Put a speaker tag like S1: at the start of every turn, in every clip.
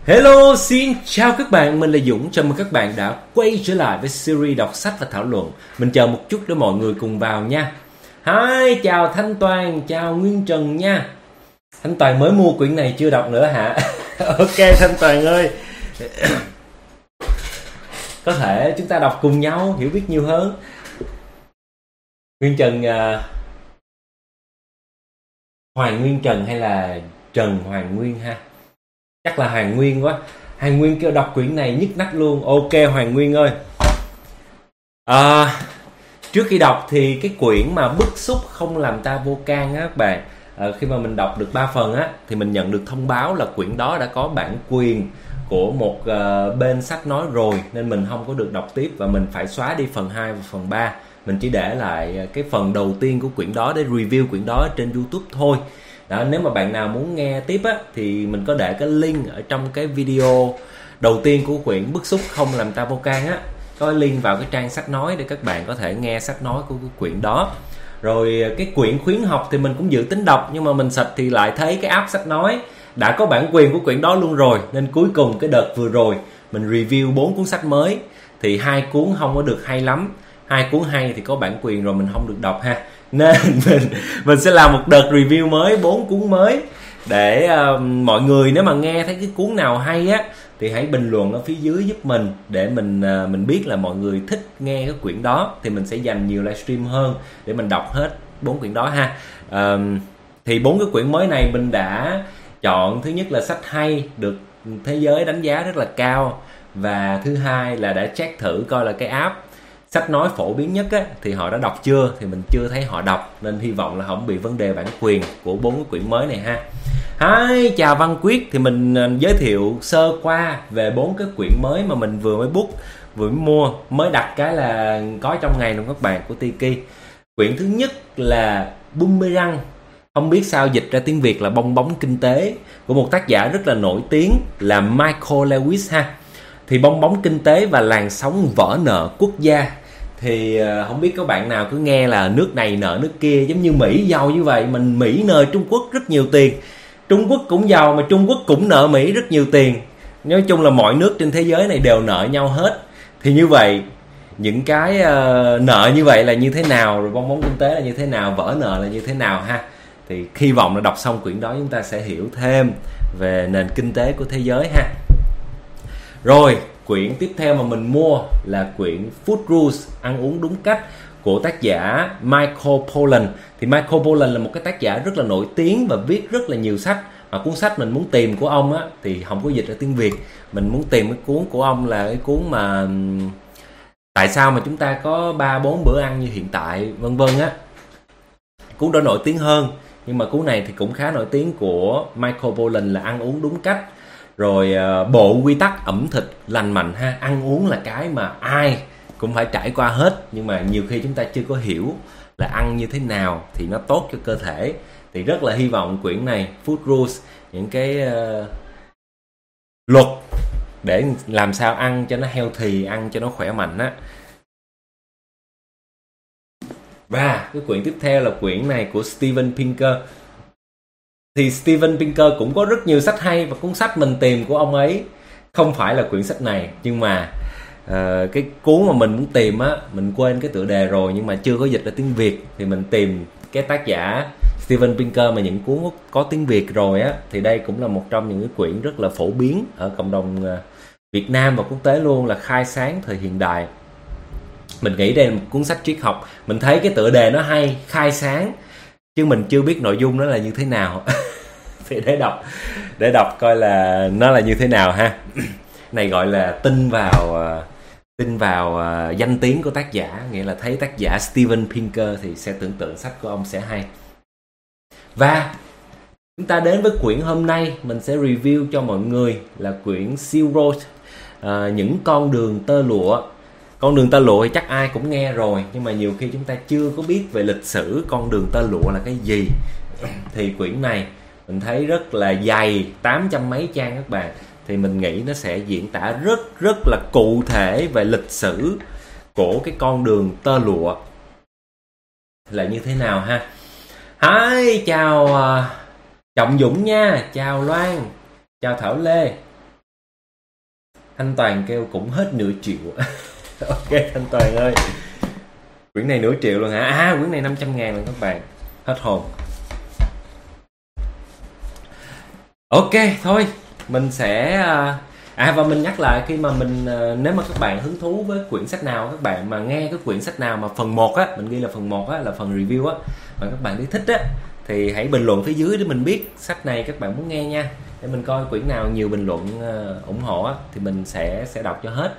S1: Hello, xin chào các bạn, mình là Dũng. Chào mừng các bạn đã quay trở lại với series đọc sách và thảo luận. Mình chờ một chút để mọi người cùng vào nha. Hi, chào Thanh Toàn, chào Nguyên Trần nha. Thanh Toàn mới mua quyển này chưa đọc nữa hả? Ok Thanh Toàn ơi. Có thể chúng ta đọc cùng nhau, hiểu biết nhiều hơn. Nguyên Trần, Hoàng Nguyên Trần hay là Trần Hoàng Nguyên ha? Chắc là Hoàng Nguyên quá. Hoàng Nguyên kêu đọc quyển này nhức nách luôn. Ok Hoàng Nguyên ơi. Trước khi đọc thì cái quyển mà bức xúc không làm ta vô can á các bạn, khi mà mình đọc được 3 phần á thì mình nhận được thông báo là quyển đó đã có bản quyền của một bên sách nói rồi, nên mình không có được đọc tiếp và mình phải xóa đi phần 2 và phần 3. Mình chỉ để lại cái phần đầu tiên của quyển đó để review quyển đó trên YouTube thôi. Đó, nếu mà bạn nào muốn nghe tiếp á thì mình có để cái link ở trong cái video đầu tiên của quyển bức xúc không làm ta vô can á, có link vào cái trang sách nói để các bạn có thể nghe sách nói của cái quyển đó. Rồi cái quyển khuyến học thì mình cũng dự tính đọc, nhưng mà mình search thì lại thấy cái app sách nói đã có bản quyền của quyển đó luôn rồi, nên cuối cùng cái đợt vừa rồi mình review 4 cuốn sách mới thì 2 cuốn không có được hay lắm, 2 cuốn hay thì có bản quyền rồi mình không được đọc ha, nên mình sẽ làm một đợt review mới 4 cuốn mới để mọi người nếu mà nghe thấy cái cuốn nào hay á thì hãy bình luận ở phía dưới giúp mình để mình biết là mọi người thích nghe cái quyển đó, thì mình sẽ dành nhiều livestream hơn để mình đọc hết 4 quyển đó ha. Thì 4 cái quyển mới này mình đã chọn, thứ nhất là sách hay được thế giới đánh giá rất là cao, và thứ hai là đã check thử coi là cái app sách nói phổ biến nhất á thì họ đã đọc chưa, thì mình chưa thấy họ đọc, nên hy vọng là không bị vấn đề bản quyền của 4 cái quyển mới này ha. Hi, chào Văn Quyết. Thì mình giới thiệu sơ qua về 4 cái quyển mới mà mình vừa mới book, vừa mới mua, mới đặt cái là có trong ngày luôn các bạn, của Tiki. Quyển thứ nhất là Boomerang, không biết sao dịch ra tiếng Việt là bong bóng kinh tế, của một tác giả rất là nổi tiếng là Michael Lewis ha. Thì bong bóng kinh tế và làn sóng vỡ nợ quốc gia, thì không biết các bạn nào cứ nghe là nước này nợ nước kia, giống như Mỹ giàu như vậy, mình Mỹ nợ Trung Quốc rất nhiều tiền, Trung Quốc cũng giàu mà Trung Quốc cũng nợ Mỹ rất nhiều tiền. Nói chung là mọi nước trên thế giới này đều nợ nhau hết. Thì như vậy, những cái nợ như vậy là như thế nào, rồi bong bóng kinh tế là như thế nào, vỡ nợ là như thế nào ha. Thì hy vọng là đọc xong quyển đó chúng ta sẽ hiểu thêm về nền kinh tế của thế giới ha. Rồi, quyển tiếp theo mà mình mua là quyển Food Rules, ăn uống đúng cách, của tác giả Michael Pollan. Thì Michael Pollan là một cái tác giả rất là nổi tiếng và viết rất là nhiều sách. Mà cuốn sách mình muốn tìm của ông á thì không có dịch ra tiếng Việt. Mình muốn tìm cái cuốn của ông là cái cuốn mà tại sao mà chúng ta có 3-4 bữa ăn như hiện tại, vân vân á. Cuốn đó nổi tiếng hơn, nhưng mà cuốn này thì cũng khá nổi tiếng của Michael Pollan là ăn uống đúng cách. Rồi bộ quy tắc ẩm thực lành mạnh ha. Ăn uống là cái mà ai cũng phải trải qua hết, nhưng mà nhiều khi chúng ta chưa có hiểu là ăn như thế nào thì nó tốt cho cơ thể. Thì rất là hy vọng quyển này, Food Rules, những cái luật để làm sao ăn cho nó healthy, ăn cho nó khỏe mạnh á. Và cái quyển tiếp theo là quyển này của Steven Pinker. Thì Steven Pinker cũng có rất nhiều sách hay, và cuốn sách mình tìm của ông ấy không phải là quyển sách này, nhưng mà cái cuốn mà mình muốn tìm á, mình quên cái tựa đề rồi nhưng mà chưa có dịch ra tiếng Việt, thì mình tìm cái tác giả Steven Pinker mà những cuốn có tiếng Việt rồi á, thì đây cũng là một trong những cái quyển rất là phổ biến ở cộng đồng Việt Nam và quốc tế luôn, là Khai sáng thời hiện đại. Mình nghĩ đây là một cuốn sách triết học, mình thấy cái tựa đề nó hay, khai sáng, chứ mình chưa biết nội dung nó là như thế nào. Thì để đọc coi là nó là như thế nào ha. Này gọi là tin vào danh tiếng của tác giả, nghĩa là thấy tác giả Steven Pinker thì sẽ tưởng tượng sách của ông sẽ hay. Và chúng ta đến với quyển hôm nay mình sẽ review cho mọi người là quyển Silk Road, những con đường tơ lụa. Con đường tơ lụa thì chắc ai cũng nghe rồi, nhưng mà nhiều khi chúng ta chưa có biết về lịch sử con đường tơ lụa là cái gì. Thì quyển này mình thấy rất là dày, 800 mấy trang các bạn. Thì mình nghĩ nó sẽ diễn tả rất là cụ thể về lịch sử của cái con đường tơ lụa là như thế nào ha. Hi, chào Trọng Dũng nha, chào Loan, chào Thảo Lê. Anh Toàn kêu cũng hết nửa triệu. Ok anh Toàn ơi, quyển này nửa triệu luôn hả? Quyển này 500.000 luôn các bạn, hết hồn. Ok thôi mình sẽ và mình nhắc lại, khi mà mình nếu mà các bạn hứng thú với quyển sách nào, các bạn mà nghe cái quyển sách nào mà phần 1 á, mình ghi là phần 1 á, là phần review á, mà các bạn thấy thích á, thì hãy bình luận phía dưới để mình biết sách này các bạn muốn nghe nha, để mình coi quyển nào nhiều bình luận ủng hộ á, thì mình sẽ đọc cho hết.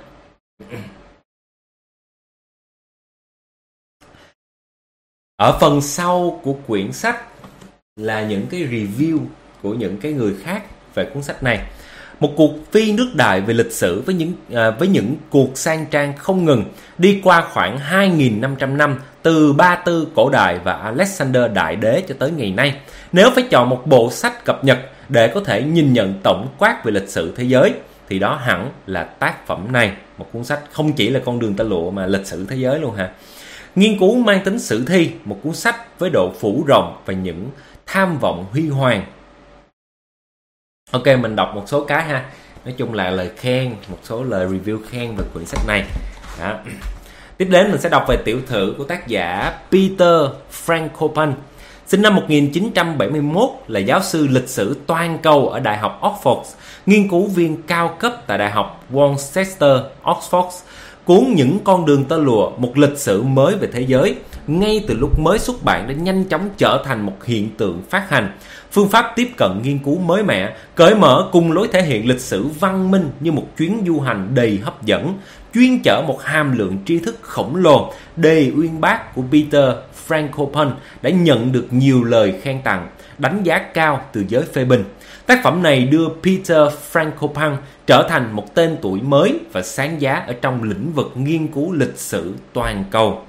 S1: Ở phần sau của quyển sách là những cái review của những cái người khác về cuốn sách này. Một cuộc phi nước đại về lịch sử với những cuộc sang trang không ngừng, đi qua khoảng 2.500 năm từ Ba Tư cổ đại và Alexander Đại Đế cho tới ngày nay. Nếu phải chọn một bộ sách cập nhật để có thể nhìn nhận tổng quát về lịch sử thế giới, thì đó hẳn là tác phẩm này. Một cuốn sách không chỉ là con đường tơ lụa mà lịch sử thế giới luôn hả? Nghiên cứu mang tính sử thi, một cuốn sách với độ phủ rộng và những tham vọng huy hoàng. Ok, mình đọc một số cái ha. Nói chung là lời khen, một số lời review khen về quyển sách này. Đó. Tiếp đến mình sẽ đọc về tiểu sử của tác giả Peter Frankopan. Sinh năm 1971, là giáo sư lịch sử toàn cầu ở Đại học Oxford, nghiên cứu viên cao cấp tại Đại học Worcester, Oxford. Cuốn Những con đường tơ lụa, một lịch sử mới về thế giới, ngay từ lúc mới xuất bản đã nhanh chóng trở thành một hiện tượng phát hành. Phương pháp tiếp cận nghiên cứu mới mẻ, cởi mở cùng lối thể hiện lịch sử văn minh như một chuyến du hành đầy hấp dẫn, chuyên chở một hàm lượng tri thức khổng lồ, đầy uyên bác của Peter Frankopan đã nhận được nhiều lời khen tặng, đánh giá cao từ giới phê bình. Tác phẩm này đưa Peter Frankopan trở thành một tên tuổi mới và sáng giá ở trong lĩnh vực nghiên cứu lịch sử toàn cầu.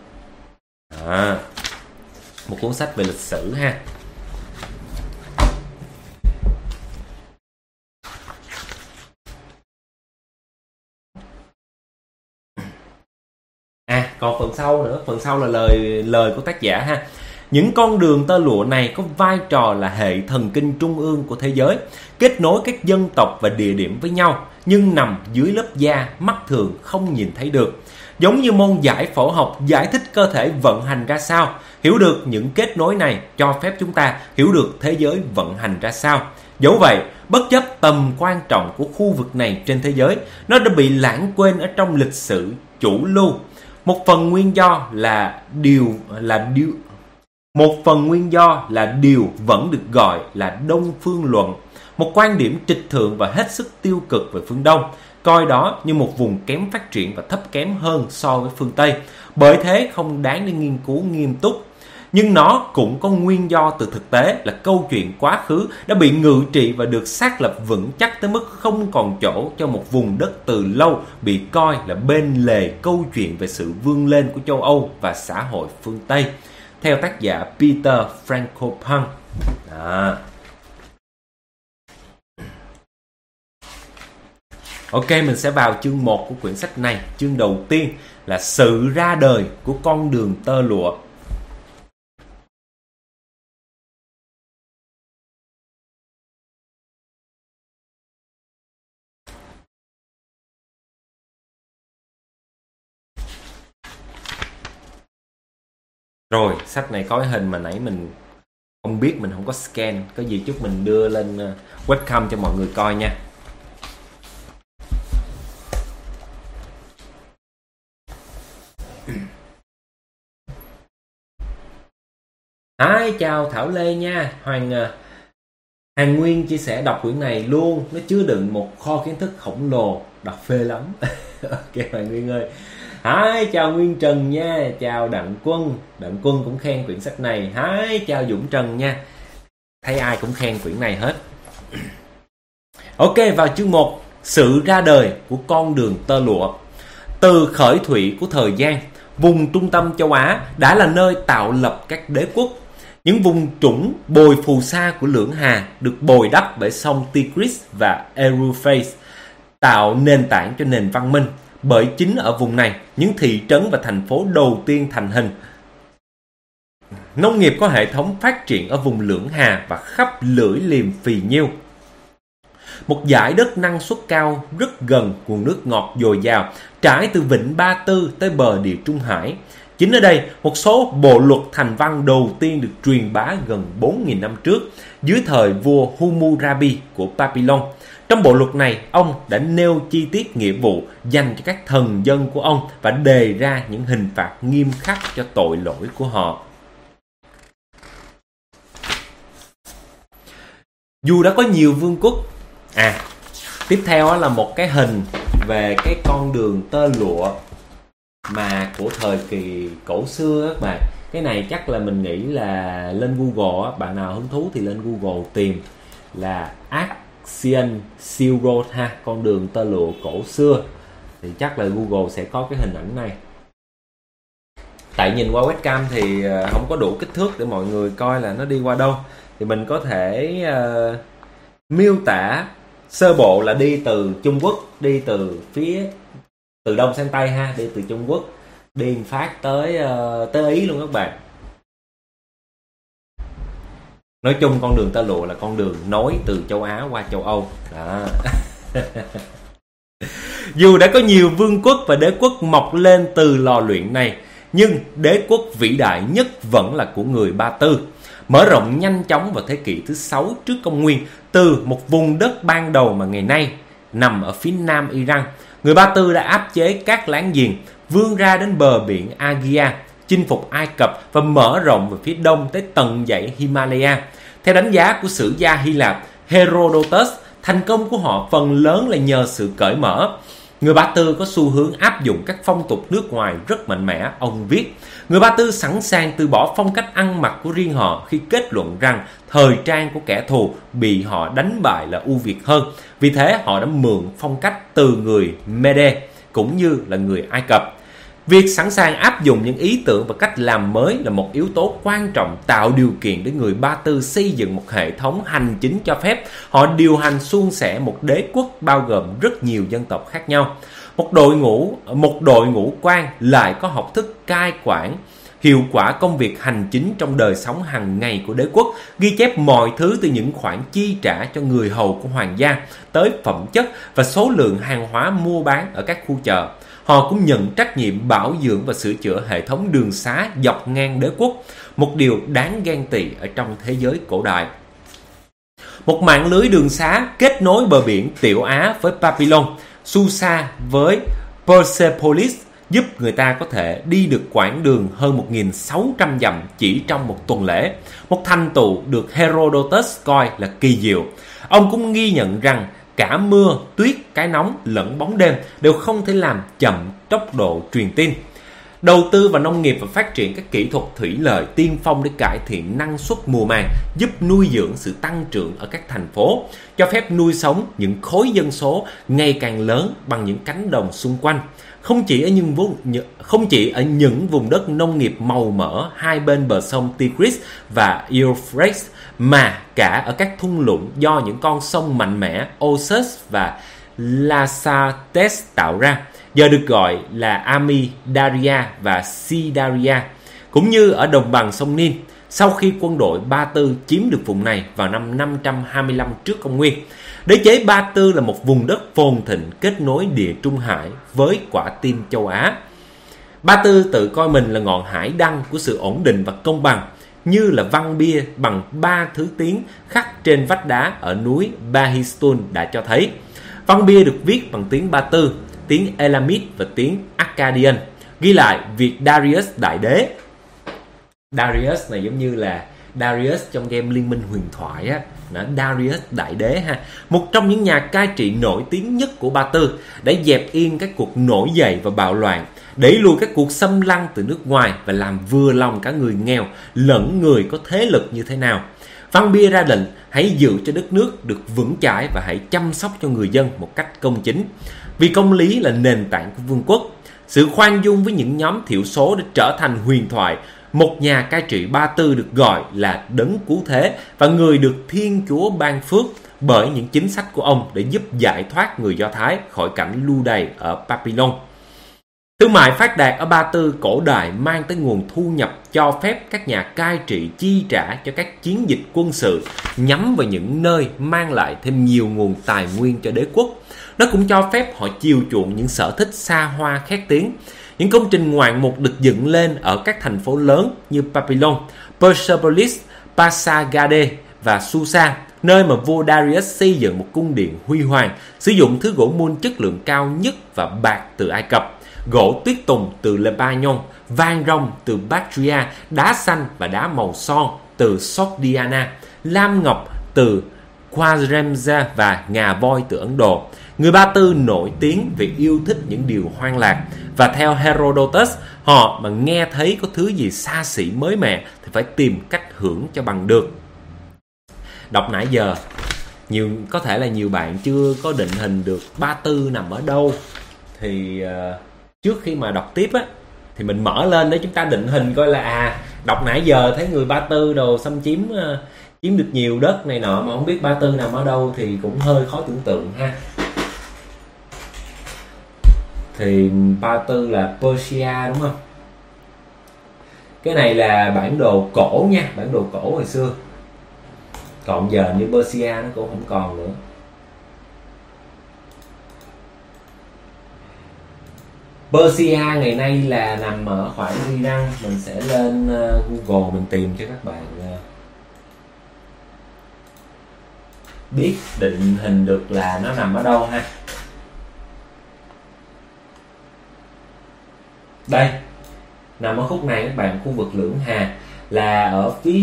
S1: Một cuốn sách về lịch sử ha. Còn phần sau nữa, phần sau là lời của tác giả ha. Những con đường tơ lụa này có vai trò là hệ thần kinh trung ương của thế giới, kết nối các dân tộc và địa điểm với nhau, nhưng nằm dưới lớp da mắt thường không nhìn thấy được. Giống như môn giải phẫu học giải thích cơ thể vận hành ra sao, hiểu được những kết nối này cho phép chúng ta hiểu được thế giới vận hành ra sao. Dẫu vậy, bất chấp tầm quan trọng của khu vực này trên thế giới, nó đã bị lãng quên ở trong lịch sử chủ lưu. Một phần nguyên do là điều vẫn được gọi là Đông phương luận, một quan điểm trịch thượng và hết sức tiêu cực về phương Đông, coi đó như một vùng kém phát triển và thấp kém hơn so với phương Tây, bởi thế không đáng để nghiên cứu nghiêm túc. Nhưng nó cũng có nguyên do từ thực tế, là câu chuyện quá khứ đã bị ngự trị và được xác lập vững chắc tới mức không còn chỗ cho một vùng đất từ lâu bị coi là bên lề câu chuyện về sự vươn lên của châu Âu và xã hội phương Tây. Theo tác giả Peter Frankopan. Ok, mình sẽ vào chương 1 của quyển sách này. Chương đầu tiên là sự ra đời của con đường tơ lụa. Rồi, sách này có cái hình mà nãy mình không biết, mình không có scan. Có gì chút mình đưa lên webcam cho mọi người coi nha. Hi, chào Thảo Lê nha. Hàng Nguyên chia sẻ đọc quyển này luôn, nó chứa đựng một kho kiến thức khổng lồ, đọc phê lắm. Ok Hoàng Nguyên ơi. Hi, chào Nguyên Trần nha, chào Đặng Quân cũng khen quyển sách này. Hi, chào Dũng Trần nha. Thấy ai cũng khen quyển này hết. Ok, vào chương 1, sự ra đời của con đường tơ lụa. Từ khởi thủy của thời gian, vùng trung tâm châu Á đã là nơi tạo lập các đế quốc. Những vùng trũng bồi phù sa của Lưỡng Hà được bồi đắp bởi sông Tigris và Euphrates, tạo nền tảng cho nền văn minh. Bởi chính ở vùng này, những thị trấn và thành phố đầu tiên thành hình. Nông nghiệp có hệ thống phát triển ở vùng Lưỡng Hà và khắp lưỡi liềm phì nhiêu. một dải đất năng suất cao rất gần nguồn nước ngọt dồi dào, trải từ vịnh Ba Tư tới bờ Địa Trung Hải. Chính ở đây, một số bộ luật thành văn đầu tiên được truyền bá gần 4.000 năm trước dưới thời vua Hammurabi của Babylon. Trong bộ luật này, ông đã nêu chi tiết nghĩa vụ dành cho các thần dân của ông và đề ra những hình phạt nghiêm khắc cho tội lỗi của họ. Dù đã có nhiều vương quốc, tiếp theo là một cái hình về cái con đường tơ lụa mà của thời kỳ cổ xưa các bạn. Cái này chắc là mình nghĩ là lên Google, bạn nào hứng thú thì lên Google tìm là Ancient Silk Road ha, con đường tơ lụa cổ xưa, thì chắc là Google sẽ có cái hình ảnh này. Tại nhìn qua webcam thì không có đủ kích thước để mọi người coi là nó đi qua đâu, thì mình có thể miêu tả sơ bộ là đi từ Trung Quốc, đi từ đông sang Tây ha, đi từ Trung Quốc đi phát tới Ý luôn các bạn. Nói chung con đường tơ lụa là con đường nối từ châu Á qua châu Âu đó. Dù đã có nhiều vương quốc và đế quốc mọc lên từ lò luyện này, nhưng đế quốc vĩ đại nhất vẫn là của người Ba Tư, mở rộng nhanh chóng vào thế kỷ thứ 6 trước công nguyên từ một vùng đất ban đầu mà ngày nay nằm ở phía nam Iran. Người Ba Tư đã áp chế các láng giềng, vươn ra đến bờ biển Aegean, chinh phục Ai Cập và mở rộng về phía đông tới tận dãy Himalaya. Theo đánh giá của sử gia Hy Lạp Herodotus, thành công của họ phần lớn là nhờ sự cởi mở. Người Ba Tư có xu hướng áp dụng các phong tục nước ngoài rất mạnh mẽ. Ông viết, người Ba Tư sẵn sàng từ bỏ phong cách ăn mặc của riêng họ khi kết luận rằng thời trang của kẻ thù bị họ đánh bại là ưu việt hơn. Vì thế họ đã mượn phong cách từ người Mede cũng như là người Ai Cập. Việc sẵn sàng áp dụng những ý tưởng và cách làm mới là một yếu tố quan trọng tạo điều kiện để người Ba Tư xây dựng một hệ thống hành chính cho phép họ điều hành suôn sẻ một đế quốc bao gồm rất nhiều dân tộc khác nhau. Một đội ngũ quan lại có học thức cai quản hiệu quả công việc hành chính trong đời sống hàng ngày của đế quốc, ghi chép mọi thứ từ những khoản chi trả cho người hầu của hoàng gia tới phẩm chất và số lượng hàng hóa mua bán ở các khu chợ. Họ cũng nhận trách nhiệm bảo dưỡng và sửa chữa hệ thống đường xá dọc ngang đế quốc, một điều đáng ghen tị ở trong thế giới cổ đại. Một mạng lưới đường xá kết nối bờ biển Tiểu Á với Babylon, Susa với Persepolis, giúp người ta có thể đi được quãng đường hơn 1.600 dặm chỉ trong một tuần lễ, một thành tựu được Herodotus coi là kỳ diệu. Ông cũng ghi nhận rằng cả mưa, tuyết, cái nóng lẫn bóng đêm đều không thể làm chậm tốc độ truyền tin. Đầu tư vào nông nghiệp và phát triển các kỹ thuật thủy lợi tiên phong để cải thiện năng suất mùa màng, giúp nuôi dưỡng sự tăng trưởng ở các thành phố, cho phép nuôi sống những khối dân số ngày càng lớn bằng những cánh đồng xung quanh. Không chỉ ở những vùng đất nông nghiệp màu mỡ hai bên bờ sông Tigris và Euphrates, mà cả ở các thung lũng do những con sông mạnh mẽ Oxus và Lasates tạo ra, giờ được gọi là Ami Daria và Sidaria, cũng như ở đồng bằng sông Nin. Sau khi quân đội Ba Tư chiếm được vùng này vào năm 525 trước công nguyên, đế chế Ba Tư là một vùng đất phồn thịnh kết nối Địa Trung Hải với quả tim châu Á. Ba Tư tự coi mình là ngọn hải đăng của sự ổn định và công bằng, như là văn bia bằng 3 thứ tiếng khắc trên vách đá ở núi Bahistun đã cho thấy. Văn bia được viết bằng tiếng Ba Tư, tiếng Elamite và tiếng Akkadian, ghi lại việc Darius Đại Đế. Darius này giống như là Darius trong game Liên minh huyền thoại á, là Darius Đại Đế ha, một trong những nhà cai trị nổi tiếng nhất của Ba Tư, đã dẹp yên các cuộc nổi dậy và bạo loạn, đẩy lùi các cuộc xâm lăng từ nước ngoài và làm vừa lòng cả người nghèo lẫn người có thế lực như thế nào. Văn bia ra lệnh hãy giữ cho đất nước được vững chãi và hãy chăm sóc cho người dân một cách công chính, vì công lý là nền tảng của vương quốc. Sự khoan dung với những nhóm thiểu số đã trở thành huyền thoại. Một nhà cai trị Ba Tư được gọi là đấng cứu thế và người được Thiên Chúa ban phước bởi những chính sách của ông để giúp giải thoát người Do Thái khỏi cảnh lưu đày ở Babylon. Thương mại phát đạt ở Ba Tư cổ đại mang tới nguồn thu nhập cho phép các nhà cai trị chi trả cho các chiến dịch quân sự nhắm vào những nơi mang lại thêm nhiều nguồn tài nguyên cho đế quốc. Nó cũng cho phép họ chiều chuộng những sở thích xa hoa khét tiếng. Những công trình ngoạn mục được dựng lên ở các thành phố lớn như Babylon, Persepolis, Pasargadae và Susa, nơi mà vua Darius xây dựng một cung điện huy hoàng, sử dụng thứ gỗ mun chất lượng cao nhất và bạc từ Ai Cập, gỗ tuyết tùng từ Lebanon, vàng rồng từ Bactria, đá xanh và đá màu son từ Sogdiana, lam ngọc từ Khwarezmia và ngà voi từ Ấn Độ. Người Ba Tư nổi tiếng vì yêu thích những điều hoang lạc, và theo Herodotus, họ mà nghe thấy có thứ gì xa xỉ mới mẻ thì phải tìm cách hưởng cho bằng được. Đọc nãy giờ, có thể là nhiều bạn chưa có định hình được Ba Tư nằm ở đâu. Thì trước khi mà đọc tiếp á, thì mình mở lên để chúng ta định hình coi là đọc nãy giờ thấy người Ba Tư đồ xâm chiếm được nhiều đất này nọ, mà không biết Ba Tư nằm ở đâu thì cũng hơi khó tưởng tượng ha. Thì Ba Tư là Persia đúng không? Cái này là bản đồ cổ nha, bản đồ cổ hồi xưa. Còn giờ như Persia nó cũng không còn nữa. Persia ngày nay là nằm ở khoảng Iran. Mình sẽ lên Google mình tìm cho các bạn biết định hình được là nó nằm ở đâu ha. Đây, nằm ở khúc này các bạn, khu vực Lưỡng Hà, là ở phía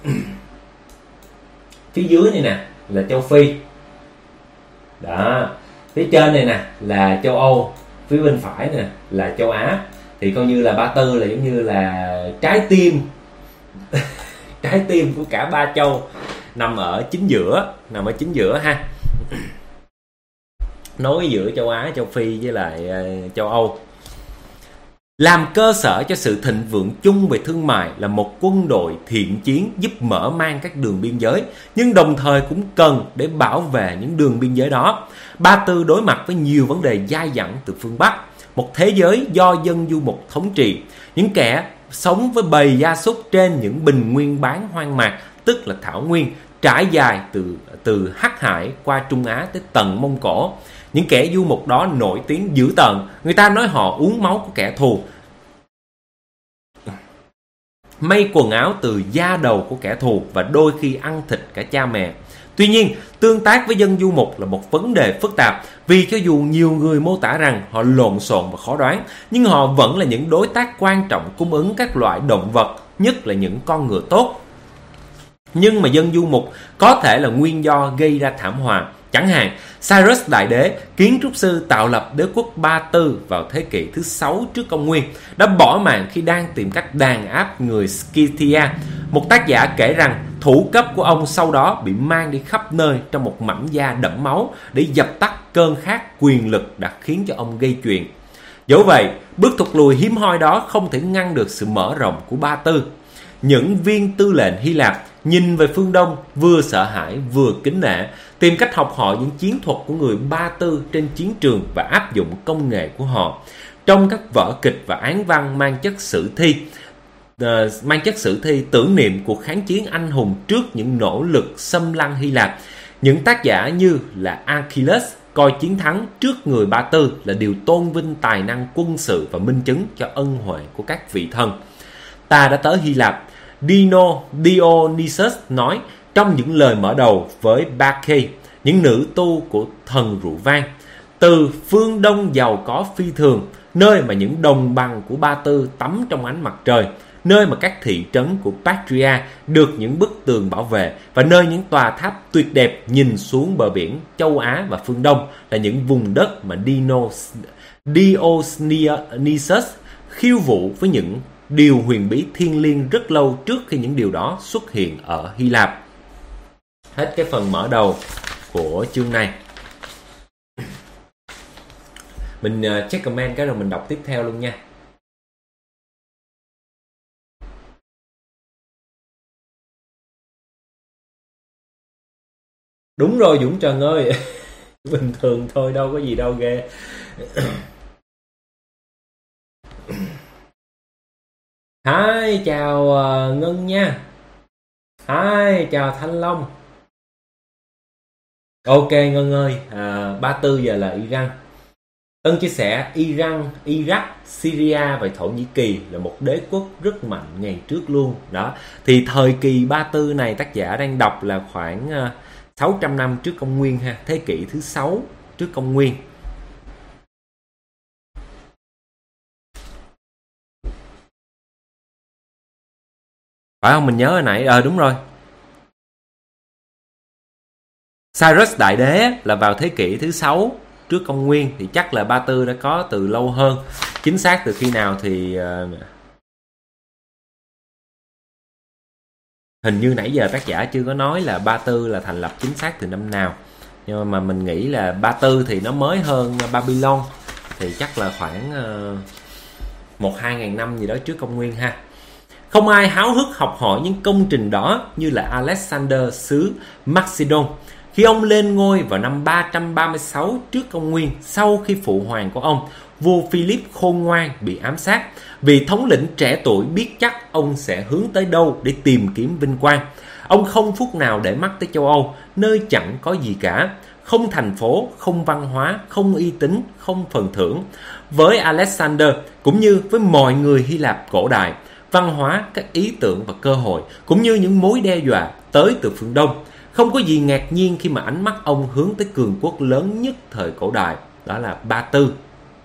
S1: dưới này nè là châu Phi. Đó, phía trên này nè là châu Âu, phía bên phải nè là châu Á. Thì coi như là Ba Tư là giống như là trái tim trái tim của cả ba châu, nằm ở chính giữa ha. Nối giữa châu Á, châu Phi với lại châu Âu. Làm cơ sở cho sự thịnh vượng chung về thương mại là một quân đội thiện chiến giúp mở mang các đường biên giới, nhưng đồng thời cũng cần để bảo vệ những đường biên giới đó. Ba Tư đối mặt với nhiều vấn đề dai dẳng từ phương Bắc, một thế giới do dân du mục thống trị, những kẻ sống với bầy gia súc trên những bình nguyên bán hoang mạc, tức là thảo nguyên, trải dài từ Hắc Hải qua Trung Á tới tận Mông Cổ. Những kẻ du mục đó nổi tiếng dữ tợn, người ta nói họ uống máu của kẻ thù, may quần áo từ da đầu của kẻ thù và đôi khi ăn thịt cả cha mẹ. Tuy nhiên, tương tác với dân du mục là một vấn đề phức tạp, vì cho dù nhiều người mô tả rằng họ lộn xộn và khó đoán, nhưng họ vẫn là những đối tác quan trọng cung ứng các loại động vật, nhất là những con ngựa tốt. Nhưng mà dân du mục có thể là nguyên do gây ra thảm họa. Chẳng hạn, Cyrus Đại Đế, kiến trúc sư tạo lập đế quốc Ba Tư vào thế kỷ thứ 6 trước công nguyên, đã bỏ mạng khi đang tìm cách đàn áp người Scythia. Một tác giả kể rằng thủ cấp của ông sau đó bị mang đi khắp nơi trong một mảnh da đẫm máu để dập tắt cơn khát quyền lực đã khiến cho ông gây chuyện. Dẫu vậy, bước thụt lùi hiếm hoi đó không thể ngăn được sự mở rộng của Ba Tư. Những viên tư lệnh Hy Lạp nhìn về phương Đông vừa sợ hãi vừa kính nể, tìm cách học hỏi những chiến thuật của người Ba Tư trên chiến trường và áp dụng công nghệ của họ. Trong các vở kịch và án văn mang chất sử thi tưởng niệm cuộc kháng chiến anh hùng trước những nỗ lực xâm lăng Hy Lạp, những tác giả như là Achilles coi chiến thắng trước người Ba Tư là điều tôn vinh tài năng quân sự và minh chứng cho ân huệ của các vị thần. Ta đã tới Hy Lạp, Dionysus nói trong những lời mở đầu với Bacchae, những nữ tu của thần rượu vang. Từ phương Đông giàu có phi thường, nơi mà những đồng bằng của Ba Tư tắm trong ánh mặt trời, nơi mà các thị trấn của Bactria được những bức tường bảo vệ, và nơi những tòa tháp tuyệt đẹp nhìn xuống bờ biển châu Á và phương Đông, là những vùng đất mà Dionysus khiêu vũ với những điều huyền bí thiêng liêng rất lâu trước khi những điều đó xuất hiện ở Hy Lạp. Hết cái phần mở đầu của chương này. Mình check comment cái rồi mình đọc tiếp theo luôn nha. Đúng rồi Dũng Trần ơi. Bình thường thôi, đâu có gì đâu ghê. Hi, chào Ngân nha. Hi, chào Thanh Long. Ok Ngân ơi, 34 giờ là Iran. Ân chia sẻ Iran, Iraq, Syria và Thổ Nhĩ Kỳ là một đế quốc rất mạnh ngày trước luôn. Đó, thì thời kỳ 34 này tác giả đang đọc là khoảng 600 năm trước công nguyên ha, thế kỷ thứ 6 trước công nguyên. Phải không? Mình nhớ hồi nãy, đúng rồi. Cyrus Đại Đế là vào thế kỷ thứ 6 trước công nguyên, thì chắc là 34 đã có từ lâu hơn. Chính xác từ khi nào thì hình như nãy giờ tác giả chưa có nói là 34 là thành lập chính xác từ năm nào. Nhưng mà mình nghĩ là 34 thì nó mới hơn Babylon, thì chắc là khoảng 1-2 ngàn năm gì đó trước công nguyên ha. Không ai háo hức học hỏi những công trình đó như là Alexander xứ Macedon. Khi ông lên ngôi vào năm 336 trước công nguyên, sau khi phụ hoàng của ông, vua Philip khôn ngoan bị ám sát, vị thống lĩnh trẻ tuổi biết chắc ông sẽ hướng tới đâu để tìm kiếm vinh quang. Ông không phút nào để mắt tới châu Âu, nơi chẳng có gì cả, không thành phố, không văn hóa, không uy tín, không phần thưởng. Với Alexander, cũng như với mọi người Hy Lạp cổ đại, văn hóa, các ý tưởng và cơ hội, cũng như những mối đe dọa tới từ phương Đông. Không có gì ngạc nhiên khi mà ánh mắt ông hướng tới cường quốc lớn nhất thời cổ đại, đó là Ba Tư.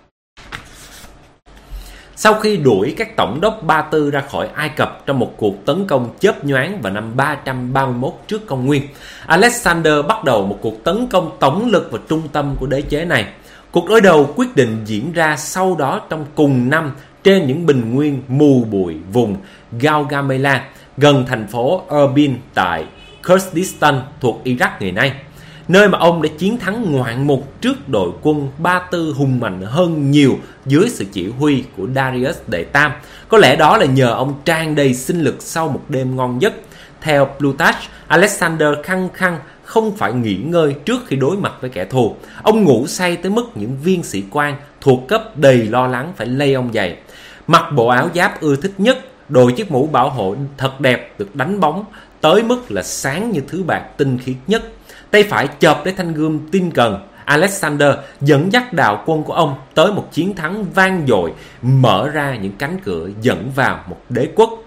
S1: Sau khi đuổi các tổng đốc Ba Tư ra khỏi Ai Cập trong một cuộc tấn công chớp nhoáng vào năm 331 trước công nguyên, Alexander bắt đầu một cuộc tấn công tổng lực vào trung tâm của đế chế này. Cuộc đối đầu quyết định diễn ra sau đó trong cùng năm trên những bình nguyên mù bụi vùng Gaugamela gần thành phố Erbil tại Kurdistan thuộc Iraq ngày nay, nơi mà ông đã chiến thắng ngoạn mục trước đội quân Ba Tư hùng mạnh hơn nhiều dưới sự chỉ huy của Darius đệ Tam. Có lẽ đó là nhờ ông tràn đầy sinh lực sau một đêm ngon giấc. Theo Plutarch, Alexander khăng khăng không phải nghỉ ngơi trước khi đối mặt với kẻ thù. Ông ngủ say tới mức những viên sĩ quan thuộc cấp đầy lo lắng phải lay ông dậy. Mặc bộ áo giáp ưa thích nhất, đội chiếc mũ bảo hộ thật đẹp được đánh bóng tới mức là sáng như thứ bạc tinh khiết nhất. Tay phải chộp lấy thanh gươm tinh cần, Alexander dẫn dắt đạo quân của ông tới một chiến thắng vang dội, mở ra những cánh cửa dẫn vào một đế quốc.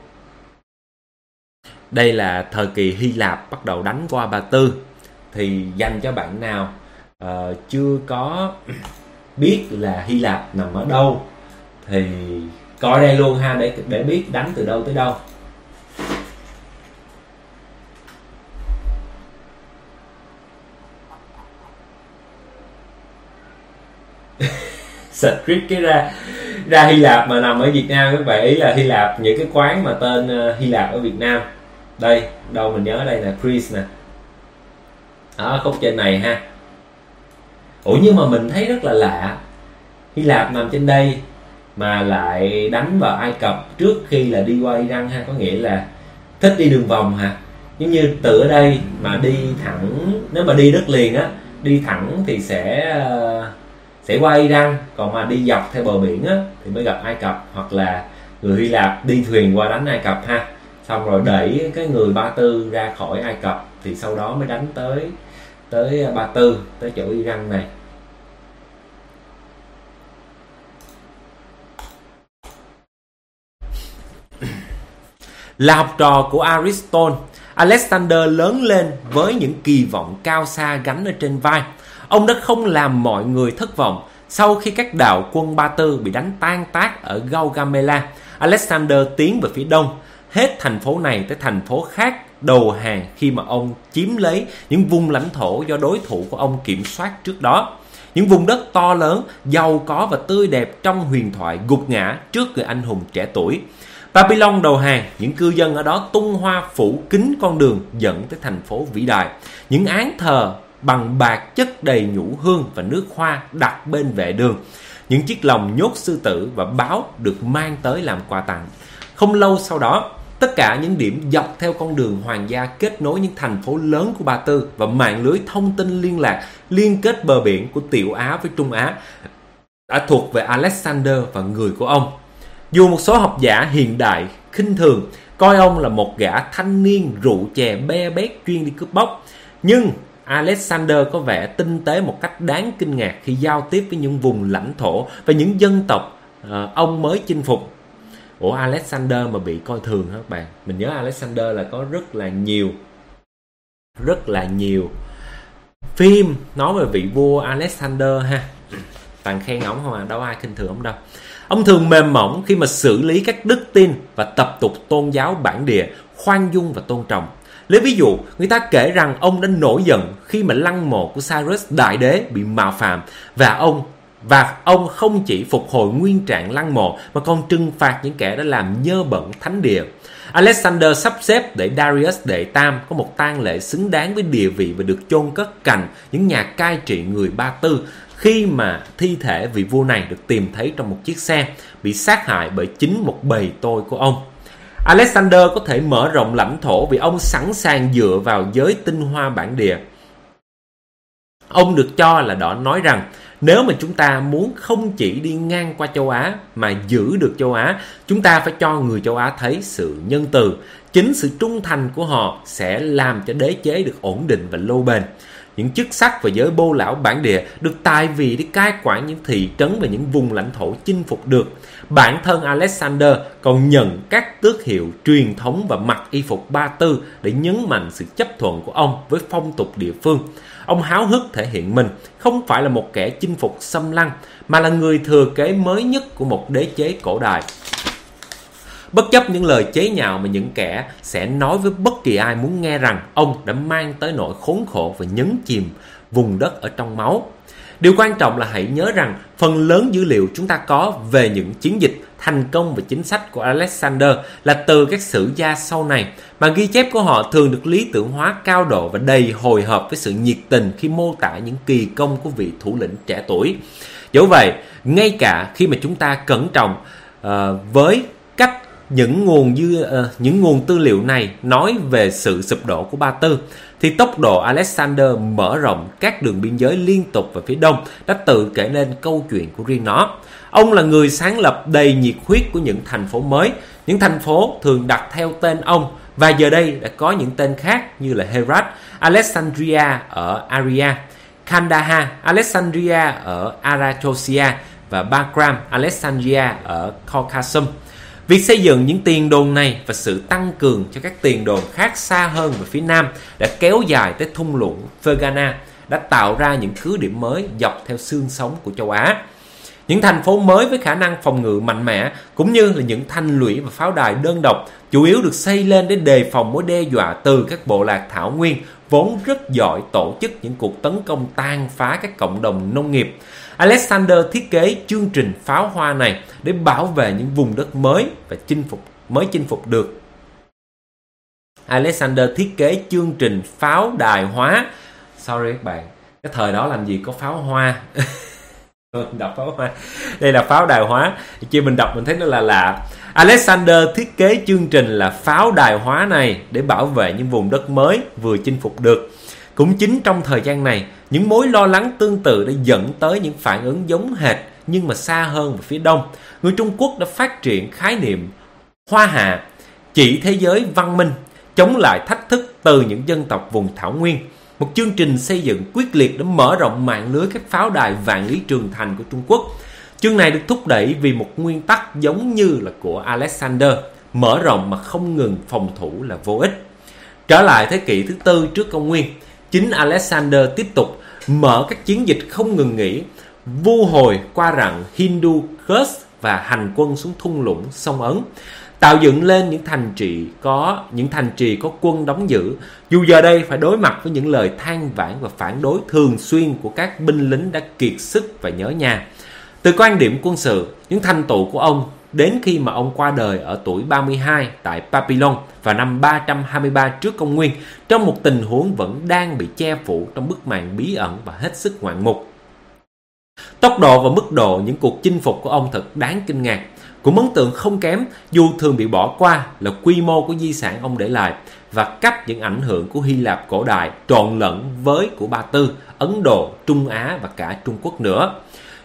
S1: Đây là thời kỳ Hy Lạp bắt đầu đánh qua Ba Tư. Thì dành cho bạn nào chưa có biết là Hy Lạp nằm ở đâu thì coi đây luôn ha, để biết đánh từ đâu tới đâu. Script cái ra Hy Lạp mà nằm ở Việt Nam các bạn, ý là Hy Lạp, những cái quán mà tên Hy Lạp ở Việt Nam. Đây, đâu mình nhớ đây nè, Greece nè. Đó, khúc trên này ha. Ủa nhưng mà mình thấy rất là lạ, Hy Lạp nằm trên đây mà lại đánh vào Ai Cập trước khi là đi qua Iran ha, có nghĩa là thích đi đường vòng hả? Giống như từ ở đây mà đi thẳng, nếu mà đi đất liền á, đi thẳng thì sẽ qua Iran, còn mà đi dọc theo bờ biển á thì mới gặp Ai Cập, hoặc là người Hy Lạp đi thuyền qua đánh Ai Cập ha, xong rồi đẩy cái người Ba Tư ra khỏi Ai Cập thì sau đó mới đánh tới Ba Tư, tới chỗ Iran này. Là học trò của Aristotle, Alexander lớn lên với những kỳ vọng cao xa gánh ở trên vai. Ông đã không làm mọi người thất vọng. Sau khi các đạo quân Ba Tư bị đánh tan tác ở Gaugamela, Alexander tiến về phía đông, hết thành phố này tới thành phố khác, đầu hàng khi mà ông chiếm lấy những vùng lãnh thổ do đối thủ của ông kiểm soát trước đó. Những vùng đất to lớn, giàu có và tươi đẹp trong huyền thoại gục ngã trước người anh hùng trẻ tuổi. Babylon đầu hàng, những cư dân ở đó tung hoa phủ kín con đường dẫn tới thành phố vĩ đại. Những án thờ bằng bạc chất đầy nhũ hương và nước hoa đặt bên vệ đường. Những chiếc lồng nhốt sư tử và báo được mang tới làm quà tặng. Không lâu sau đó, tất cả những điểm dọc theo con đường hoàng gia kết nối những thành phố lớn của Ba Tư và mạng lưới thông tin liên lạc liên kết bờ biển của Tiểu Á với Trung Á đã thuộc về Alexander và người của ông. Dù một số học giả hiện đại khinh thường, coi ông là một gã thanh niên rượu chè be bét chuyên đi cướp bóc, nhưng Alexander có vẻ tinh tế một cách đáng kinh ngạc khi giao tiếp với những vùng lãnh thổ và những dân tộc ông mới chinh phục. Ủa, Alexander mà bị coi thường hả các bạn? Mình nhớ Alexander là có rất là nhiều phim nói về vị vua Alexander ha. Toàn khen ổng không à, đâu ai khinh thường ổng đâu. Ông thường mềm mỏng khi mà xử lý các đức tin và tập tục tôn giáo bản địa, khoan dung và tôn trọng. Lấy ví dụ, người ta kể rằng ông đã nổi giận khi mà lăng mộ của Cyrus đại đế bị mạo phạm, và ông không chỉ phục hồi nguyên trạng lăng mộ mà còn trừng phạt những kẻ đã làm nhơ bẩn thánh địa. Alexander sắp xếp để Darius đệ tam có một tang lễ xứng đáng với địa vị và được chôn cất cạnh những nhà cai trị người Ba Tư, khi mà thi thể vị vua này được tìm thấy trong một chiếc xe bị sát hại bởi chính một bầy tôi của ông. Alexander có thể mở rộng lãnh thổ vì ông sẵn sàng dựa vào giới tinh hoa bản địa. Ông được cho là đã nói rằng nếu mà chúng ta muốn không chỉ đi ngang qua châu Á mà giữ được châu Á, chúng ta phải cho người châu Á thấy sự nhân từ. Chính sự trung thành của họ sẽ làm cho đế chế được ổn định và lâu bền. Những chức sắc và giới bô lão bản địa được tài vị để cai quản những thị trấn và những vùng lãnh thổ chinh phục được. Bản thân Alexander còn nhận các tước hiệu truyền thống và mặc y phục Ba Tư để nhấn mạnh sự chấp thuận của ông với phong tục địa phương. Ông háo hức thể hiện mình không phải là một kẻ chinh phục xâm lăng, mà là người thừa kế mới nhất của một đế chế cổ đại. Bất chấp những lời chế nhạo mà những kẻ sẽ nói với bất kỳ ai muốn nghe rằng ông đã mang tới nỗi khốn khổ và nhấn chìm vùng đất ở trong máu. Điều quan trọng là hãy nhớ rằng phần lớn dữ liệu chúng ta có về những chiến dịch, thành công và chính sách của Alexander là từ các sử gia sau này, mà ghi chép của họ thường được lý tưởng hóa cao độ và đầy hồi hộp với sự nhiệt tình khi mô tả những kỳ công của vị thủ lĩnh trẻ tuổi. Dẫu vậy, ngay cả khi mà chúng ta cẩn trọng với cách những nguồn tư liệu này nói về sự sụp đổ của Ba Tư, thì tốc độ Alexander mở rộng các đường biên giới liên tục về phía đông đã tự kể lên câu chuyện của riêng nó. Ông là người sáng lập đầy nhiệt huyết của những thành phố mới. Những thành phố thường đặt theo tên ông, và giờ đây đã có những tên khác như là Herat, Alexandria ở Aria, Kandahar, Alexandria ở Arachosia và Bagram, Alexandria ở Caucasus. Việc xây dựng những tiền đồn này và sự tăng cường cho các tiền đồn khác xa hơn về phía nam đã kéo dài tới thung lũng Fergana, đã tạo ra những cứ điểm mới dọc theo xương sống của châu Á. Những thành phố mới với khả năng phòng ngự mạnh mẽ, cũng như là những thanh lũy và pháo đài đơn độc, chủ yếu được xây lên để đề phòng mối đe dọa từ các bộ lạc thảo nguyên vốn rất giỏi tổ chức những cuộc tấn công tàn phá các cộng đồng nông nghiệp. Alexander thiết kế chương trình pháo hoa này để bảo vệ những vùng đất mới và chinh phục được. Alexander thiết kế chương trình pháo đài hóa. Sorry các bạn, cái thời đó làm gì có pháo hoa. Đọc pháo hoa. Đây là pháo đài hóa. Khi mình đọc mình thấy nó là lạ. Alexander thiết kế chương trình là pháo đài hóa này để bảo vệ những vùng đất mới vừa chinh phục được. Cũng chính trong thời gian này, những mối lo lắng tương tự đã dẫn tới những phản ứng giống hệt nhưng mà xa hơn về phía đông. Người Trung Quốc đã phát triển khái niệm Hoa Hạ, chỉ thế giới văn minh, chống lại thách thức từ những dân tộc vùng thảo nguyên. Một chương trình xây dựng quyết liệt để mở rộng mạng lưới các pháo đài vạn lý trường thành của Trung Quốc. Chương này được thúc đẩy vì một nguyên tắc giống như là của Alexander, mở rộng mà không ngừng phòng thủ là vô ích. Trở lại thế kỷ thứ tư trước công nguyên, chính Alexander tiếp tục mở các chiến dịch không ngừng nghỉ, vu hồi qua rặng Hindu Kush và hành quân xuống thung lũng sông Ấn, tạo dựng lên những thành trì có quân đóng giữ, dù giờ đây phải đối mặt với những lời than vãn và phản đối thường xuyên của các binh lính đã kiệt sức và nhớ nhà. Từ quan điểm quân sự, những thành tựu của ông đến khi mà ông qua đời ở tuổi 32 tại Babylon vào năm 323 trước công nguyên, trong một tình huống vẫn đang bị che phủ trong bức màn bí ẩn và hết sức ngoạn mục. Tốc độ và mức độ những cuộc chinh phục của ông thật đáng kinh ngạc. Cũng ấn tượng không kém, dù thường bị bỏ qua, là quy mô của di sản ông để lại và cách những ảnh hưởng của Hy Lạp cổ đại trộn lẫn với của Ba Tư, Ấn Độ, Trung Á và cả Trung Quốc nữa.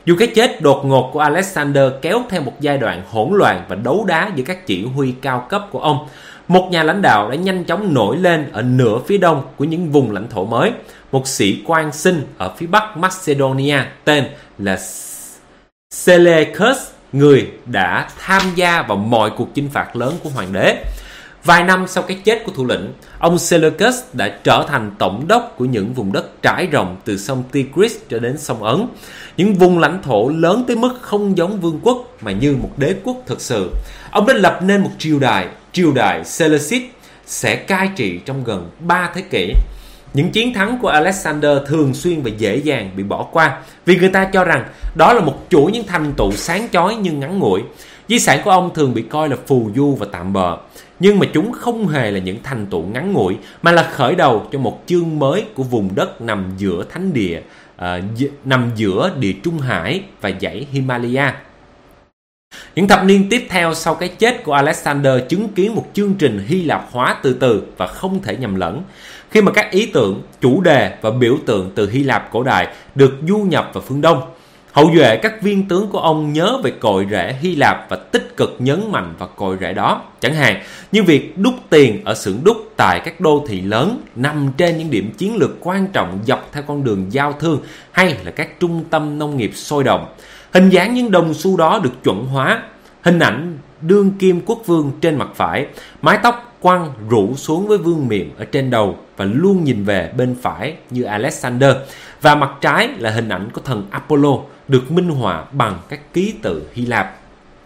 S1: Dù cái chết đột ngột của Alexander kéo theo một giai đoạn hỗn loạn và đấu đá giữa các chỉ huy cao cấp của ông, một nhà lãnh đạo đã nhanh chóng nổi lên ở nửa phía đông của những vùng lãnh thổ mới. Một sĩ quan sinh ở phía bắc Macedonia tên là Seleucus, người đã tham gia vào mọi cuộc chinh phạt lớn của hoàng đế. Vài năm sau cái chết của thủ lĩnh, ông Seleucus đã trở thành tổng đốc của những vùng đất trải rộng từ sông Tigris cho đến sông Ấn. Những vùng lãnh thổ lớn tới mức không giống vương quốc mà như một đế quốc thực sự. Ông đã lập nên một triều đại Seleucid sẽ cai trị trong gần 3 thế kỷ. Những chiến thắng của Alexander thường xuyên và dễ dàng bị bỏ qua vì người ta cho rằng đó là một chuỗi những thành tựu sáng chói nhưng ngắn ngủi. Di sản của ông thường bị coi là phù du và tạm bợ, nhưng mà chúng không hề là những thành tựu ngắn ngủi mà là khởi đầu cho một chương mới của vùng đất nằm giữa thánh địa, nằm giữa địa Trung Hải và dãy Himalaya. Những thập niên tiếp theo sau cái chết của Alexander chứng kiến một chương trình Hy Lạp hóa từ từ và không thể nhầm lẫn, khi mà các ý tưởng, chủ đề và biểu tượng từ Hy Lạp cổ đại được du nhập vào phương Đông. Hậu duệ các viên tướng của ông nhớ về cội rễ Hy Lạp và tích cực nhấn mạnh vào cội rễ đó, chẳng hạn như việc đúc tiền ở xưởng đúc tại các đô thị lớn nằm trên những điểm chiến lược quan trọng dọc theo con đường giao thương, hay là các trung tâm nông nghiệp sôi động. Hình dáng những đồng xu đó được chuẩn hóa, hình ảnh đương kim quốc vương trên mặt phải, mái tóc quăng rủ xuống với vương miện ở trên đầu và luôn nhìn về bên phải như Alexander, và mặt trái là hình ảnh của thần Apollo được minh họa bằng các ký tự Hy Lạp.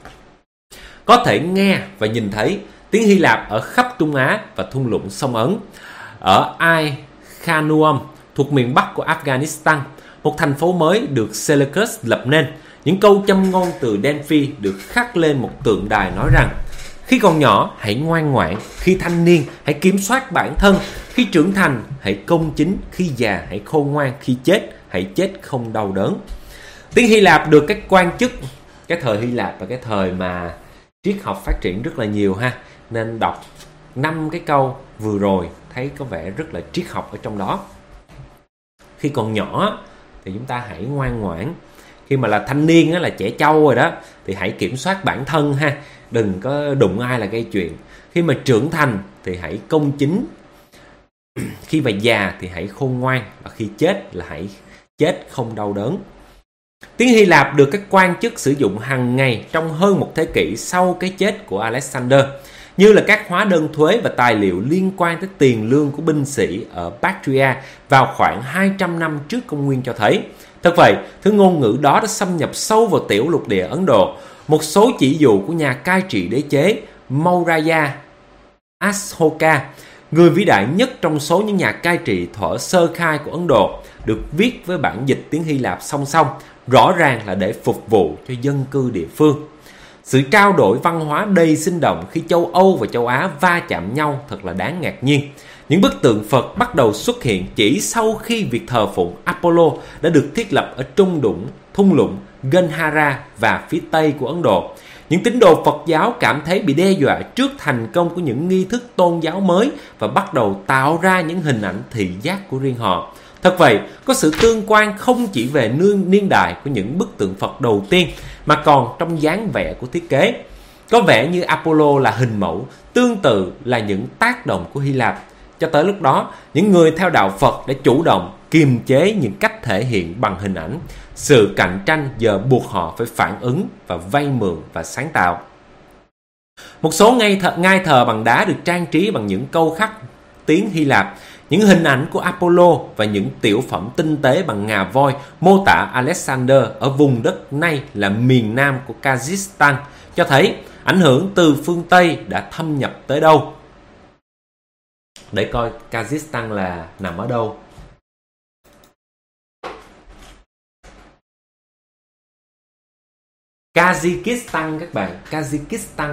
S1: Có thể nghe và nhìn thấy tiếng Hy Lạp ở khắp Trung Á và thung lũng sông Ấn. Ở Ai Khanuum thuộc miền bắc của Afghanistan, một thành phố mới được Seleucus lập nên, những câu châm ngôn từ Delphi được khắc lên một tượng đài nói rằng: khi còn nhỏ hãy ngoan ngoãn, khi thanh niên hãy kiểm soát bản thân, khi trưởng thành hãy công chính, khi già hãy khôn ngoan, khi chết hãy chết không đau đớn. Tiếng Hy Lạp được các quan chức, cái thời Hy Lạp và cái thời mà triết học phát triển rất là nhiều ha, nên đọc 5 cái câu vừa rồi thấy có vẻ rất là triết học ở trong đó. Khi còn nhỏ thì chúng ta hãy ngoan ngoãn, khi mà là thanh niên là trẻ trâu rồi đó thì hãy kiểm soát bản thân ha, đừng có đụng ai là gây chuyện. Khi mà trưởng thành thì hãy công chính, khi mà già thì hãy khôn ngoan, và khi chết là hãy chết không đau đớn. Tiếng Hy Lạp được các quan chức sử dụng hàng ngày trong hơn một thế kỷ sau cái chết của Alexander, như là các hóa đơn thuế và tài liệu liên quan tới tiền lương của binh sĩ ở Bactria vào khoảng 200 năm trước công nguyên cho thấy. Thật vậy, thứ ngôn ngữ đó đã xâm nhập sâu vào tiểu lục địa Ấn Độ. Một số chỉ dụ của nhà cai trị đế chế Maurya Ashoka, người vĩ đại nhất trong số những nhà cai trị thuở sơ khai của Ấn Độ, được viết với bản dịch tiếng Hy Lạp song song, rõ ràng là để phục vụ cho dân cư địa phương. Sự trao đổi văn hóa đầy sinh động khi châu Âu và châu Á va chạm nhau thật là đáng ngạc nhiên. Những bức tượng Phật bắt đầu xuất hiện chỉ sau khi việc thờ phụng Apollo đã được thiết lập ở thung lũng Gandhara và phía tây của Ấn Độ. Những tín đồ Phật giáo cảm thấy bị đe dọa trước thành công của những nghi thức tôn giáo mới và bắt đầu tạo ra những hình ảnh thị giác của riêng họ. Thật vậy, có sự tương quan không chỉ về niên đại của những bức tượng Phật đầu tiên mà còn trong dáng vẻ của thiết kế. Có vẻ như Apollo là hình mẫu, tương tự là những tác động của Hy Lạp. Cho tới lúc đó, những người theo đạo Phật đã chủ động kiềm chế những cách thể hiện bằng hình ảnh. Sự cạnh tranh giờ buộc họ phải phản ứng và vay mượn và sáng tạo. Một số ngai thờ bằng đá được trang trí bằng những câu khắc tiếng Hy Lạp, những hình ảnh của Apollo và những tiểu phẩm tinh tế bằng ngà voi mô tả Alexander ở vùng đất nay là miền nam của Kazakhstan, cho thấy ảnh hưởng từ phương Tây đã thâm nhập tới đâu. Để coi Kazakhstan là nằm ở đâu. Kazakhstan các bạn, Kazakhstan.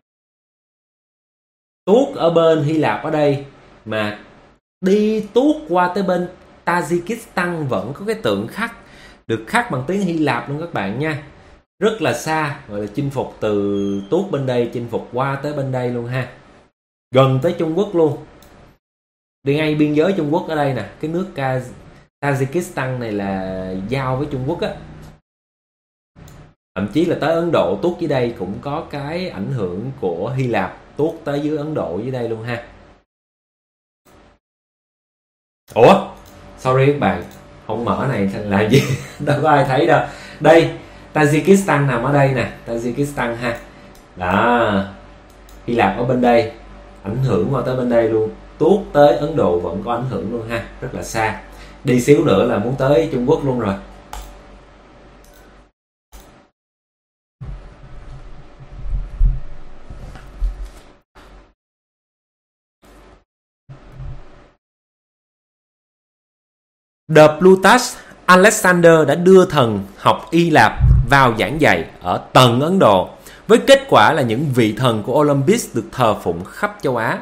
S1: Tuốt ở bên Hy Lạp ở đây, mà đi tuốt qua tới bên Tajikistan vẫn có cái tượng khắc, được khắc bằng tiếng Hy Lạp luôn các bạn nha. Rất là xa, gọi là chinh phục từ tuốt bên đây, chinh phục qua tới bên đây luôn ha. Gần tới Trung Quốc luôn. Đi ngay biên giới Trung Quốc ở đây nè, cái nước Tajikistan này là giao với Trung Quốc á. Thậm chí là tới Ấn Độ tuốt dưới đây cũng có cái ảnh hưởng của Hy Lạp tuốt tới dưới Ấn Độ dưới đây luôn ha. Ủa, sorry các bạn, không mở này làm gì đâu có ai thấy đâu. Đây, Tajikistan nằm ở đây nè, Tajikistan ha. Đó, Hy Lạp ở bên đây, ảnh hưởng vào tới bên đây luôn, tuốt tới Ấn Độ vẫn có ảnh hưởng luôn ha, rất là xa. Đi xíu nữa là muốn tới Trung Quốc luôn rồi. The Plutarch Alexander đã đưa thần học Hy Lạp vào giảng dạy ở tận Ấn Độ, với kết quả là những vị thần của Olympus được thờ phụng khắp châu Á.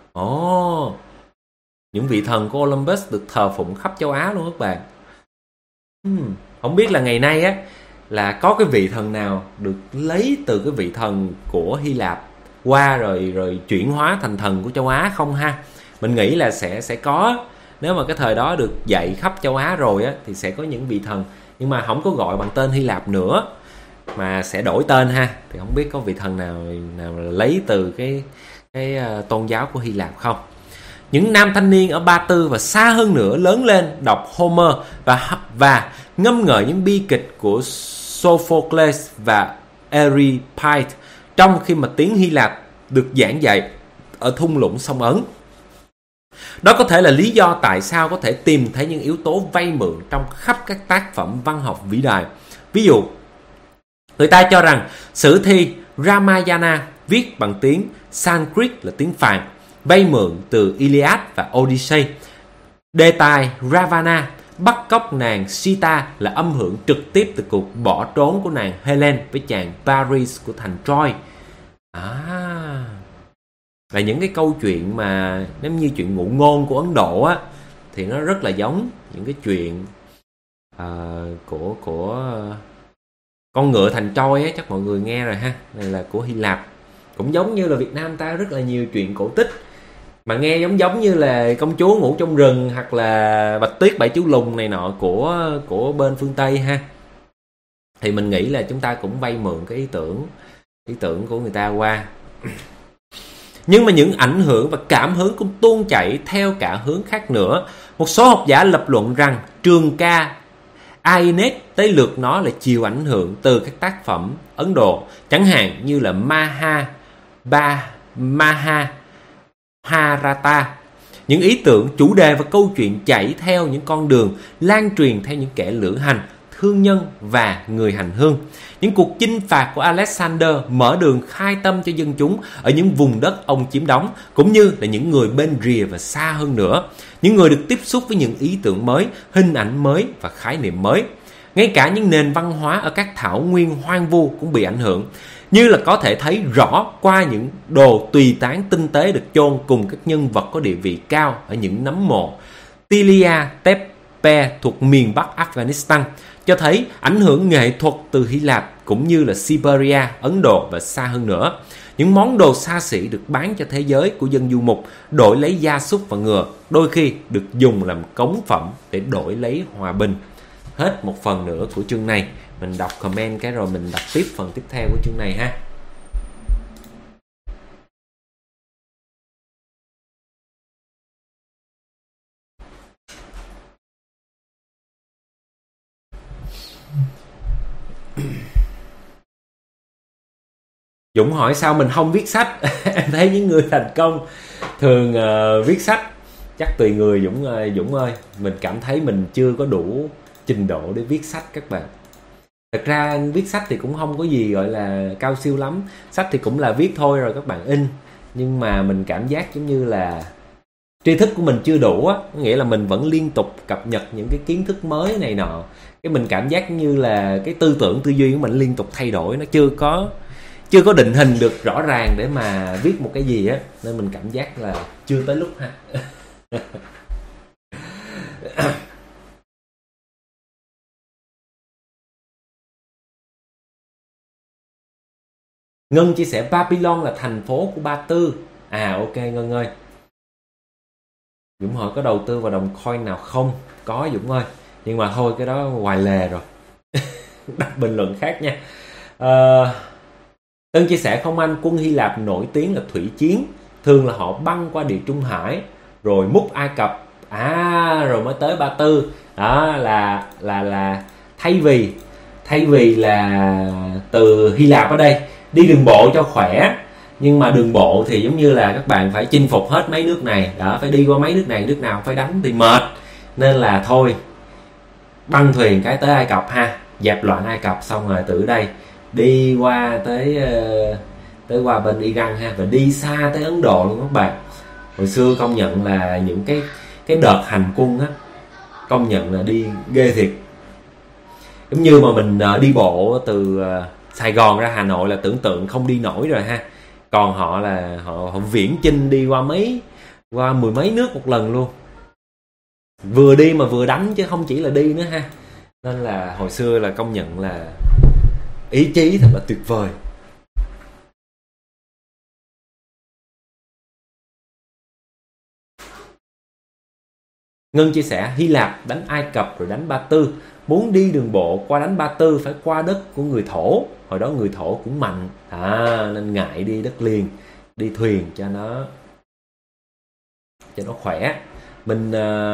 S1: Những vị thần của Olympus được thờ phụng khắp châu Á luôn các bạn. Không biết là ngày nay á là có cái vị thần nào được lấy từ cái vị thần của Hy Lạp qua rồi chuyển hóa thành thần của châu Á không ha? Mình nghĩ là sẽ có. Nếu mà cái thời đó được dạy khắp châu Á rồi á thì sẽ có những vị thần, nhưng mà không có gọi bằng tên Hy Lạp nữa mà sẽ đổi tên ha. Thì không biết có vị thần nào lấy từ cái tôn giáo của Hy Lạp không. Những nam thanh niên ở Ba Tư và xa hơn nữa lớn lên đọc Homer và ngâm ngợi những bi kịch của Sophocles và Euripide, trong khi mà tiếng Hy Lạp được giảng dạy ở thung lũng sông Ấn. Đó có thể là lý do tại sao có thể tìm thấy những yếu tố vay mượn trong khắp các tác phẩm văn học vĩ đại. Ví dụ, người ta cho rằng sử thi Ramayana viết bằng tiếng Sanskrit là tiếng Phạn, vay mượn từ Iliad và Odyssey. Đề tài Ravana bắt cóc nàng Sita là âm hưởng trực tiếp từ cuộc bỏ trốn của nàng Helen với chàng Paris của thành Troy. Là những cái câu chuyện mà nếu như chuyện ngụ ngôn của Ấn Độ á thì nó rất là giống những cái chuyện của con ngựa thành Troy á, chắc mọi người nghe rồi ha. Này là của Hy Lạp. Cũng giống như là Việt Nam ta rất là nhiều chuyện cổ tích mà nghe giống như là Công chúa ngủ trong rừng hoặc là Bạch Tuyết Bảy Chú Lùn này nọ của bên phương Tây ha. Thì mình nghĩ là chúng ta cũng vay mượn cái ý tưởng của người ta qua. Nhưng mà những ảnh hưởng và cảm hứng cũng tuôn chảy theo cả hướng khác nữa. Một số học giả lập luận rằng trường ca Aeneid tới lượt nó là chịu ảnh hưởng từ các tác phẩm Ấn Độ, chẳng hạn như là Mahabharata. Những ý tưởng, chủ đề và câu chuyện chảy theo những con đường, lan truyền theo những kẻ lữ hành, thương nhân và người hành hương. Những cuộc chinh phạt của Alexander mở đường khai tâm cho dân chúng ở những vùng đất ông chiếm đóng, cũng như là những người bên rìa và xa hơn nữa. Những người được tiếp xúc với những ý tưởng mới, hình ảnh mới và khái niệm mới. Ngay cả những nền văn hóa ở các thảo nguyên hoang vu cũng bị ảnh hưởng, như là có thể thấy rõ qua những đồ tùy tán tinh tế được chôn cùng các nhân vật có địa vị cao ở những nấm mộ Tilia Tepe thuộc miền Bắc Afghanistan, cho thấy ảnh hưởng nghệ thuật từ Hy Lạp cũng như là Siberia, Ấn Độ và xa hơn nữa. Những món đồ xa xỉ được bán cho thế giới của dân du mục đổi lấy gia súc và ngựa, đôi khi được dùng làm cống phẩm để đổi lấy hòa bình. Hết một phần nữa của chương này. Mình đọc comment cái rồi mình đọc tiếp phần tiếp theo của chương này ha. Dũng hỏi sao mình không viết sách. Em thấy những người thành công thường viết sách. Chắc tùy người Dũng ơi. Mình cảm thấy mình chưa có đủ trình độ để viết sách các bạn. Thật ra viết sách thì cũng không có gì gọi là cao siêu lắm. Sách thì cũng là viết thôi rồi các bạn in. Nhưng mà mình cảm giác giống như là tri thức của mình chưa đủ á. Nghĩa là mình vẫn liên tục cập nhật những cái kiến thức mới này nọ. Cái mình cảm giác như là cái tư tưởng tư duy của mình liên tục thay đổi. Nó chưa có định hình được rõ ràng để mà viết một cái gì á. Nên mình cảm giác là chưa tới lúc ha. Ngân chia sẻ Babylon là thành phố của Ba Tư. Ok Ngân ơi. Dũng hỏi có đầu tư vào đồng coin nào không? Có Dũng ơi. Nhưng mà thôi cái đó ngoài lề rồi. Đọc bình luận khác nha. Tân chia sẻ không anh, quân Hy Lạp nổi tiếng là thủy chiến, thường là họ băng qua Địa Trung Hải rồi múc Ai Cập, rồi mới tới Ba Tư. Đó là thay vì là từ Hy Lạp ở đây đi đường bộ cho khỏe, nhưng mà đường bộ thì giống như là các bạn phải chinh phục hết mấy nước này đó, phải đi qua mấy nước này, nước nào phải đánh thì mệt, nên là thôi băng thuyền cái tới Ai Cập ha, dẹp loạn Ai Cập xong rồi từ đây đi qua tới qua bên Iran ha, và đi xa tới Ấn Độ luôn các bạn. Hồi xưa công nhận là những cái đợt hành quân á, công nhận là đi ghê thiệt. Giống như mà mình đi bộ từ Sài Gòn ra Hà Nội là tưởng tượng không đi nổi rồi ha, còn họ là họ viễn chinh đi qua mười mấy nước một lần luôn, vừa đi mà vừa đánh chứ không chỉ là đi nữa ha. Nên là hồi xưa là công nhận là ý chí thật là tuyệt vời. Ngân chia sẻ Hy Lạp đánh Ai Cập rồi đánh Ba Tư, muốn đi đường bộ qua đánh Ba Tư phải qua đất của người Thổ, hồi đó người Thổ cũng mạnh nên ngại đi đất liền, đi thuyền cho nó khỏe. Mình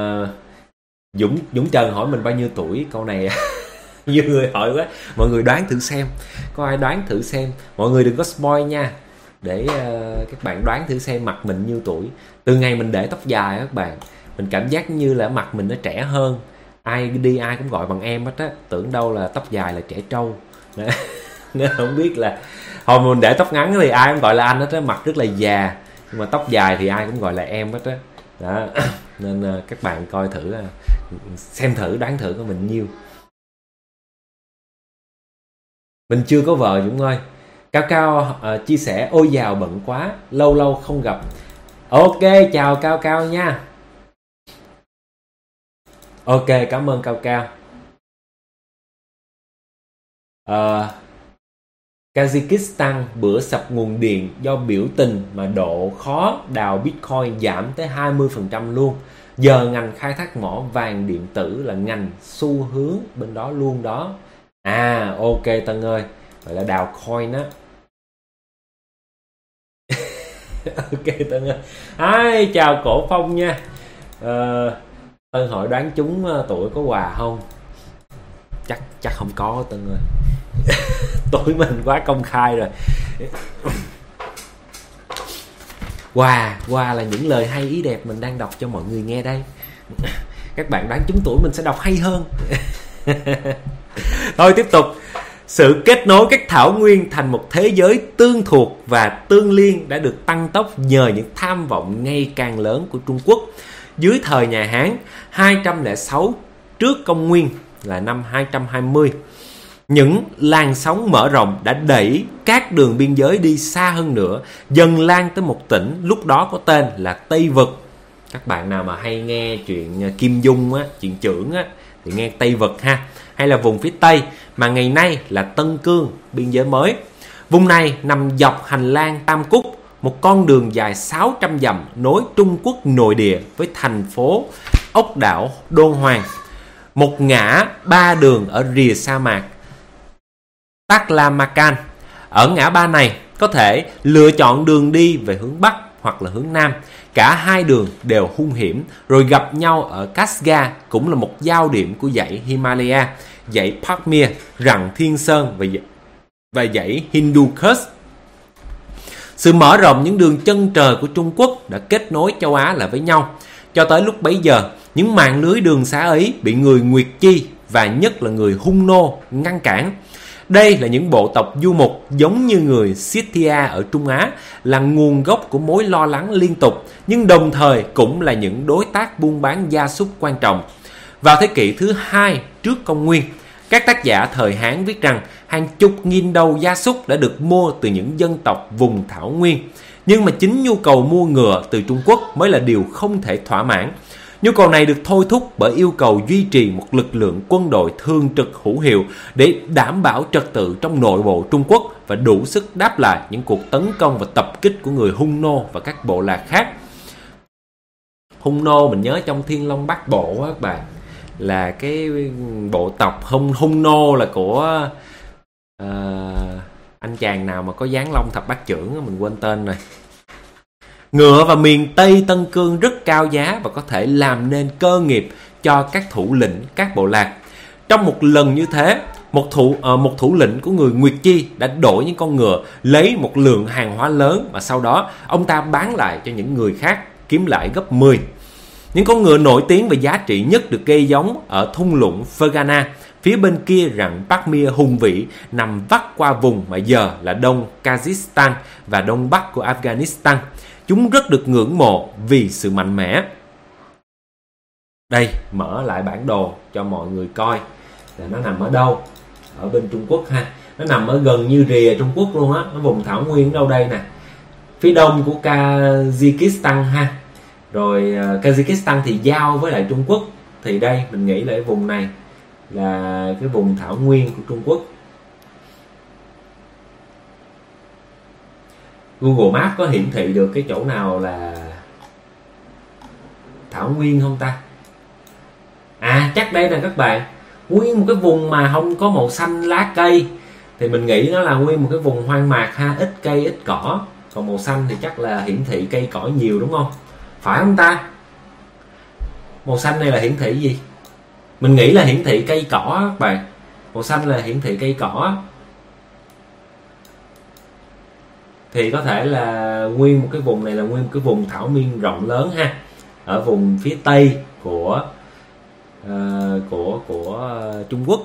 S1: Dũng Trần hỏi mình bao nhiêu tuổi, câu này nhiều người hỏi quá, mọi người đoán thử xem, có ai đoán thử xem, mọi người đừng có spoil nha, để các bạn đoán thử xem mặt mình nhiêu tuổi. Từ ngày mình để tóc dài các bạn, mình cảm giác như là mặt mình nó trẻ hơn, ai cũng gọi bằng em hết á, tưởng đâu là tóc dài là trẻ trâu. Nên không biết là hồi mình để tóc ngắn thì ai cũng gọi là anh hết á, mặt rất là già, nhưng mà tóc dài thì ai cũng gọi là em hết á. Đó. Nên các bạn coi thử, xem thử, đoán thử của mình nhiêu. Mình chưa có vợ Dũng ơi. Cao chia sẻ ôi giàu bận quá, lâu không gặp. Ok, chào Cao nha. Ok, cảm ơn Cao. Kazakhstan bữa sập nguồn điện do biểu tình mà độ khó đào Bitcoin giảm tới 20% luôn. Giờ ngành khai thác mỏ vàng điện tử là ngành xu hướng bên đó luôn đó. Ok Tân ơi, vậy là đào coin á. Ok Tân ơi. Chào Cổ Phong nha. Tân hỏi đoán chúng tuổi có quà không? Chắc không có Tân ơi. Tuổi mình quá công khai rồi. Quà là những lời hay ý đẹp mình đang đọc cho mọi người nghe đây. Các bạn đoán trúng tuổi mình sẽ đọc hay hơn. Thôi tiếp tục. Sự kết nối các thảo nguyên thành một thế giới tương thuộc và tương liên đã được tăng tốc nhờ những tham vọng ngày càng lớn của Trung Quốc. Dưới thời nhà Hán 206 trước công nguyên là năm 220, những làn sóng mở rộng đã đẩy các đường biên giới đi xa hơn nữa, dần lan tới một tỉnh lúc đó có tên là Tây Vực. Các bạn nào mà hay nghe chuyện Kim Dung á, chuyện Chưởng á, thì nghe Tây Vực ha, hay là vùng phía Tây mà ngày nay là Tân Cương, biên giới mới. Vùng này nằm dọc hành lang Tam Cúc, một con đường dài 600 dặm nối Trung Quốc nội địa với thành phố ốc đảo Đôn Hoàng. Một ngã ba đường ở rìa sa mạc Taklamakan. Ở ngã ba này có thể lựa chọn đường đi về hướng Bắc hoặc là hướng Nam. Cả hai đường đều hung hiểm, rồi gặp nhau ở Kashgar, cũng là một giao điểm của dãy Himalaya, dãy Pamir, rặng Thiên Sơn và dãy Hindu Kush. Sự mở rộng những đường chân trời của Trung Quốc đã kết nối châu Á lại với nhau. Cho tới lúc bấy giờ, những mạng lưới đường xá ấy bị người Nguyệt Chi và nhất là người Hung Nô ngăn cản. Đây là những bộ tộc du mục giống như người Scythia ở Trung Á, là nguồn gốc của mối lo lắng liên tục, nhưng đồng thời cũng là những đối tác buôn bán gia súc quan trọng. Vào thế kỷ thứ 2 trước công nguyên, các tác giả thời Hán viết rằng hàng chục nghìn đầu gia súc đã được mua từ những dân tộc vùng thảo nguyên. Nhưng mà chính nhu cầu mua ngựa từ Trung Quốc mới là điều không thể thỏa mãn. Nhu cầu này được thôi thúc bởi yêu cầu duy trì một lực lượng quân đội thường trực hữu hiệu để đảm bảo trật tự trong nội bộ Trung Quốc và đủ sức đáp lại những cuộc tấn công và tập kích của người Hung Nô và các bộ lạc khác. Hung Nô mình nhớ trong Thiên Long Bát Bộ các bạn, là cái bộ tộc Hung Nô là của Anh chàng nào mà có dáng long thập bát chưởng mình quên tên rồi. Ngựa và miền Tây Tân Cương rất cao giá và có thể làm nên cơ nghiệp cho các thủ lĩnh các bộ lạc. Trong một lần như thế, một thủ lĩnh của người Nguyệt Chi đã đổi những con ngựa, lấy một lượng hàng hóa lớn và sau đó ông ta bán lại cho những người khác, kiếm lại gấp 10. Những con ngựa nổi tiếng và giá trị nhất được gây giống ở thung lũng Fergana, phía bên kia rặng Pamir hùng vĩ nằm vắt qua vùng mà giờ là đông Kazakhstan và đông bắc của Afghanistan. Chúng rất được ngưỡng mộ vì sự mạnh mẽ. Đây, mở lại bản đồ cho mọi người coi là nó nằm ở đâu. Ở bên Trung Quốc ha. Nó nằm ở gần như rìa Trung Quốc luôn á. Nó vùng thảo nguyên đâu đây nè. Phía đông của Kazakhstan ha. Rồi Kazakhstan thì giao với lại Trung Quốc. Thì đây mình nghĩ là cái vùng này là cái vùng thảo nguyên của Trung Quốc. Google Maps có hiển thị được cái chỗ nào là thảo nguyên không ta? À chắc đây nè các bạn. Nguyên một cái vùng mà không có màu xanh lá cây thì mình nghĩ nó là nguyên một cái vùng hoang mạc ha, ít cây ít cỏ. Còn màu xanh thì chắc là hiển thị cây cỏ nhiều đúng không? Phải không ta? Màu xanh này là hiển thị gì? Mình nghĩ là hiển thị cây cỏ các bạn. Màu xanh là hiển thị cây cỏ. Thì có thể là nguyên một cái vùng này là nguyên một cái vùng thảo nguyên rộng lớn ha. Ở vùng phía tây của Trung Quốc.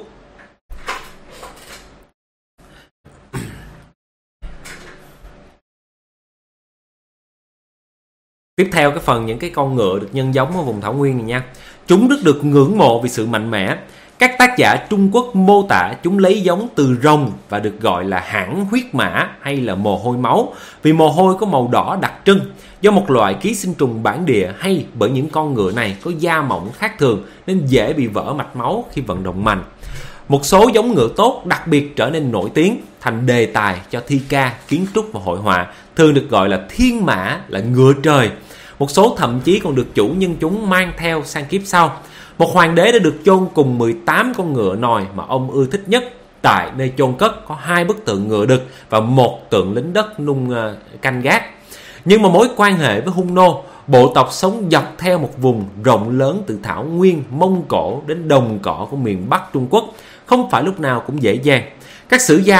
S1: Tiếp theo cái phần những cái con ngựa được nhân giống ở vùng thảo nguyên này nha. Chúng rất được ngưỡng mộ vì sự mạnh mẽ. Các tác giả Trung Quốc mô tả chúng lấy giống từ rồng và được gọi là hãng huyết mã hay là mồ hôi máu, vì mồ hôi có màu đỏ đặc trưng do một loại ký sinh trùng bản địa hay bởi những con ngựa này có da mỏng khác thường nên dễ bị vỡ mạch máu khi vận động mạnh. Một số giống ngựa tốt đặc biệt trở nên nổi tiếng thành đề tài cho thi ca, kiến trúc và hội họa, thường được gọi là thiên mã, là ngựa trời. Một số thậm chí còn được chủ nhân chúng mang theo sang kiếp sau. Một hoàng đế đã được chôn cùng 18 con ngựa nòi mà ông ưa thích nhất. Tại nơi chôn cất có 2 bức tượng ngựa đực và 1 tượng lính đất nung canh gác. Nhưng mà mối quan hệ với Hung Nô, bộ tộc sống dọc theo một vùng rộng lớn từ thảo nguyên Mông Cổ đến đồng cỏ của miền Bắc Trung Quốc, không phải lúc nào cũng dễ dàng. Các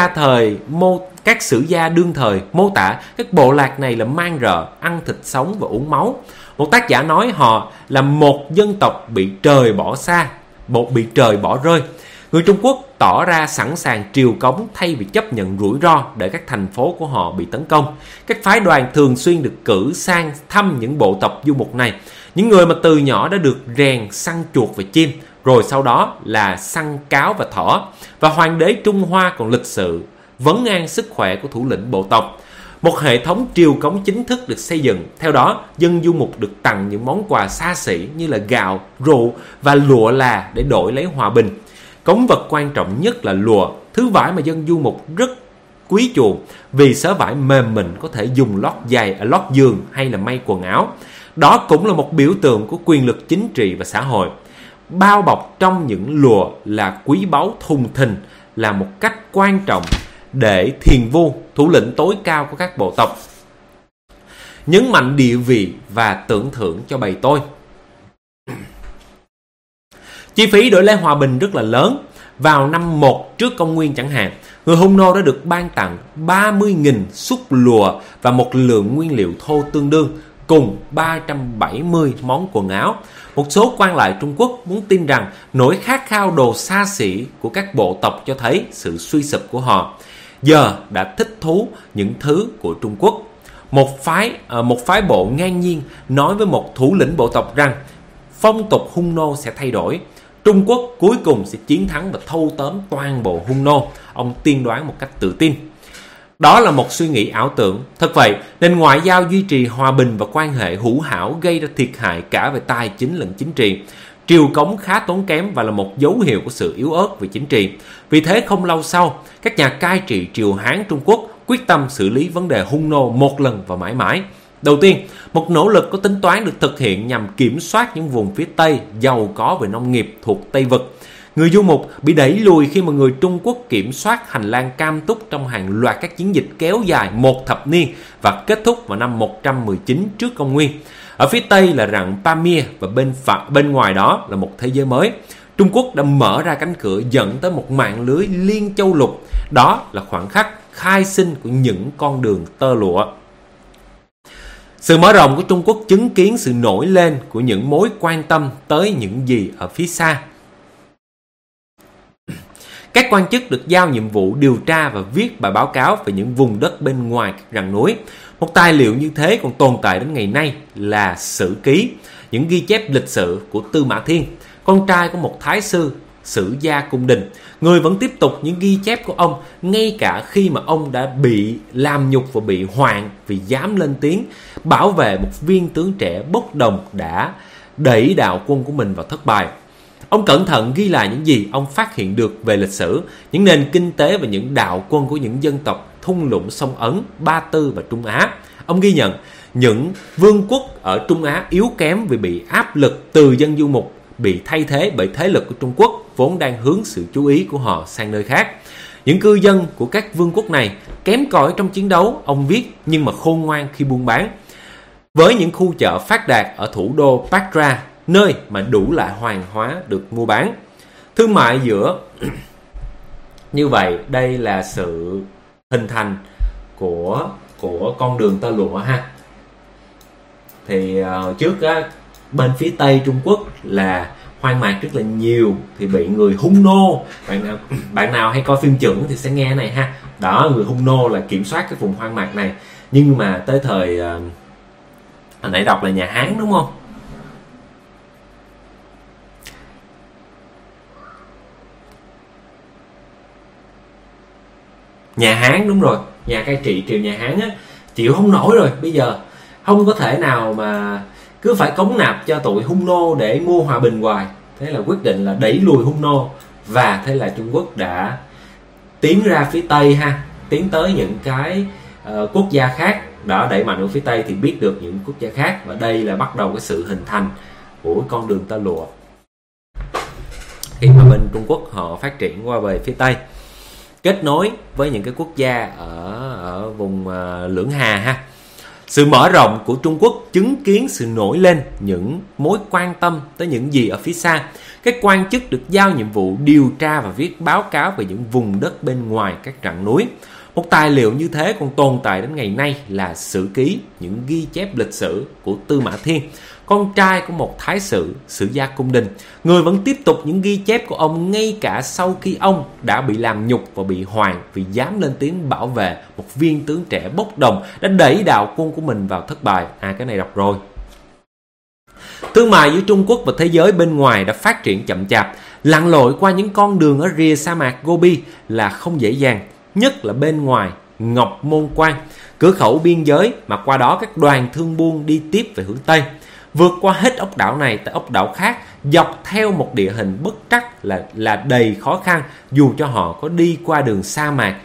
S1: sử gia đương thời mô tả các bộ lạc này là man rợ, ăn thịt sống và uống máu. Một tác giả nói họ là một dân tộc bị trời bỏ rơi. Người Trung Quốc tỏ ra sẵn sàng triều cống thay vì chấp nhận rủi ro để các thành phố của họ bị tấn công. Các phái đoàn thường xuyên được cử sang thăm những bộ tộc du mục này. Những người mà từ nhỏ đã được rèn săn chuột và chim, rồi sau đó là săn cáo và thỏ. Và hoàng đế Trung Hoa còn lịch sự vấn an sức khỏe của thủ lĩnh bộ tộc. Một hệ thống triều cống chính thức được xây dựng. Theo đó, dân du mục được tặng những món quà xa xỉ như là gạo, rượu và lụa là để đổi lấy hòa bình. Cống vật quan trọng nhất là lụa, thứ vải mà dân du mục rất quý chuộng vì sớ vải mềm mịn có thể dùng lót giường hay là may quần áo. Đó cũng là một biểu tượng của quyền lực chính trị và xã hội. Bao bọc trong những lụa là quý báu thùng thình, là một cách quan trọng để Thiền Vu, thủ lĩnh tối cao của các bộ tộc, nhấn mạnh địa vị và tưởng thưởng cho bầy tôi. Chi phí đổi lấy hòa bình rất là lớn. Vào năm 1 trước công nguyên chẳng hạn, người Hung Nô đã được ban tặng 30.000 xúc lụa và một lượng nguyên liệu thô tương đương, cùng 370 món quần áo. Một số quan lại Trung Quốc muốn tin rằng nỗi khát khao đồ xa xỉ của các bộ tộc cho thấy sự suy sụp của họ giờ đã thích thú những thứ của Trung Quốc. Một phái bộ ngang nhiên nói với một thủ lĩnh bộ tộc rằng phong tục Hung Nô sẽ thay đổi. Trung Quốc cuối cùng sẽ chiến thắng và thâu tóm toàn bộ Hung Nô. Ông tiên đoán một cách tự tin. Đó là một suy nghĩ ảo tưởng. Thật vậy, nên ngoại giao duy trì hòa bình và quan hệ hữu hảo gây ra thiệt hại cả về tài chính lẫn chính trị. Triều cống khá tốn kém và là một dấu hiệu của sự yếu ớt về chính trị. Vì thế không lâu sau, các nhà cai trị triều Hán Trung Quốc quyết tâm xử lý vấn đề Hung Nô một lần và mãi mãi. Đầu tiên, một nỗ lực có tính toán được thực hiện nhằm kiểm soát những vùng phía Tây giàu có về nông nghiệp thuộc Tây Vực. Người du mục bị đẩy lùi khi mà người Trung Quốc kiểm soát hành lang Cam Túc trong hàng loạt các chiến dịch kéo dài một thập niên và kết thúc vào năm 119 trước công nguyên. Ở phía tây là rặng Pamir và bên ngoài đó là một thế giới mới. Trung Quốc đã mở ra cánh cửa dẫn tới một mạng lưới liên châu lục. Đó là khoảnh khắc khai sinh của những con đường tơ lụa. Sự mở rộng của Trung Quốc chứng kiến sự nổi lên của những mối quan tâm tới những gì ở phía xa. Các quan chức được giao nhiệm vụ điều tra và viết bài báo cáo về những vùng đất bên ngoài các rặng núi. Một tài liệu như thế còn tồn tại đến ngày nay là sử ký, những ghi chép lịch sử của Tư Mã Thiên, con trai của một thái sư Sử Gia Cung Đình. Người vẫn tiếp tục những ghi chép của ông ngay cả khi mà ông đã bị làm nhục và bị hoạn vì dám lên tiếng bảo vệ một viên tướng trẻ bốc đồng đã đẩy đạo quân của mình vào thất bại. Ông cẩn thận ghi lại những gì ông phát hiện được về lịch sử, những nền kinh tế và những đạo quân của những dân tộc thung lũng sông Ấn, Ba Tư và Trung Á. Ông ghi nhận những vương quốc ở Trung Á yếu kém vì bị áp lực từ dân du mục, bị thay thế bởi thế lực của Trung Quốc vốn đang hướng sự chú ý của họ sang nơi khác. Những cư dân của các vương quốc này kém cỏi trong chiến đấu, ông viết, nhưng mà khôn ngoan khi buôn bán. Với những khu chợ phát đạt ở thủ đô Petra, nơi mà đủ loại hàng hóa được mua bán, thương mại giữa như vậy, đây là sự hình thành của con đường tơ lụa ha. Thì trước á, bên phía tây Trung Quốc là hoang mạc rất là nhiều thì bị người Hung Nô. Bạn nào hay coi phim chưởng thì sẽ nghe cái này ha. Đó, người Hung Nô là kiểm soát cái vùng hoang mạc này. Nhưng mà tới thời hồi nãy đọc là nhà Hán đúng không? Nhà Hán đúng rồi, nhà cai trị triều nhà Hán á, chịu không nổi rồi, bây giờ không có thể nào mà cứ phải cống nạp cho tụi Hung Nô để mua hòa bình hoài. Thế là quyết định là đẩy lùi Hung Nô, và thế là Trung Quốc đã tiến ra phía Tây ha, tiến tới những cái quốc gia khác. Đó, đẩy mạnh ở phía Tây thì biết được những quốc gia khác, và đây là bắt đầu cái sự hình thành của con đường tơ lụa khi mà bên Trung Quốc họ phát triển qua về phía Tây, kết nối với những cái quốc gia ở vùng Lưỡng Hà ha. Sự mở rộng của Trung Quốc chứng kiến sự nổi lên những mối quan tâm tới những gì ở phía xa. Các quan chức được giao nhiệm vụ điều tra và viết báo cáo về những vùng đất bên ngoài các rặng núi. Một tài liệu như thế còn tồn tại đến ngày nay là sử ký, những ghi chép lịch sử của Tư Mã Thiên, con trai của một thái sử Sử Gia Cung Đình. Người vẫn tiếp tục những ghi chép của ông ngay cả sau khi ông đã bị làm nhục và bị hoạn vì dám lên tiếng bảo vệ một viên tướng trẻ bốc đồng đã đẩy đạo quân của mình vào thất bại. Cái này đọc rồi. Thương mại giữa Trung Quốc và thế giới bên ngoài đã phát triển chậm chạp. Lặn lội qua những con đường ở rìa sa mạc Gobi là không dễ dàng, nhất là bên ngoài Ngọc Môn Quan, cửa khẩu biên giới mà qua đó các đoàn thương buôn đi tiếp về hướng Tây. Vượt qua hết ốc đảo này tới ốc đảo khác, dọc theo một địa hình bất trắc là đầy khó khăn, dù cho họ có đi qua đường sa mạc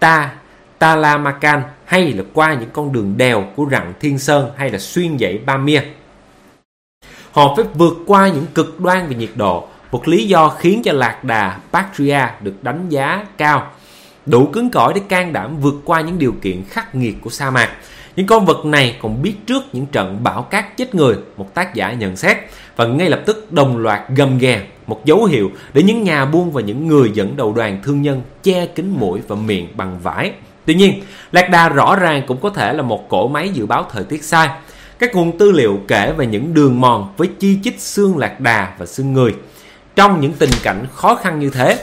S1: Taklamakan hay là qua những con đường đèo của rặng Thiên Sơn hay là xuyên dãy Pamir. Họ phải vượt qua những cực đoan về nhiệt độ, một lý do khiến cho lạc đà Bactria được đánh giá cao, đủ cứng cỏi để can đảm vượt qua những điều kiện khắc nghiệt của sa mạc. Những con vật này còn biết trước những trận bão cát chết người, một tác giả nhận xét, và ngay lập tức đồng loạt gầm ghè, một dấu hiệu để những nhà buôn và những người dẫn đầu đoàn thương nhân che kín mũi và miệng bằng vải. Tuy nhiên, lạc đà rõ ràng cũng có thể là một cỗ máy dự báo thời tiết sai. Các nguồn tư liệu kể về những đường mòn với chi chít xương lạc đà và xương người. Trong những tình cảnh khó khăn như thế,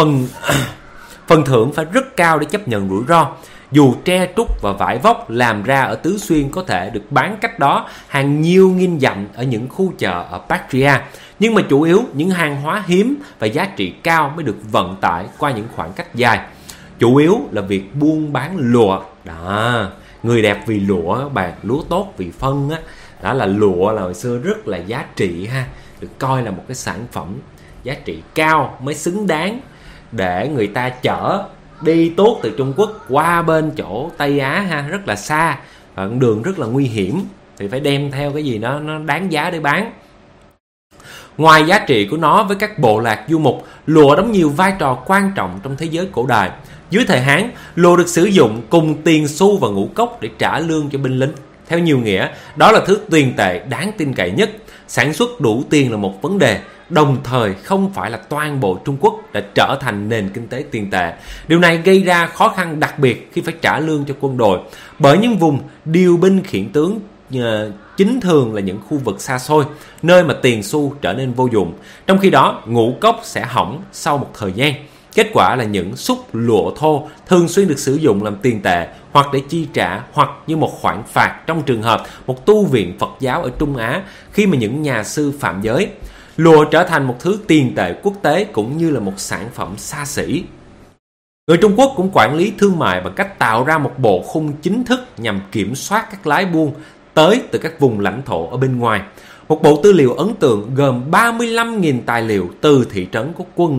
S1: phần thưởng phải rất cao để chấp nhận rủi ro. Dù tre trúc và vải vóc làm ra ở Tứ Xuyên có thể được bán cách đó hàng nhiêu nghìn dặm ở những khu chợ ở Bactria, nhưng mà chủ yếu những hàng hóa hiếm và giá trị cao mới được vận tải qua những khoảng cách dài. Chủ yếu là việc buôn bán lụa. Đó, người đẹp vì lụa, bạn, lúa tốt vì phân á. Đó là lụa là hồi xưa rất là giá trị ha, được coi là một cái sản phẩm giá trị cao mới xứng đáng để người ta chở đi tốt từ Trung Quốc qua bên chỗ Tây Á ha, rất là xa và đường rất là nguy hiểm, thì phải đem theo cái gì đó nó đáng giá để bán. Ngoài giá trị của nó với các bộ lạc du mục, lụa đóng nhiều vai trò quan trọng trong thế giới cổ đại. Dưới thời Hán, lụa được sử dụng cùng tiền xu và ngũ cốc để trả lương cho binh lính. Theo nhiều nghĩa, đó là thứ tiền tệ đáng tin cậy nhất. Sản xuất đủ tiền là một vấn đề, đồng thời không phải là toàn bộ Trung Quốc đã trở thành nền kinh tế tiền tệ. Điều này gây ra khó khăn đặc biệt khi phải trả lương cho quân đội, bởi những vùng điều binh khiển tướng chính thường là những khu vực xa xôi, nơi mà tiền xu trở nên vô dụng. Trong khi đó, ngũ cốc sẽ hỏng sau một thời gian. Kết quả là những xúc lụa thô thường xuyên được sử dụng làm tiền tệ, hoặc để chi trả, hoặc như một khoản phạt trong trường hợp một tu viện Phật giáo ở Trung Á khi mà những nhà sư phạm giới. Lụa trở thành một thứ tiền tệ quốc tế cũng như là một sản phẩm xa xỉ. Người Trung Quốc cũng quản lý thương mại bằng cách tạo ra một bộ khung chính thức nhằm kiểm soát các lái buôn tới từ các vùng lãnh thổ ở bên ngoài. Một bộ tư liệu ấn tượng gồm 35.000 tài liệu từ thị trấn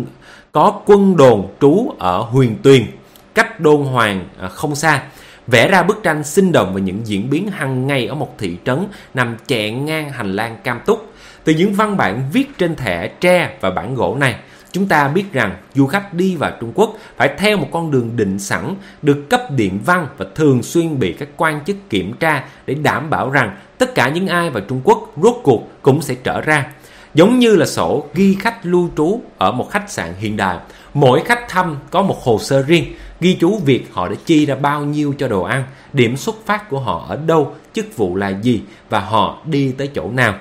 S1: có quân đồn trú ở Huyền Tuyền, cách Đôn Hoàng không xa, vẽ ra bức tranh sinh động về những diễn biến hàng ngày ở một thị trấn nằm chẹn ngang hành lang Cam Túc. Từ những văn bản viết trên thẻ tre và bản gỗ này, chúng ta biết rằng du khách đi vào Trung Quốc phải theo một con đường định sẵn, được cấp điện văn và thường xuyên bị các quan chức kiểm tra để đảm bảo rằng tất cả những ai vào Trung Quốc rốt cuộc cũng sẽ trở ra. Giống như là sổ ghi khách lưu trú ở một khách sạn hiện đại, mỗi khách thăm có một hồ sơ riêng, ghi chú việc họ đã chi ra bao nhiêu cho đồ ăn, điểm xuất phát của họ ở đâu, chức vụ là gì và họ đi tới chỗ nào.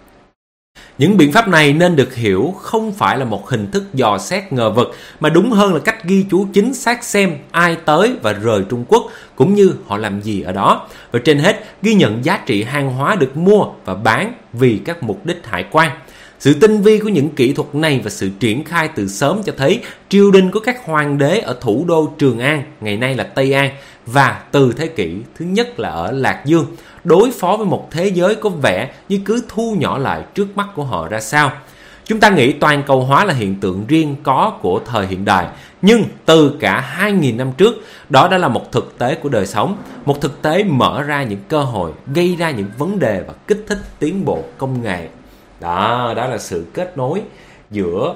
S1: Những biện pháp này nên được hiểu không phải là một hình thức dò xét ngờ vực, mà đúng hơn là cách ghi chú chính xác xem ai tới và rời Trung Quốc, cũng như họ làm gì ở đó. Và trên hết, ghi nhận giá trị hàng hóa được mua và bán vì các mục đích hải quan. Sự tinh vi của những kỹ thuật này và sự triển khai từ sớm cho thấy triều đình của các hoàng đế ở thủ đô Trường An, ngày nay là Tây An, và từ thế kỷ thứ nhất là ở Lạc Dương, đối phó với một thế giới có vẻ như cứ thu nhỏ lại trước mắt của họ ra sao. Chúng ta nghĩ toàn cầu hóa là hiện tượng riêng có của thời hiện đại, nhưng từ cả 2.000 năm trước, đó đã là một thực tế của đời sống, một thực tế mở ra những cơ hội, gây ra những vấn đề và kích thích tiến bộ công nghệ. Đó là sự kết nối giữa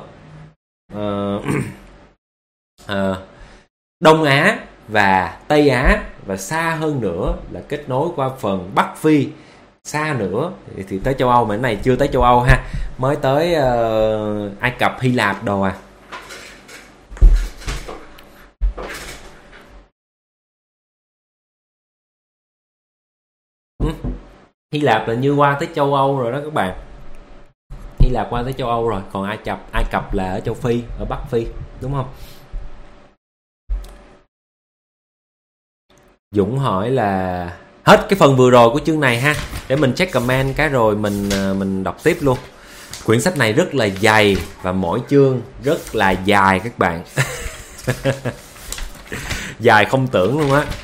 S1: Đông Á và Tây Á, và xa hơn nữa là kết nối qua phần Bắc Phi, xa nữa thì tới châu Âu, mà cái này chưa tới châu Âu ha, mới tới Ai Cập, Hy Lạp đồ à. Hy Lạp là như qua tới châu Âu rồi đó các bạn. Hy Lạp qua tới châu Âu rồi, còn Ai Cập là ở châu Phi, ở Bắc Phi, đúng không? Dũng hỏi là hết cái phần vừa rồi của chương này ha, để mình check comment cái rồi mình đọc tiếp luôn. Quyển sách này rất là dày và mỗi chương rất là dài các bạn. Dài không tưởng luôn á.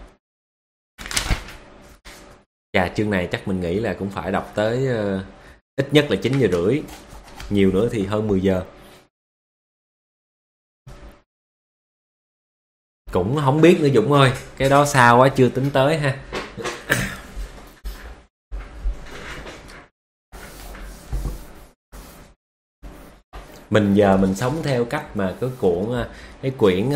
S1: Chương này chắc mình nghĩ là cũng phải đọc tới ít nhất là 9 giờ rưỡi, nhiều nữa thì hơn 10 giờ. Cũng không biết nữa Dũng ơi, cái đó sao quá chưa tính tới ha. Mình giờ mình sống theo cách mà cái quyển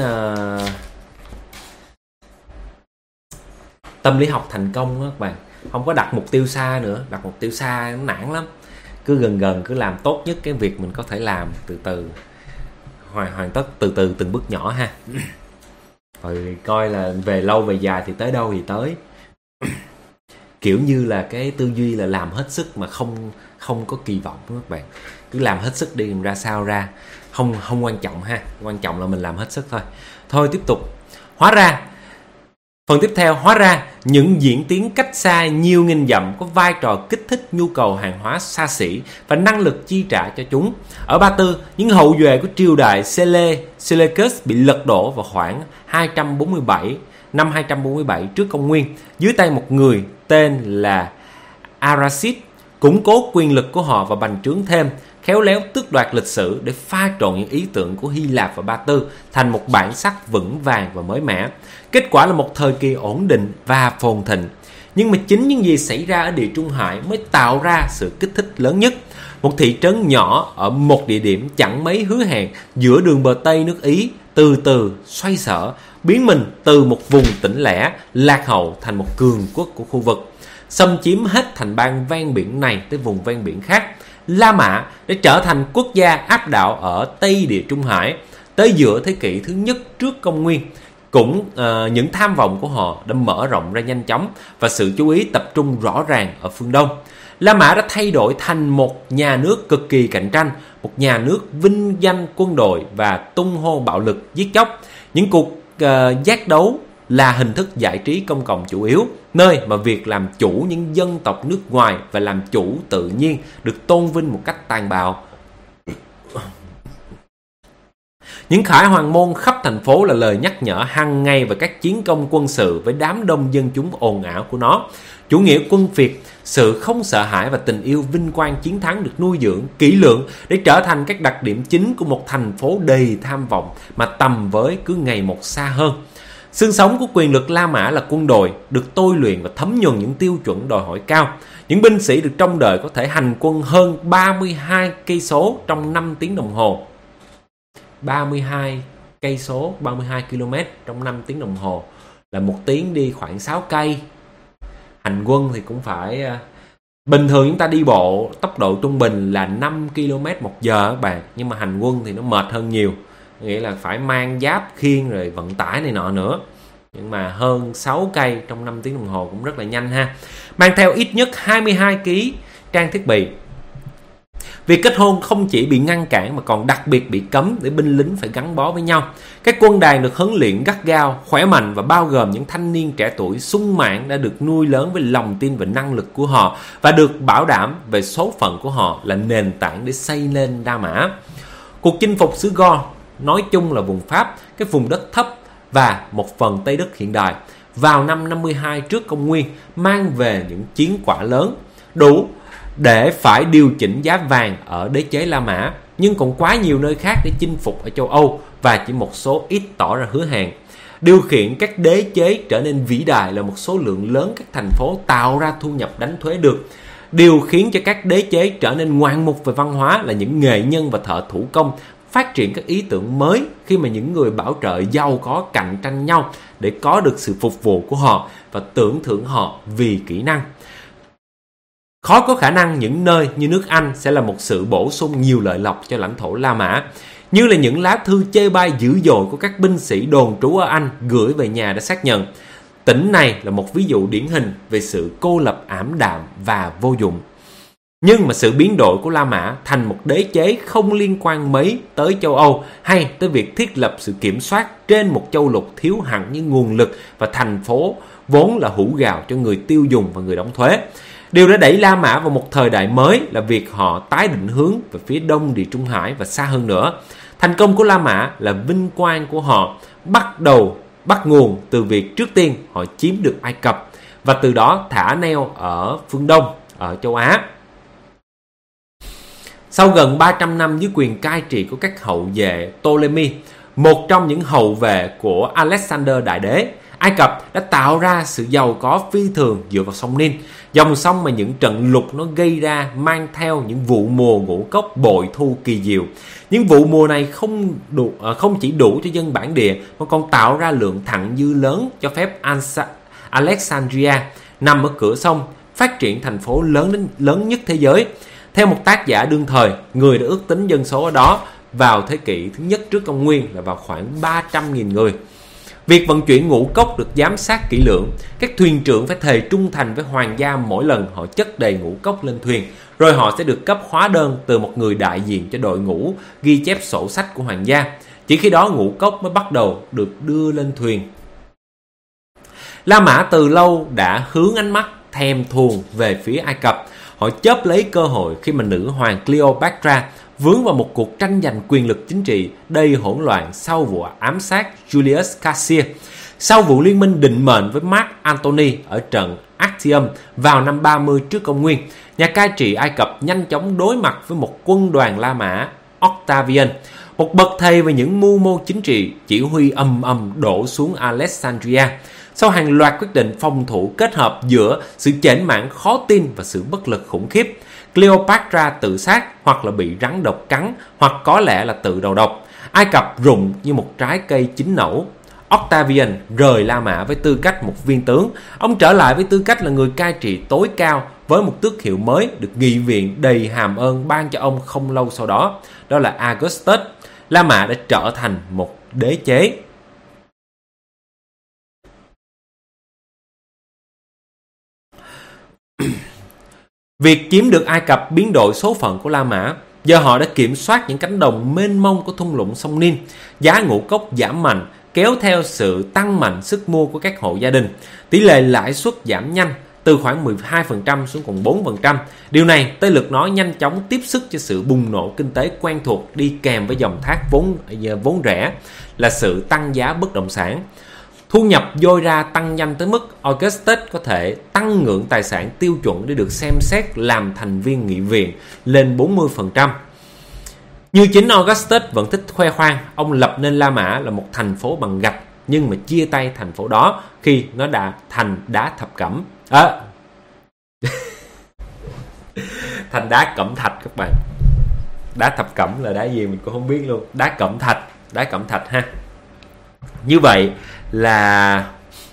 S1: tâm lý học thành công đó các bạn. Không có đặt mục tiêu xa nữa, đặt mục tiêu xa nó nản lắm. Cứ gần cứ làm tốt nhất cái việc mình có thể làm, từ từ hoàn tất từ từ từng bước nhỏ ha. Rồi coi là về lâu về dài thì tới đâu thì tới. Kiểu như là cái tư duy là làm hết sức mà không có kỳ vọng đó các bạn. Cứ làm hết sức đi, ra sao ra, không quan trọng ha. Quan trọng là mình làm hết sức thôi. Thôi tiếp tục. Phần tiếp theo, hóa ra những diễn tiến cách xa nhiều nghìn dặm có vai trò kích thích nhu cầu hàng hóa xa xỉ và năng lực chi trả cho chúng. Ở Ba Tư, những hậu duệ của triều đại Seleucus bị lật đổ vào khoảng năm 247 trước công nguyên dưới tay một người tên là Araxid, củng cố quyền lực của họ và bành trướng thêm, khéo léo tước đoạt lịch sử để pha trộn những ý tưởng của Hy Lạp và Ba Tư thành một bản sắc vững vàng và mới mẻ. Kết quả là một thời kỳ ổn định và phồn thịnh. Nhưng mà chính những gì xảy ra ở Địa Trung Hải mới tạo ra sự kích thích lớn nhất. một thị trấn nhỏ ở một địa điểm chẳng mấy hứa hẹn giữa đường bờ Tây nước Ý, từ từ xoay sở, biến mình từ một vùng tĩnh lẻ, lạc hậu thành một cường quốc của khu vực, xâm chiếm hết thành bang ven biển này tới vùng ven biển khác. La Mã đã trở thành quốc gia áp đảo ở Tây Địa Trung Hải tới giữa thế kỷ thứ nhất trước công nguyên. Cũng những tham vọng của họ đã mở rộng ra nhanh chóng và sự chú ý tập trung rõ ràng ở phương Đông. La Mã đã thay đổi thành một nhà nước cực kỳ cạnh tranh, một nhà nước vinh danh quân đội và tung hô bạo lực giết chóc. Những cuộc giác đấu là hình thức giải trí công cộng chủ yếu, nơi mà việc làm chủ những dân tộc nước ngoài và làm chủ tự nhiên được tôn vinh một cách tàn bạo. Những khải hoàn môn khắp thành phố là lời nhắc nhở hàng ngày về các chiến công quân sự với đám đông dân chúng ồn ào của nó. Chủ nghĩa quân Việt, sự không sợ hãi và tình yêu vinh quang chiến thắng được nuôi dưỡng kỹ lưỡng để trở thành các đặc điểm chính của một thành phố đầy tham vọng mà tầm với cứ ngày một xa hơn. Xương sống của quyền lực La Mã là quân đội, được tôi luyện và thấm nhuần những tiêu chuẩn đòi hỏi cao. Những binh sĩ được trông đợi có thể hành quân hơn 32 cây số trong 5 tiếng đồng hồ. 32 cây số, 32 km trong 5 tiếng đồng hồ là một tiếng đi khoảng 6 cây. Hành quân thì cũng phải bình thường chúng ta đi bộ tốc độ trung bình là 5 km một giờ các bạn, nhưng mà hành quân thì nó mệt hơn nhiều, nghĩa là phải mang giáp khiên rồi vận tải này nọ nữa. Nhưng mà hơn 6 cây trong 5 tiếng đồng hồ cũng rất là nhanh ha. Mang theo ít nhất 22 kg trang thiết bị. Việc kết hôn không chỉ bị ngăn cản mà còn đặc biệt bị cấm để binh lính phải gắn bó với nhau. Các quân đàn được huấn luyện gắt gao, khỏe mạnh và bao gồm những thanh niên trẻ tuổi sung mãn đã được nuôi lớn với lòng tin và năng lực của họ và được bảo đảm về số phận của họ là nền tảng để xây lên La Mã. Cuộc chinh phục xứ Gaul, nói chung là vùng Pháp, cái vùng đất thấp và một phần Tây Đức hiện đại, vào năm 52 trước công nguyên mang về những chiến quả lớn, đủ để phải điều chỉnh giá vàng ở đế chế La Mã, nhưng còn quá nhiều nơi khác để chinh phục ở châu Âu và chỉ một số ít tỏ ra hứa hẹn. Điều khiển các đế chế trở nên vĩ đại là một số lượng lớn các thành phố tạo ra thu nhập đánh thuế được. Điều khiến cho các đế chế trở nên ngoạn mục về văn hóa là những nghệ nhân và thợ thủ công phát triển các ý tưởng mới khi mà những người bảo trợ giàu có cạnh tranh nhau để có được sự phục vụ của họ và tưởng thưởng họ vì kỹ năng. Khó có khả năng những nơi như nước Anh sẽ là một sự bổ sung nhiều lợi lộc cho lãnh thổ La Mã, như là những lá thư chê bai dữ dội của các binh sĩ đồn trú ở Anh gửi về nhà đã xác nhận. Tỉnh này là một ví dụ điển hình về sự cô lập ảm đạm và vô dụng. Nhưng mà sự biến đổi của La Mã thành một đế chế không liên quan mấy tới châu Âu hay tới việc thiết lập sự kiểm soát trên một châu lục thiếu hẳn những nguồn lực và thành phố vốn là hũ gạo cho người tiêu dùng và người đóng thuế. Điều đã đẩy La Mã vào một thời đại mới là việc họ tái định hướng về phía đông Địa Trung Hải và xa hơn nữa. Thành công của La Mã là vinh quang của họ bắt nguồn từ việc trước tiên họ chiếm được Ai Cập và từ đó thả neo ở phương Đông, ở châu Á. Sau gần 300 năm dưới quyền cai trị của các hậu vệ Ptolemy, một trong những hậu vệ của Alexander Đại Đế, Ai Cập đã tạo ra sự giàu có phi thường dựa vào sông Nin, dòng sông mà những trận lụt nó gây ra mang theo những vụ mùa ngũ cốc bội thu kỳ diệu. Những vụ mùa này không chỉ đủ cho dân bản địa mà còn tạo ra lượng thặng dư lớn cho phép Alexandria nằm ở cửa sông phát triển thành phố lớn nhất thế giới. Theo một tác giả đương thời, người đã ước tính dân số ở đó vào thế kỷ thứ nhất trước công nguyên là vào khoảng 300.000 người. Việc vận chuyển ngũ cốc được giám sát kỹ lưỡng. Các thuyền trưởng phải thề trung thành với hoàng gia mỗi lần họ chất đầy ngũ cốc lên thuyền, rồi họ sẽ được cấp hóa đơn từ một người đại diện cho đội ngũ ghi chép sổ sách của hoàng gia. Chỉ khi đó ngũ cốc mới bắt đầu được đưa lên thuyền. La Mã từ lâu đã hướng ánh mắt thèm thuồng về phía Ai Cập. Họ chớp lấy cơ hội khi mà nữ hoàng Cleopatra vướng vào một cuộc tranh giành quyền lực chính trị đầy hỗn loạn sau vụ ám sát Julius Caesar. Sau vụ liên minh định mệnh với Mark Antony ở trận Actium vào năm 30 trước công nguyên, nhà cai trị Ai Cập nhanh chóng đối mặt với một quân đoàn La Mã, Octavian, một bậc thầy về những mưu mô chính trị, chỉ huy ầm đổ xuống Alexandria. Sau hàng loạt quyết định phòng thủ kết hợp giữa sự chểnh mảng khó tin và sự bất lực khủng khiếp, Cleopatra tự sát hoặc là bị rắn độc cắn, hoặc có lẽ là tự đầu độc. Ai Cập rụng như một trái cây chín nẩu. Octavian rời La Mã với tư cách một viên tướng. Ông trở lại với tư cách là người cai trị tối cao với một tước hiệu mới được nghị viện đầy hàm ơn ban cho ông không lâu sau đó. Đó là Augustus. La Mã đã trở thành một đế chế. Việc chiếm được Ai Cập biến đổi số phận của La Mã. Giờ họ đã kiểm soát những cánh đồng mênh mông của thung lũng sông Nin. Giá ngũ cốc giảm mạnh, kéo theo sự tăng mạnh sức mua của các hộ gia đình. Tỷ lệ lãi suất giảm nhanh, từ khoảng 12% xuống còn 4%. Điều này tới lượt nó nhanh chóng tiếp sức cho sự bùng nổ kinh tế quen thuộc đi kèm với dòng thác vốn rẻ là sự tăng giá bất động sản. Thu nhập dôi ra tăng nhanh tới mức Augustus có thể tăng ngưỡng tài sản tiêu chuẩn để được xem xét làm thành viên nghị viện lên 40%. Như chính Augustus vẫn thích khoe khoang, ông lập nên La Mã là một thành phố bằng gạch, nhưng mà chia tay thành phố đó khi nó đã thành đá thập cẩm. Thành đá cẩm thạch các bạn. Đá thập cẩm là đá gì mình cũng không biết luôn. Đá cẩm thạch ha. Như vậy là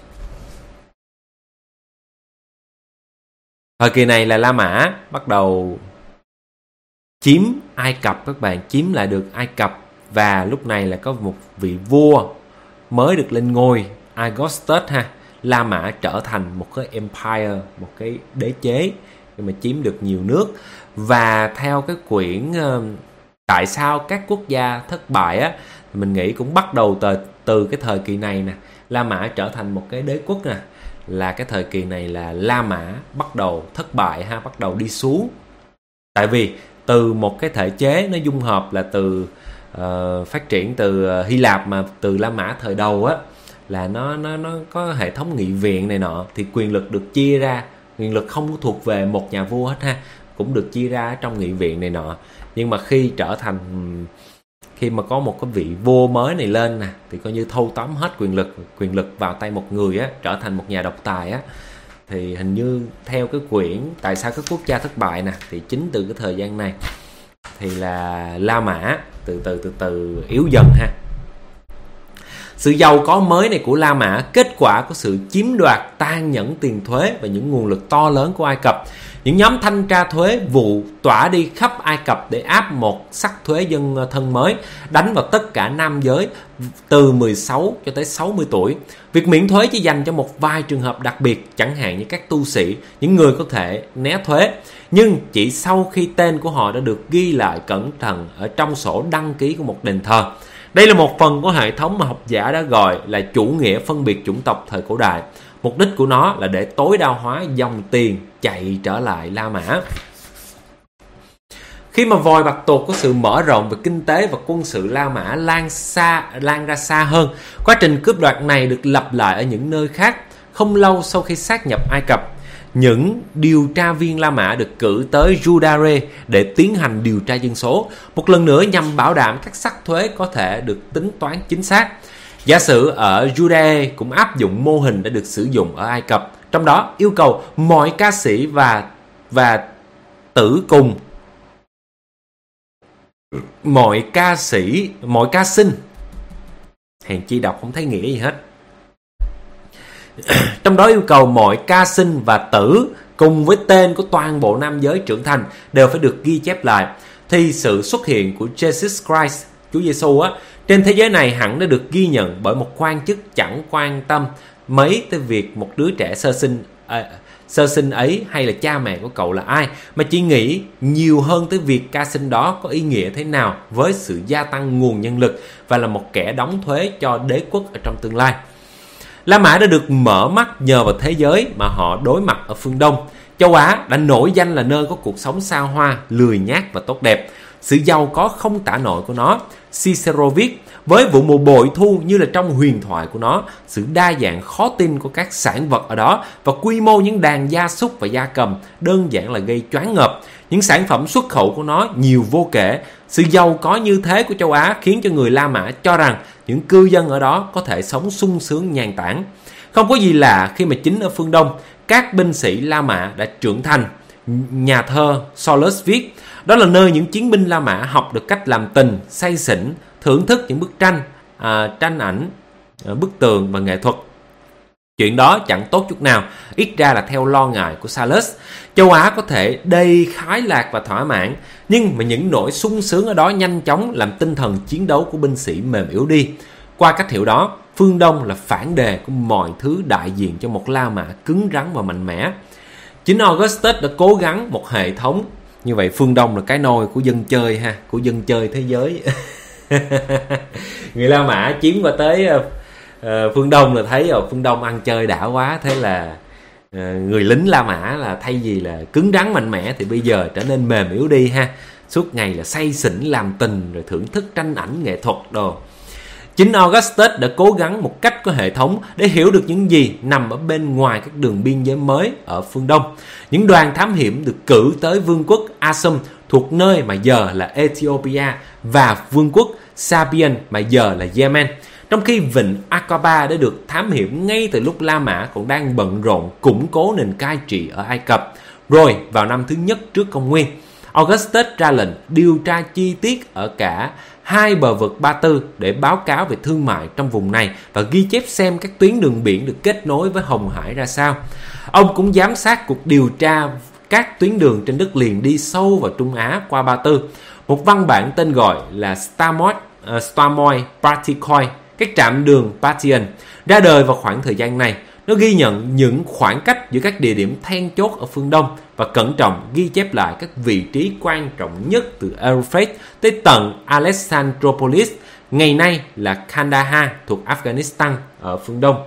S1: thời kỳ này là La Mã bắt đầu chiếm Ai Cập các bạn, chiếm lại được Ai Cập, và lúc này là có một vị vua mới được lên ngôi, Augustus ha. La Mã trở thành một cái empire, một cái đế chế để mà chiếm được nhiều nước. Và theo cái quyển Tại sao các quốc gia thất bại á, mình nghĩ cũng bắt đầu từ cái thời kỳ này nè. La Mã trở thành một cái đế quốc nè, là cái thời kỳ này là La Mã bắt đầu thất bại ha, bắt đầu đi xuống. Tại vì từ một cái thể chế nó dung hợp là từ phát triển từ Hy Lạp, mà từ La Mã thời đầu á là nó có hệ thống nghị viện này nọ, thì quyền lực được chia ra, quyền lực không thuộc về một nhà vua hết ha, cũng được chia ra trong nghị viện này nọ. Nhưng mà khi mà có một cái vị vua mới này lên nè, thì coi như thâu tóm hết quyền lực vào tay một người á, trở thành một nhà độc tài á. Thì hình như theo cái quyển Tại sao các quốc gia thất bại nè, thì chính từ cái thời gian này thì là La Mã từ từ yếu dần ha. Sự giàu có mới này của La Mã kết quả của sự chiếm đoạt tàn nhẫn tiền thuế và những nguồn lực to lớn của Ai Cập. Những nhóm thanh tra thuế vụ tỏa đi khắp Ai Cập để áp một sắc thuế dân thân mới, đánh vào tất cả nam giới từ 16 cho tới 60 tuổi. Việc miễn thuế chỉ dành cho một vài trường hợp đặc biệt, chẳng hạn như các tu sĩ, những người có thể né thuế. Nhưng chỉ sau khi tên của họ đã được ghi lại cẩn thận ở trong sổ đăng ký của một đền thờ. Đây là một phần của hệ thống mà học giả đã gọi là chủ nghĩa phân biệt chủng tộc thời cổ đại. Mục đích của nó là để tối đa hóa dòng tiền chạy trở lại La Mã. Khi mà vòi bạch tuộc có sự mở rộng về kinh tế và quân sự La Mã lan ra xa hơn, quá trình cướp đoạt này được lặp lại ở những nơi khác. Không lâu sau khi sát nhập Ai Cập, những điều tra viên La Mã được cử tới Judare để tiến hành điều tra dân số, một lần nữa nhằm bảo đảm các sắc thuế có thể được tính toán chính xác. Giả sử ở Judea cũng áp dụng mô hình đã được sử dụng ở Ai Cập, trong đó yêu cầu mọi ca sĩ và tử cùng, mọi ca sinh, hèn chi đọc không thấy nghĩa gì hết. Trong đó yêu cầu mọi ca sinh và tử cùng với tên của toàn bộ nam giới trưởng thành đều phải được ghi chép lại. Thì sự xuất hiện của Jesus Christ, Chúa Giêsu á, trên thế giới này hẳn đã được ghi nhận bởi một quan chức chẳng quan tâm mấy tới việc một đứa trẻ sơ sinh ấy hay là cha mẹ của cậu là ai, mà chỉ nghĩ nhiều hơn tới việc ca sinh đó có ý nghĩa thế nào với sự gia tăng nguồn nhân lực và là một kẻ đóng thuế cho đế quốc ở trong tương lai. La Mã đã được mở mắt nhờ vào thế giới mà họ đối mặt ở phương Đông. Châu Á đã nổi danh là nơi có cuộc sống xa hoa, lười nhác và tốt đẹp. Sự giàu có không tả nổi của nó, Cicero viết, với vụ mùa bội thu như là trong huyền thoại của nó, sự đa dạng khó tin của các sản vật ở đó và quy mô những đàn gia súc và gia cầm đơn giản là gây choáng ngợp. Những sản phẩm xuất khẩu của nó nhiều vô kể. Sự giàu có như thế của châu Á khiến cho người La Mã cho rằng những cư dân ở đó có thể sống sung sướng nhàn tản. Không có gì lạ khi mà chính ở phương Đông, các binh sĩ La Mã đã trưởng thành. nhà thơ Solus viết, đó là nơi những chiến binh La Mã học được cách làm tình, say xỉn, thưởng thức những bức tranh, tranh ảnh, bức tường và nghệ thuật. Chuyện đó chẳng tốt chút nào, ít ra là theo lo ngại của Sallust. Châu Á có thể đầy khoái lạc và thỏa mãn, nhưng mà những nỗi sung sướng ở đó nhanh chóng làm tinh thần chiến đấu của binh sĩ mềm yếu đi. Qua cách hiểu đó, phương Đông là phản đề của mọi thứ đại diện cho một La Mã cứng rắn và mạnh mẽ. Chính Augustus đã cố gắng một hệ thống như vậy. Phương Đông là cái nôi của dân chơi ha, của dân chơi thế giới. Người La Mã chiếm qua tới phương Đông là thấy phương Đông ăn chơi đã quá, thế là người lính La Mã là thay vì là cứng rắn mạnh mẽ thì bây giờ trở nên mềm yếu đi ha. Suốt ngày là say xỉn làm tình rồi thưởng thức tranh ảnh nghệ thuật đồ. Chính Augustus đã cố gắng một cách có hệ thống để hiểu được những gì nằm ở bên ngoài các đường biên giới mới ở phương Đông. Những đoàn thám hiểm được cử tới vương quốc Asum thuộc nơi mà giờ là Ethiopia và vương quốc Sabian mà giờ là Yemen. Trong khi vịnh Aqaba đã được thám hiểm ngay từ lúc La Mã còn đang bận rộn củng cố nền cai trị ở Ai Cập. Rồi vào năm thứ nhất trước công nguyên, Augustus ra lệnh điều tra chi tiết ở cả hai bờ vực Ba Tư để báo cáo về thương mại trong vùng này và ghi chép xem các tuyến đường biển được kết nối với Hồng Hải ra sao. Ông cũng giám sát cuộc điều tra các tuyến đường trên đất liền đi sâu vào Trung Á qua Ba Tư. Một văn bản tên gọi là Starmoi Partikoi, các trạm đường Parthian, ra đời vào khoảng thời gian này. Nó ghi nhận những khoảng cách giữa các địa điểm then chốt ở phương Đông và cẩn trọng ghi chép lại các vị trí quan trọng nhất từ Euphrates tới tận Alexandropolis, ngày nay là Kandahar thuộc Afghanistan ở phương Đông.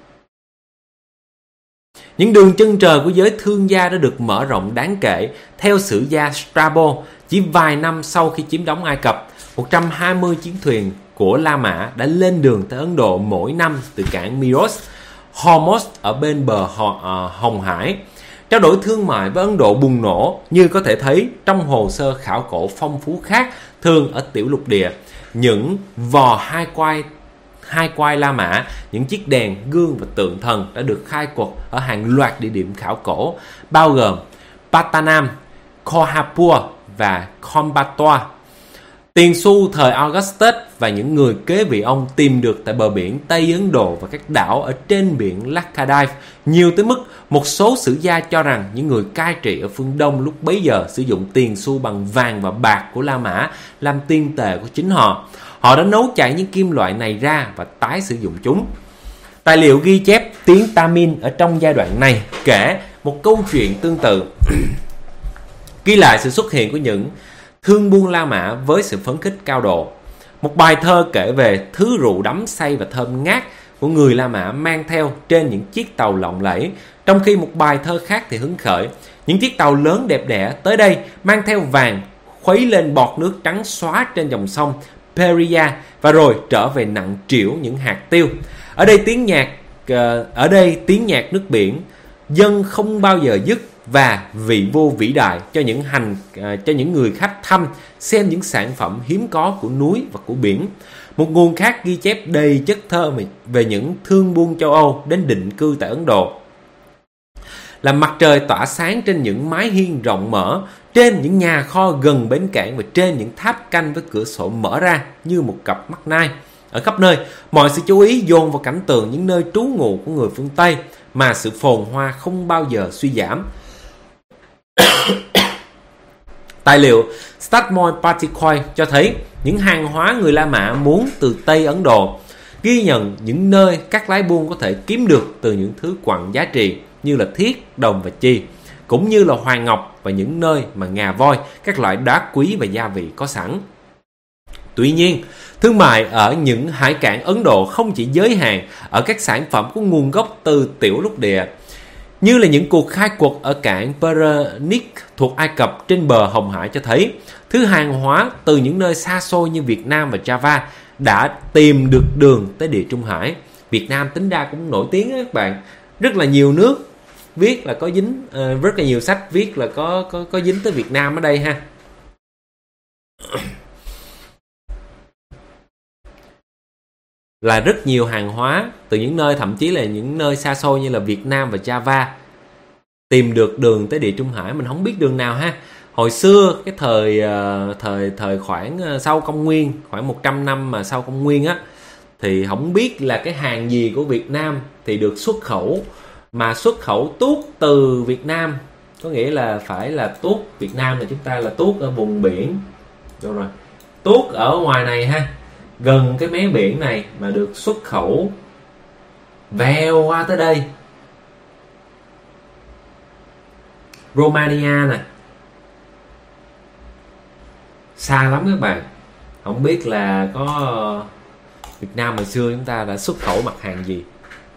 S1: Những đường chân trời của giới thương gia đã được mở rộng đáng kể. Theo sử gia Strabo, chỉ vài năm sau khi chiếm đóng Ai Cập, 120 chiến thuyền của La Mã đã lên đường tới Ấn Độ mỗi năm từ cảng Miros, Hormuz ở bên bờ Hồng Hải. Trao đổi thương mại với Ấn Độ bùng nổ như có thể thấy trong hồ sơ khảo cổ phong phú khác thường ở tiểu lục địa. Những vò hai quai La Mã, những chiếc đèn, gương và tượng thần đã được khai quật ở hàng loạt địa điểm khảo cổ, bao gồm Patanam, Kolhapur và Coimbatore. Tiền xu thời Augustus và những người kế vị ông tìm được tại bờ biển Tây Ấn Độ và các đảo ở trên biển Laccadive nhiều tới mức một số sử gia cho rằng những người cai trị ở phương Đông lúc bấy giờ sử dụng tiền xu bằng vàng và bạc của La Mã làm tiền tệ của chính họ. Họ đã nấu chảy những kim loại này ra và tái sử dụng chúng. Tài liệu ghi chép tiếng Tamil ở trong giai đoạn này kể một câu chuyện tương tự, ghi lại sự xuất hiện của những thương buôn La Mã với sự phấn khích cao độ. Một bài thơ kể về thứ rượu đắm say và thơm ngát của người La Mã mang theo trên những chiếc tàu lộng lẫy, trong khi một bài thơ khác thì hứng khởi. Những chiếc tàu lớn đẹp đẽ tới đây mang theo vàng, khuấy lên bọt nước trắng xóa trên dòng sông Peria và rồi trở về nặng trĩu những hạt tiêu. Ở đây tiếng nhạc nước biển dân không bao giờ dứt và vị vô vĩ đại cho những người khách thăm xem những sản phẩm hiếm có của núi và của biển. Một nguồn khác ghi chép đầy chất thơ về những thương buôn châu Âu đến định cư tại Ấn Độ. Là mặt trời tỏa sáng trên những mái hiên rộng mở, trên những nhà kho gần bến cảng và trên những tháp canh với cửa sổ mở ra như một cặp mắt nai. Ở khắp nơi, mọi sự chú ý dồn vào cảnh tượng những nơi trú ngụ của người phương Tây mà sự phồn hoa không bao giờ suy giảm. Tài liệu Statmoi Partikoi cho thấy những hàng hóa người La Mã muốn từ Tây Ấn Độ, ghi nhận những nơi các lái buôn có thể kiếm được từ những thứ quặng giá trị như là thiết, đồng và chì, cũng như là hoàng ngọc và những nơi mà ngà voi, các loại đá quý và gia vị có sẵn. Tuy nhiên, thương mại ở những hải cảng Ấn Độ không chỉ giới hạn ở các sản phẩm có nguồn gốc từ tiểu lục địa, như là những cuộc khai quật ở cảng Pernik thuộc Ai Cập trên bờ Hồng Hải cho thấy, thứ hàng hóa từ những nơi xa xôi như Việt Nam và Java đã tìm được đường tới Địa Trung Hải. Việt Nam tính ra cũng nổi tiếng đó các bạn, rất là nhiều nước viết là có dính, rất là nhiều sách viết là có dính tới Việt Nam ở đây ha. Là rất nhiều hàng hóa từ những nơi, thậm chí là những nơi xa xôi như là Việt Nam và Java tìm được đường tới Địa Trung Hải. Mình không biết đường nào ha. Hồi xưa cái thời khoảng sau công nguyên, khoảng 100 năm mà sau công nguyên á, thì không biết là cái hàng gì của Việt Nam thì được xuất khẩu, mà xuất khẩu tuốt từ Việt Nam, có nghĩa là phải là tuốt Việt Nam, là chúng ta là tuốt ở vùng biển. Đâu rồi? Tuốt ở ngoài này ha, gần cái mé biển này mà được xuất khẩu vèo qua tới đây. Romania nè, xa lắm các bạn. Không biết là có Việt Nam hồi xưa chúng ta đã xuất khẩu mặt hàng gì.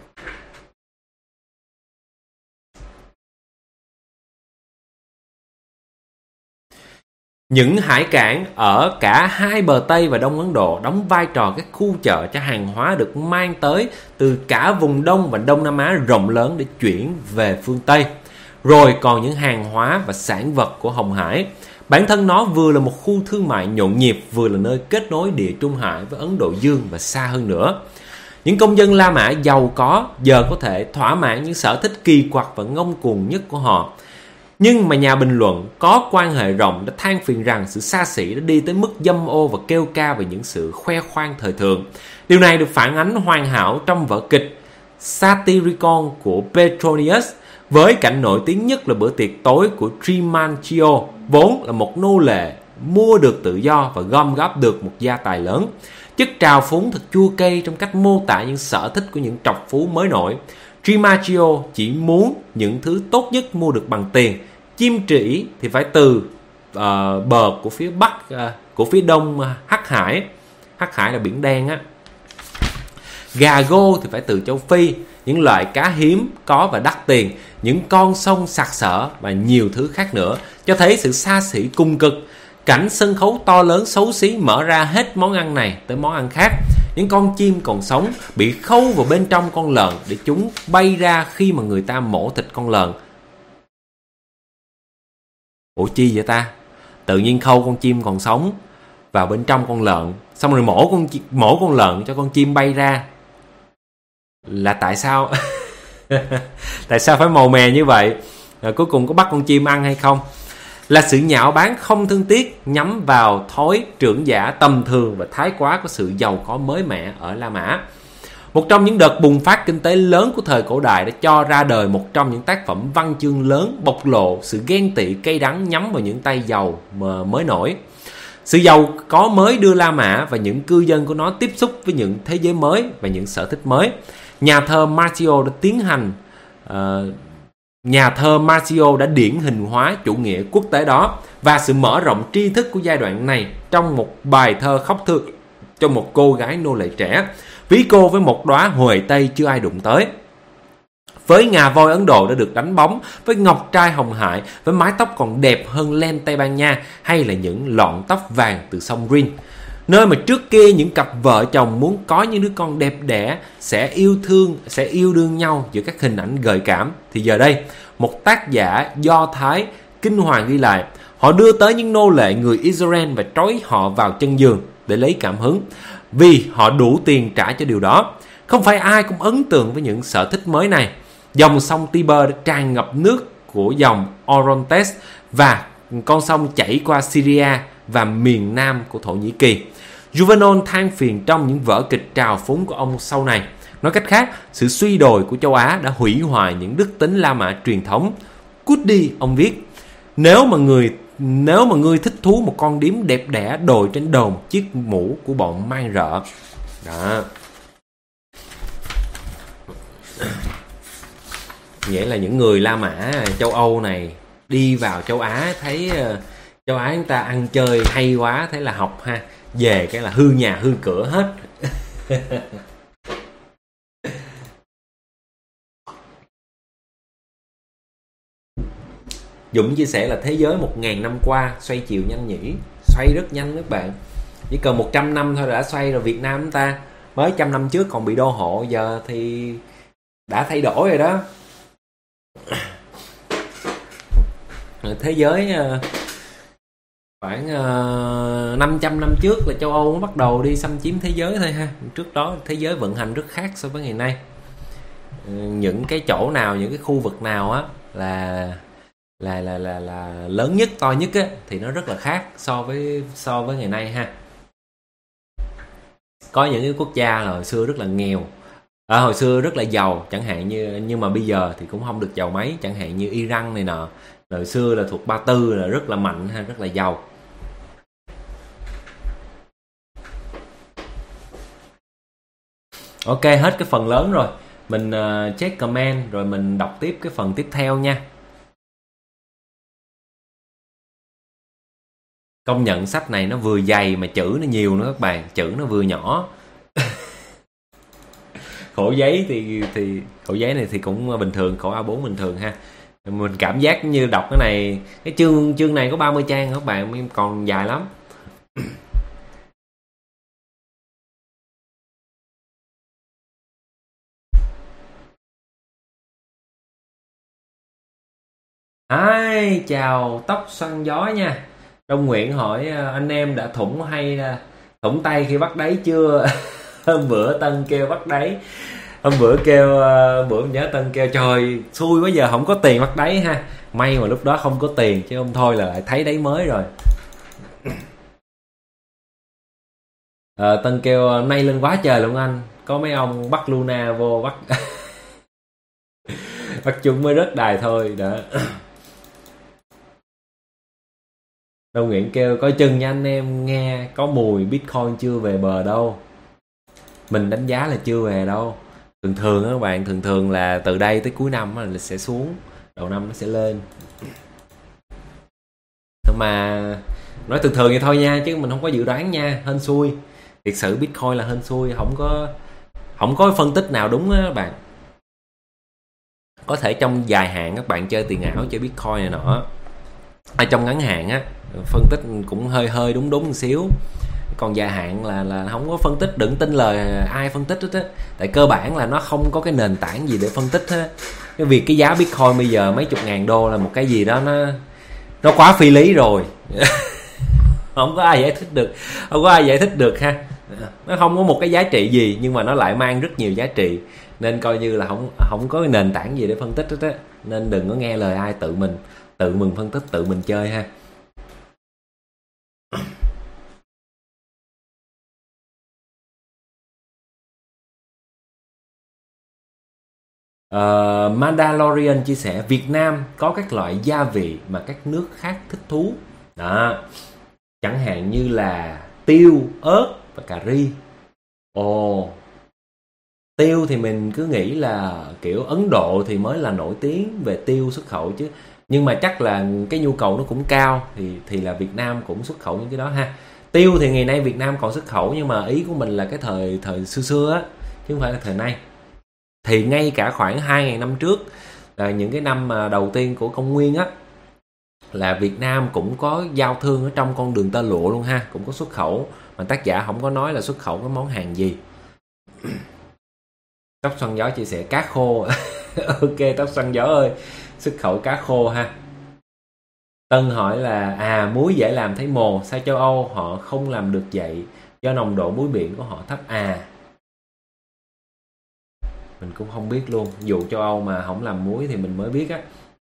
S1: Những hải cảng ở cả hai bờ Tây và Đông Ấn Độ đóng vai trò các khu chợ cho hàng hóa được mang tới từ cả vùng Đông và Đông Nam Á rộng lớn để chuyển về phương Tây. Rồi còn những hàng hóa và sản vật của Hồng Hải. Bản thân nó vừa là một khu thương mại nhộn nhịp, vừa là nơi kết nối Địa Trung Hải với Ấn Độ Dương và xa hơn nữa. Những công dân La Mã giàu có giờ có thể thỏa mãn những sở thích kỳ quặc và ngông cuồng nhất của họ. Nhưng mà nhà bình luận có quan hệ rộng đã than phiền rằng sự xa xỉ đã đi tới mức dâm ô và kêu ca về những sự khoe khoang thời thượng. Điều này được phản ánh hoàn hảo trong vở kịch Satyricon của Petronius, với cảnh nổi tiếng nhất là bữa tiệc tối của Trimanchio, vốn là một nô lệ mua được tự do và gom góp được một gia tài lớn. Chất trào phúng thật chua cay trong cách mô tả những sở thích của những trọc phú mới nổi. Trimanchio chỉ muốn những thứ tốt nhất mua được bằng tiền. Chim trĩ thì phải từ bờ của phía bắc, của phía đông Hắc Hải. Hắc Hải là biển đen á. Gà gô thì phải từ châu Phi. Những loại cá hiếm có và đắt tiền, những con sông sặc sỡ và nhiều thứ khác nữa, cho thấy sự xa xỉ cung cực. Cảnh sân khấu to lớn xấu xí mở ra hết món ăn này tới món ăn khác. Những con chim còn sống bị khâu vào bên trong con lợn để chúng bay ra khi mà người ta mổ thịt con lợn. Ủa chi vậy ta? Tự nhiên khâu con chim còn sống vào bên trong con lợn, xong rồi mổ con lợn cho con chim bay ra. Là tại sao? Tại sao phải màu mè như vậy? Cuối cùng có bắt con chim ăn hay không? Là sự nhạo báng không thương tiếc nhắm vào thói trưởng giả tầm thường và thái quá của sự giàu có mới mẻ ở La Mã. Một trong những đợt bùng phát kinh tế lớn của thời cổ đại đã cho ra đời một trong những tác phẩm văn chương lớn bộc lộ sự ghen tị cay đắng nhắm vào những tay giàu mới nổi. Sự giàu có mới đưa La Mã và những cư dân của nó tiếp xúc với những thế giới mới và những sở thích mới. Nhà thơ Marcio đã điển hình hóa chủ nghĩa quốc tế đó và sự mở rộng tri thức của giai đoạn này trong một bài thơ khóc thương cho một cô gái nô lệ trẻ, ví cô với một đóa huệ tây chưa ai đụng tới, với ngà voi Ấn Độ đã được đánh bóng, với ngọc trai Hồng Hải, với mái tóc còn đẹp hơn len Tây Ban Nha, hay là những lọn tóc vàng từ sông Rin. Nơi mà trước kia những cặp vợ chồng muốn có những đứa con đẹp đẽ sẽ yêu đương nhau giữa các hình ảnh gợi cảm, thì giờ đây một tác giả Do Thái kinh hoàng ghi lại, họ đưa tới những nô lệ người Israel và trói họ vào chân giường để lấy cảm hứng, vì họ đủ tiền trả cho điều đó. Không phải ai cũng ấn tượng với những sở thích mới này. Dòng sông Tiber đã tràn ngập nước của dòng Orontes và con sông chảy qua Syria và miền nam của Thổ Nhĩ Kỳ. Juvenal than phiền trong những vở kịch trào phúng của ông sau này. Nói cách khác, sự suy đồi của châu Á đã hủy hoại những đức tính La Mã truyền thống. Cút đi, ông viết. Nếu mà ngươi thích thú một con điếm đẹp đẽ đội trên đầu một chiếc mũ của bọn man rợ. Đó. Nghĩa là những người La Mã châu Âu này đi vào châu Á, thấy châu Á chúng ta ăn chơi hay quá, thế là học ha, về cái là hư nhà hư cửa hết. Dũng chia sẻ là thế giới 1.000 năm qua xoay chiều nhanh nhỉ, xoay rất nhanh các bạn. Chỉ cần 100 năm thôi đã xoay rồi. Việt Nam chúng ta mới 100 năm trước còn bị đô hộ, giờ thì đã thay đổi rồi đó. Thế giới khoảng 500 năm trước là châu Âu mới bắt đầu đi xâm chiếm thế giới thôi ha. Trước đó thế giới vận hành rất khác so với ngày nay. Những cái chỗ nào, những cái khu vực nào á là là lớn nhất, to nhất á, thì nó rất là khác so với ngày nay ha. Có những cái quốc gia là hồi xưa rất là nghèo, hồi xưa rất là giàu, chẳng hạn như, nhưng mà bây giờ thì cũng không được giàu mấy, chẳng hạn như Iran này nọ. Hồi xưa là thuộc Ba Tư, là rất là mạnh ha, rất là giàu. Ok, hết cái phần lớn rồi. Mình check comment rồi mình đọc tiếp cái phần tiếp theo nha. Công nhận sách này nó vừa dày mà chữ nó nhiều nữa các bạn, chữ nó vừa nhỏ. Khổ giấy thì khổ giấy này thì cũng bình thường, khổ A4 bình thường ha. Mình cảm giác như đọc cái này, cái chương này có 30 trang các bạn, còn dài lắm. Hi, chào tóc xoăn gió nha. Đông Nguyễn hỏi anh em đã thủng hay thủng tay khi bắt đáy chưa? Hôm bữa Tân kêu bắt đáy, hôm bữa kêu bữa mình nhớ Tân kêu trời xui quá giờ không có tiền bắt đáy ha. May mà lúc đó không có tiền, chứ không thôi là lại thấy đáy mới rồi. Tân kêu nay lên quá trời luôn anh, có mấy ông bắt Luna vô bắt bắt chung mới rớt đài thôi đó. Đông Nguyễn kêu coi chừng nha anh em, nghe có mùi Bitcoin chưa về bờ đâu. Mình đánh giá là chưa về đâu. Thường thường á các bạn, thường thường là từ đây tới cuối năm là sẽ xuống, đầu năm nó sẽ lên. Mà nói thường thường vậy thôi nha, chứ mình không có dự đoán nha, hên xui. Thiệt sự Bitcoin là hên xui, không có phân tích nào đúng á các bạn. Có thể trong dài hạn các bạn chơi tiền ảo, chơi Bitcoin này nọ, ở trong ngắn hạn á phân tích cũng hơi hơi đúng một xíu, còn dài hạn là không có phân tích, đừng tin lời ai phân tích hết á, tại cơ bản là nó không có cái nền tảng gì để phân tích hết. Cái việc cái giá Bitcoin bây giờ mấy chục ngàn đô là một cái gì đó nó quá phi lý rồi. Không có ai giải thích được ha. Nó không có một cái giá trị gì, nhưng mà nó lại mang rất nhiều giá trị, nên coi như là không có cái nền tảng gì để phân tích hết á, nên đừng có nghe lời ai, tự mình phân tích, tự mình chơi ha. Mandalorian chia sẻ Việt Nam có các loại gia vị mà các nước khác thích thú đó, chẳng hạn như là tiêu, ớt và cà ri. Ồ, tiêu thì mình cứ nghĩ là kiểu Ấn Độ thì mới là nổi tiếng về tiêu xuất khẩu chứ, nhưng mà chắc là cái nhu cầu nó cũng cao, thì là Việt Nam cũng xuất khẩu những cái đó ha. Tiêu thì ngày nay Việt Nam còn xuất khẩu, nhưng mà ý của mình là cái thời xưa xưa á, chứ không phải là thời nay. Thì ngay cả khoảng 2.000 năm trước, là những cái năm mà đầu tiên của công nguyên á, là Việt Nam cũng có giao thương ở trong con đường tơ lụa luôn ha, cũng có xuất khẩu, mà tác giả không có nói là xuất khẩu cái món hàng gì. Tóc xoăn gió chia sẻ cá khô. Ok, tóc xoăn gió ơi, xuất khẩu cá khô ha. Tân hỏi là muối dễ làm thấy mồ, sao châu Âu họ không làm được vậy, do nồng độ muối biển của họ thấp mình cũng không biết luôn, vụ châu Âu mà không làm muối thì mình mới biết á.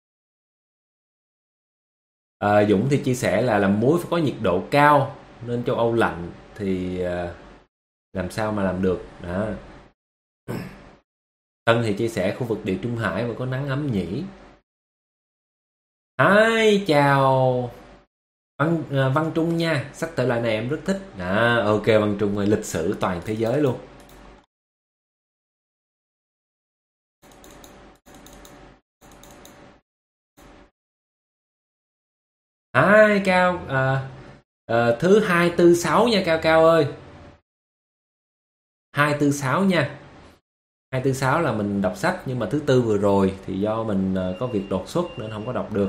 S1: Dũng thì chia sẻ là làm muối phải có nhiệt độ cao, nên châu Âu lạnh thì làm sao mà làm được đó. Tân thì chia sẻ khu vực Địa Trung Hải và có nắng ấm nhỉ. Chào Văn Trung nha, sách thể loại này em rất thích. Ok Văn Trung ơi, lịch sử toàn thế giới luôn. Cao thứ 246 nha Cao Cao ơi. 246 nha. 246 là mình đọc sách, nhưng mà thứ tư vừa rồi thì do mình có việc đột xuất nên không có đọc được.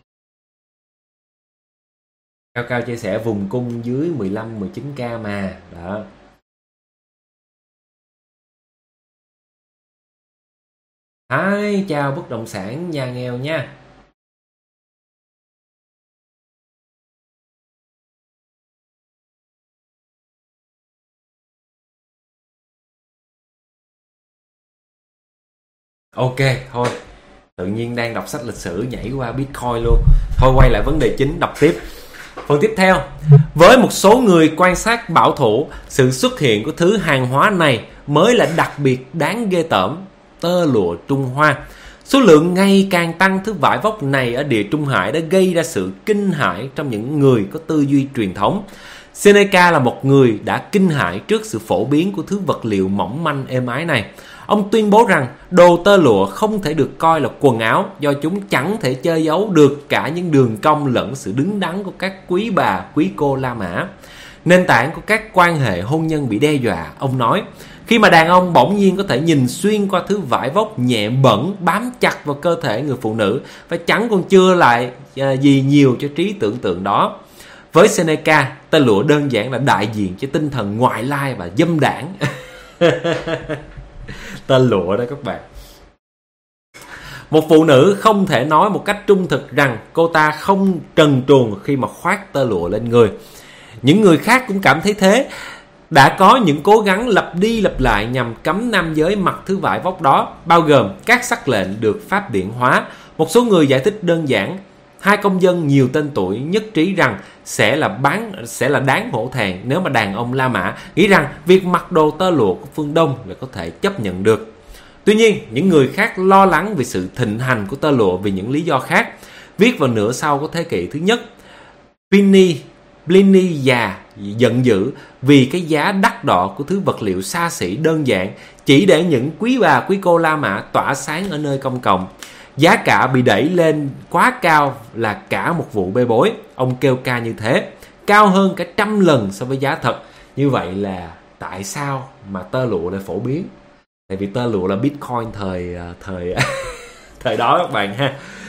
S1: Cao Cao chia sẻ vùng cung dưới 15-19k mà đó. Chào bất động sản nhà nghèo nha. Ok thôi, Tự nhiên đang đọc sách lịch sử nhảy qua Bitcoin luôn. Thôi quay lại vấn đề chính, đọc tiếp. Phần tiếp theo, với một số người quan sát bảo thủ, sự xuất hiện của thứ hàng hóa này mới là đặc biệt đáng ghê tởm: tơ lụa Trung Hoa. Số lượng ngày càng tăng thứ vải vóc này ở Địa Trung Hải đã gây ra sự kinh hãi trong những người có tư duy truyền thống. Seneca là một người đã kinh hãi trước sự phổ biến của thứ vật liệu mỏng manh êm ái này. Ông tuyên bố rằng đồ tơ lụa không thể được coi là quần áo do chúng chẳng thể che giấu được cả những đường cong lẫn sự đứng đắn của các quý bà, quý cô La Mã. Nền tảng của các quan hệ hôn nhân bị đe dọa, ông nói. Khi mà đàn ông bỗng nhiên có thể nhìn xuyên qua thứ vải vóc nhẹ bẩn bám chặt vào cơ thể người phụ nữ và chẳng còn chưa lại gì nhiều cho trí tưởng tượng đó. Với Seneca, tơ lụa đơn giản là đại diện cho tinh thần ngoại lai và dâm đảng. Tơ lụa đó các bạn. Một phụ nữ không thể nói một cách trung thực rằng cô ta không trần truồng khi mà khoác tơ lụa lên người. Những người khác cũng cảm thấy thế. Đã có những cố gắng lặp đi lặp lại nhằm cấm nam giới mặc thứ vải vóc đó, bao gồm các sắc lệnh được pháp điển hóa. Một số người giải thích đơn giản. Hai công dân nhiều tên tuổi nhất trí rằng sẽ là đáng hổ thẹn nếu mà đàn ông La Mã nghĩ rằng việc mặc đồ tơ lụa của phương Đông là có thể chấp nhận được. Tuy nhiên, những người khác lo lắng về sự thịnh hành của tơ lụa vì những lý do khác. Viết vào nửa sau của thế kỷ thứ nhất, Pliny già giận dữ vì cái giá đắt đỏ của thứ vật liệu xa xỉ đơn giản chỉ để những quý bà quý cô La Mã tỏa sáng ở nơi công cộng. Giá cả bị đẩy lên quá cao là cả một vụ bê bối. Ông kêu ca như thế, cao hơn cả 100 lần so với giá thật. Như vậy là tại sao mà tơ lụa lại phổ biến? Tại vì tơ lụa là Bitcoin thời đó các bạn ha.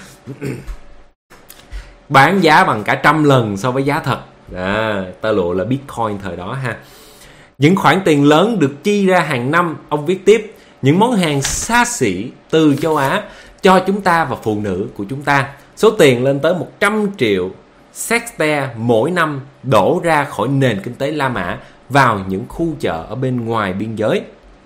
S1: Bán giá bằng cả 100 lần so với giá thật. Tơ lụa là Bitcoin thời đó ha. Những khoản tiền lớn được chi ra hàng năm, ông viết tiếp, những món hàng xa xỉ từ châu Á cho chúng ta và phụ nữ của chúng ta. Số tiền lên tới 100 triệu sesterces mỗi năm đổ ra khỏi nền kinh tế La Mã vào những khu chợ ở bên ngoài biên giới.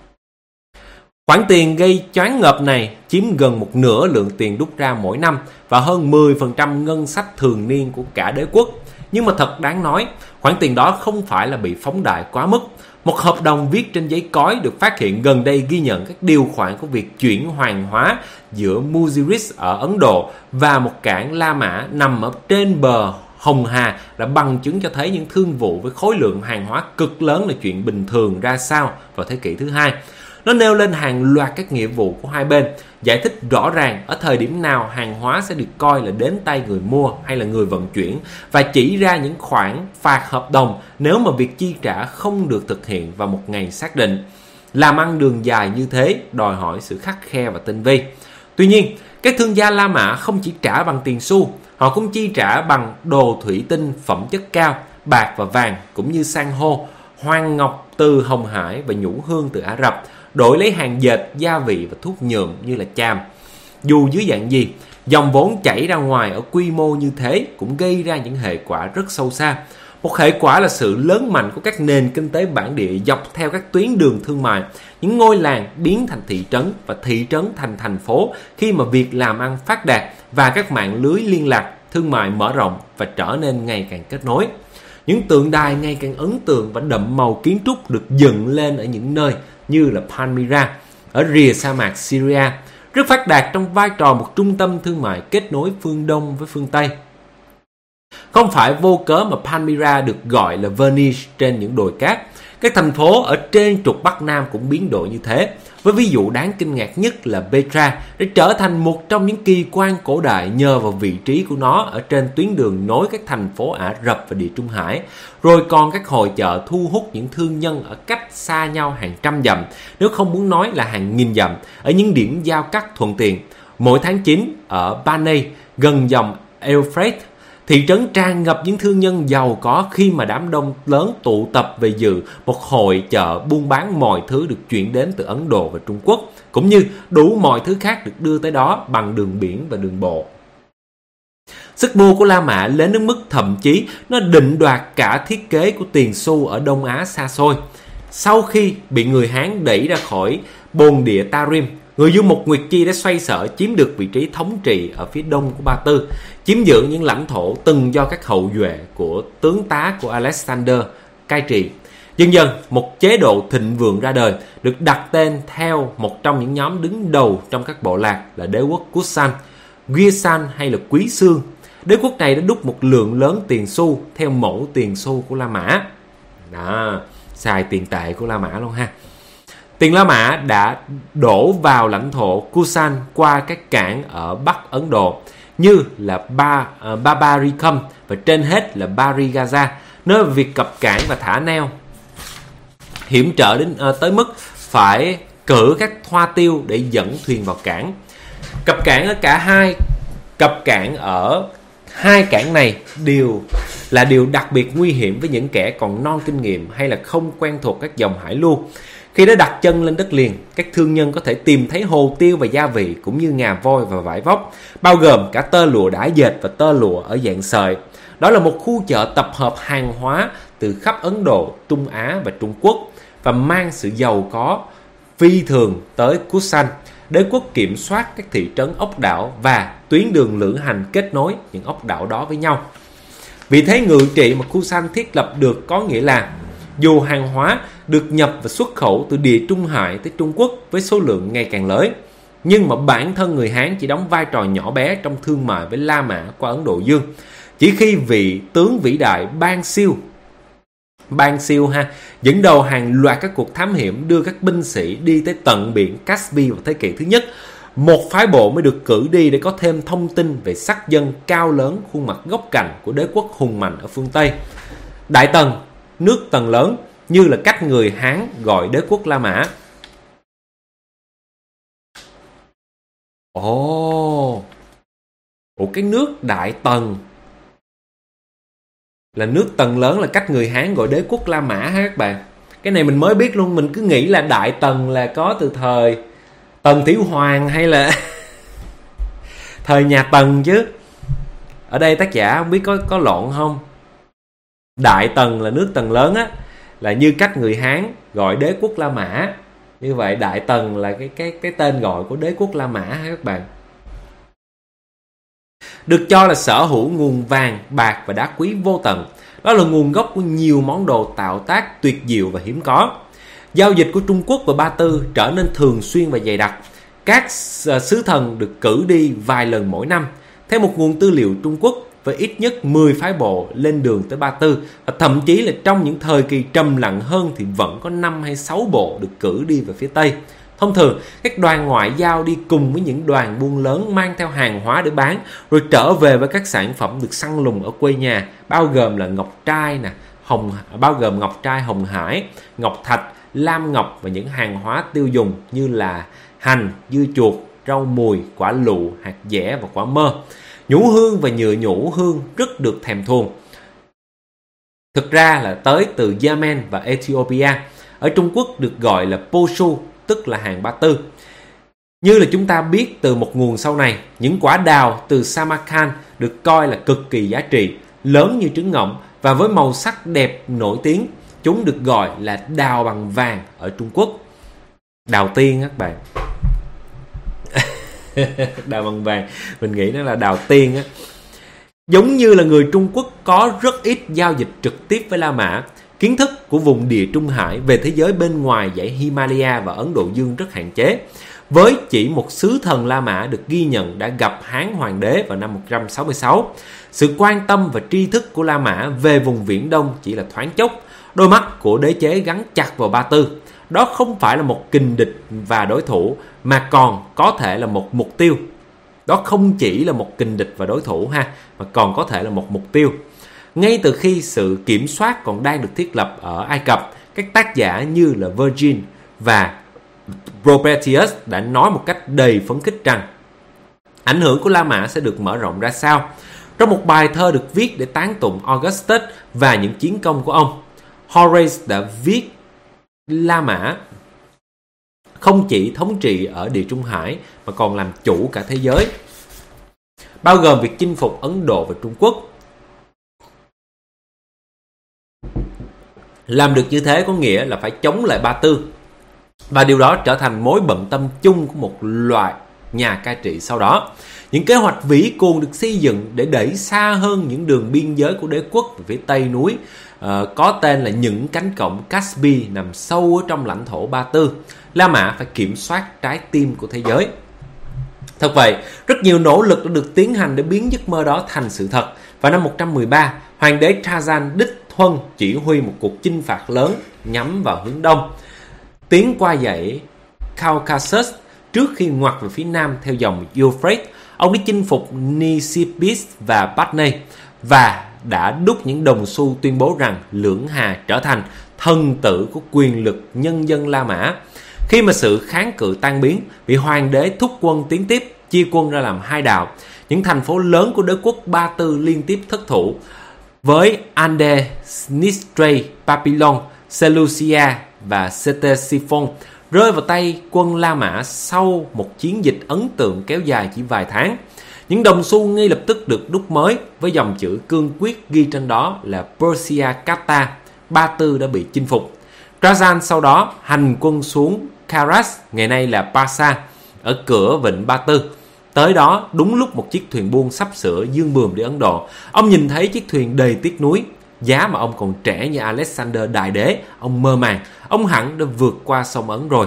S1: Khoản tiền gây choáng ngợp này chiếm gần một nửa lượng tiền rút ra mỗi năm và hơn 10% ngân sách thường niên của cả đế quốc. Nhưng mà thật đáng nói, khoản tiền đó không phải là bị phóng đại quá mức. Một hợp đồng viết trên giấy cói được phát hiện gần đây ghi nhận các điều khoản của việc chuyển hàng hóa giữa Muziris ở Ấn Độ và một cảng La Mã nằm ở trên bờ Hồng Hà đã bằng chứng cho thấy những thương vụ với khối lượng hàng hóa cực lớn là chuyện bình thường ra sao vào thế kỷ thứ hai. Nó nêu lên hàng loạt các nghĩa vụ của hai bên, giải thích rõ ràng ở thời điểm nào hàng hóa sẽ được coi là đến tay người mua hay là người vận chuyển và chỉ ra những khoản phạt hợp đồng nếu mà việc chi trả không được thực hiện vào một ngày xác định. Làm ăn đường dài như thế đòi hỏi sự khắt khe và tinh vi. Tuy nhiên, các thương gia La Mã không chỉ trả bằng tiền xu, họ cũng chi trả bằng đồ thủy tinh phẩm chất cao, bạc và vàng cũng như san hô, hoàng ngọc từ Hồng Hải và nhũ hương từ Ả Rập, đổi lấy hàng dệt, gia vị và thuốc nhuộm như là chàm. Dù dưới dạng gì, dòng vốn chảy ra ngoài ở quy mô như thế cũng gây ra những hệ quả rất sâu xa. Một hệ quả là sự lớn mạnh của các nền kinh tế bản địa dọc theo các tuyến đường thương mại. Những ngôi làng biến thành thị trấn và thị trấn thành thành phố khi mà việc làm ăn phát đạt và các mạng lưới liên lạc, thương mại mở rộng và trở nên ngày càng kết nối. Những tượng đài ngày càng ấn tượng và đậm màu kiến trúc được dựng lên ở những nơi như là Palmyra, ở rìa sa mạc Syria, rất phát đạt trong vai trò một trung tâm thương mại kết nối phương Đông với phương Tây. Không phải vô cớ mà Palmyra được gọi là Venice trên những đồi cát. Các thành phố ở trên trục Bắc Nam cũng biến đổi như thế. Với ví dụ đáng kinh ngạc nhất là Petra đã trở thành một trong những kỳ quan cổ đại nhờ vào vị trí của nó ở trên tuyến đường nối các thành phố Ả Rập và Địa Trung Hải. Rồi còn các hội chợ thu hút những thương nhân ở cách xa nhau hàng trăm dặm, nếu không muốn nói là hàng nghìn dặm, ở những điểm giao cắt thuận tiện. Mỗi tháng 9 ở Banei, gần dòng Euphrates, thị trấn tràn ngập những thương nhân giàu có khi mà đám đông lớn tụ tập về dự một hội chợ buôn bán mọi thứ được chuyển đến từ Ấn Độ và Trung Quốc, cũng như đủ mọi thứ khác được đưa tới đó bằng đường biển và đường bộ. Sức mua của La Mã lên đến mức thậm chí nó định đoạt cả thiết kế của tiền xu ở Đông Á xa xôi. Sau khi bị người Hán đẩy ra khỏi bồn địa Tarim, người vua Mục Nguyệt Chi đã xoay sở chiếm được vị trí thống trị ở phía đông của Ba Tư, chiếm giữ những lãnh thổ từng do các hậu duệ của tướng tá của Alexander cai trị. Dần dần, một chế độ thịnh vượng ra đời, được đặt tên theo một trong những nhóm đứng đầu trong các bộ lạc là đế quốc Kusan, Gyeosan hay là Quý Xương. Đế quốc này đã đúc một lượng lớn tiền xu theo mẫu tiền xu của La Mã. Đó, xài tiền tệ của La Mã luôn ha. Tiền La Mã đã đổ vào lãnh thổ Kusan qua các cảng ở Bắc Ấn Độ như là Babarikam và trên hết là Barigaza, nơi việc cập cảng và thả neo hiểm trở đến tới mức phải cử các thoa tiêu để dẫn thuyền vào cảng. Cập cảng ở hai cảng này đều là điều đặc biệt nguy hiểm với những kẻ còn non kinh nghiệm hay là không quen thuộc các dòng hải lưu. Khi đã đặt chân lên đất liền, các thương nhân có thể tìm thấy hồ tiêu và gia vị cũng như ngà voi và vải vóc, bao gồm cả tơ lụa đã dệt và tơ lụa ở dạng sợi. Đó là một khu chợ tập hợp hàng hóa từ khắp Ấn Độ, Trung Á và Trung Quốc và mang sự giàu có phi thường tới Kusan. Đế quốc kiểm soát các thị trấn ốc đảo và tuyến đường lữ hành kết nối những ốc đảo đó với nhau. Vị thế ngự trị mà Kusan thiết lập được có nghĩa là dù hàng hóa được nhập và xuất khẩu từ Địa Trung Hải tới Trung Quốc với số lượng ngày càng lớn, nhưng mà bản thân người Hán chỉ đóng vai trò nhỏ bé trong thương mại với La Mã qua Ấn Độ Dương. Chỉ khi vị tướng vĩ đại Ban Siêu dẫn đầu hàng loạt các cuộc thám hiểm đưa các binh sĩ đi tới tận biển Caspi vào thế kỷ thứ nhất, một phái bộ mới được cử đi để có thêm thông tin về sắc dân cao lớn, khuôn mặt góc cạnh của đế quốc hùng mạnh ở phương Tây. Đại Tần, nước Tần lớn, như là cách người Hán gọi đế quốc La Mã. Ủa cái nước Đại Tần là nước Tần lớn, là cách người Hán gọi đế quốc La Mã ha các bạn. Cái này mình mới biết luôn, mình cứ nghĩ là Đại Tần là có từ thời Tần Thủy Hoàng hay là thời nhà Tần chứ. Ở đây tác giả không biết có lộn không. Đại Tần là nước Tần lớn á, là như cách người Hán gọi đế quốc La Mã. Như vậy Đại Tần là cái tên gọi của đế quốc La Mã ha các bạn. Được cho là sở hữu nguồn vàng, bạc và đá quý vô tận. Đó là nguồn gốc của nhiều món đồ tạo tác tuyệt diệu và hiếm có. Giao dịch của Trung Quốc và Ba Tư trở nên thường xuyên và dày đặc. Các sứ thần được cử đi vài lần mỗi năm. Theo một nguồn tư liệu Trung Quốc, với ít nhất 10 phái bộ lên đường tới Ba Tư, và thậm chí là trong những thời kỳ trầm lặng hơn thì vẫn có 5 hay 6 bộ được cử đi về phía Tây. Thông thường, các đoàn ngoại giao đi cùng với những đoàn buôn lớn mang theo hàng hóa để bán, rồi trở về với các sản phẩm được săn lùng ở quê nhà, bao gồm là ngọc trai, hồng hải, ngọc thạch, lam ngọc và những hàng hóa tiêu dùng như là hành, dưa chuột, rau mùi, quả lựu, hạt dẻ và quả mơ. Nhũ hương và nhựa nhũ hương rất được thèm thuồng. Thực ra là tới từ Yemen và Ethiopia. Ở Trung Quốc được gọi là Poshu, tức là hàng Ba Tư. Như là chúng ta biết từ một nguồn sau này, những quả đào từ Samarkand được coi là cực kỳ giá trị, lớn như trứng ngỗng và với màu sắc đẹp nổi tiếng. Chúng được gọi là đào bằng vàng ở Trung Quốc. Đào tiên các bạn. Đào bằng vàng, mình nghĩ nó là đào tiên á. Giống như là người Trung Quốc có rất ít giao dịch trực tiếp với La Mã, kiến thức của vùng Địa Trung Hải về thế giới bên ngoài dãy Himalaya và Ấn Độ Dương rất hạn chế. Với chỉ một sứ thần La Mã được ghi nhận đã gặp Hán Hoàng đế vào năm 166, sự quan tâm và tri thức của La Mã về vùng Viễn Đông chỉ là thoáng chốc. Đôi mắt của đế chế gắn chặt vào Ba Tư. Đó không phải là một kình địch và đối thủ, mà còn có thể là một mục tiêu. Đó không chỉ là một kình địch và đối thủ mà còn có thể là một mục tiêu. Ngay từ khi sự kiểm soát còn đang được thiết lập ở Ai Cập, các tác giả như là Virgil và Propertius đã nói một cách đầy phấn khích rằng ảnh hưởng của La Mã sẽ được mở rộng ra sao. Trong một bài thơ được viết để tán tụng Augustus và những chiến công của ông, Horace đã viết La Mã không chỉ thống trị ở Địa Trung Hải mà còn làm chủ cả thế giới, bao gồm việc chinh phục Ấn Độ và Trung Quốc. Làm được như thế có nghĩa là phải chống lại Ba Tư. Và điều đó trở thành mối bận tâm chung của một loạt nhà cai trị sau đó. Những kế hoạch vĩ cuồng được xây dựng để đẩy xa hơn những đường biên giới của đế quốc về phía tây núi, có tên là những cánh cổng Caspi nằm sâu ở trong lãnh thổ Ba Tư. La Mã phải kiểm soát trái tim của thế giới. Thật vậy, rất nhiều nỗ lực đã được tiến hành để biến giấc mơ đó thành sự thật. Vào năm 113, hoàng đế Trajan đích thân chỉ huy một cuộc chinh phạt lớn nhắm vào hướng đông, tiến qua dãy Caucasus trước khi ngoặt về phía nam theo dòng Euphrates. Ông đã chinh phục Nisibis và Patne và đã đúc những đồng xu tuyên bố rằng Lưỡng Hà trở thành thần tử của quyền lực nhân dân La Mã. Khi mà sự kháng cự tan biến, vị hoàng đế thúc quân tiến tiếp, chia quân ra làm hai đạo. Những thành phố lớn của đế quốc Ba Tư liên tiếp thất thủ, với Ande, Nistre, Papillon, Seleucia và Ctesiphon rơi vào tay quân La Mã sau một chiến dịch ấn tượng kéo dài chỉ vài tháng. Những đồng xu ngay lập tức được đúc mới với dòng chữ cương quyết ghi trên đó là Persia Cata, Ba Tư đã bị chinh phục. Trajan sau đó hành quân xuống Karas, ngày nay là Pasa, ở cửa vịnh Ba Tư. Tới đó đúng lúc một chiếc thuyền buôn sắp sửa dương buồm đi Ấn Độ. Ông nhìn thấy chiếc thuyền đầy tiếc nuối. Giá mà ông còn trẻ như Alexander Đại Đế, ông mơ màng, ông hẳn đã vượt qua sông Ấn rồi.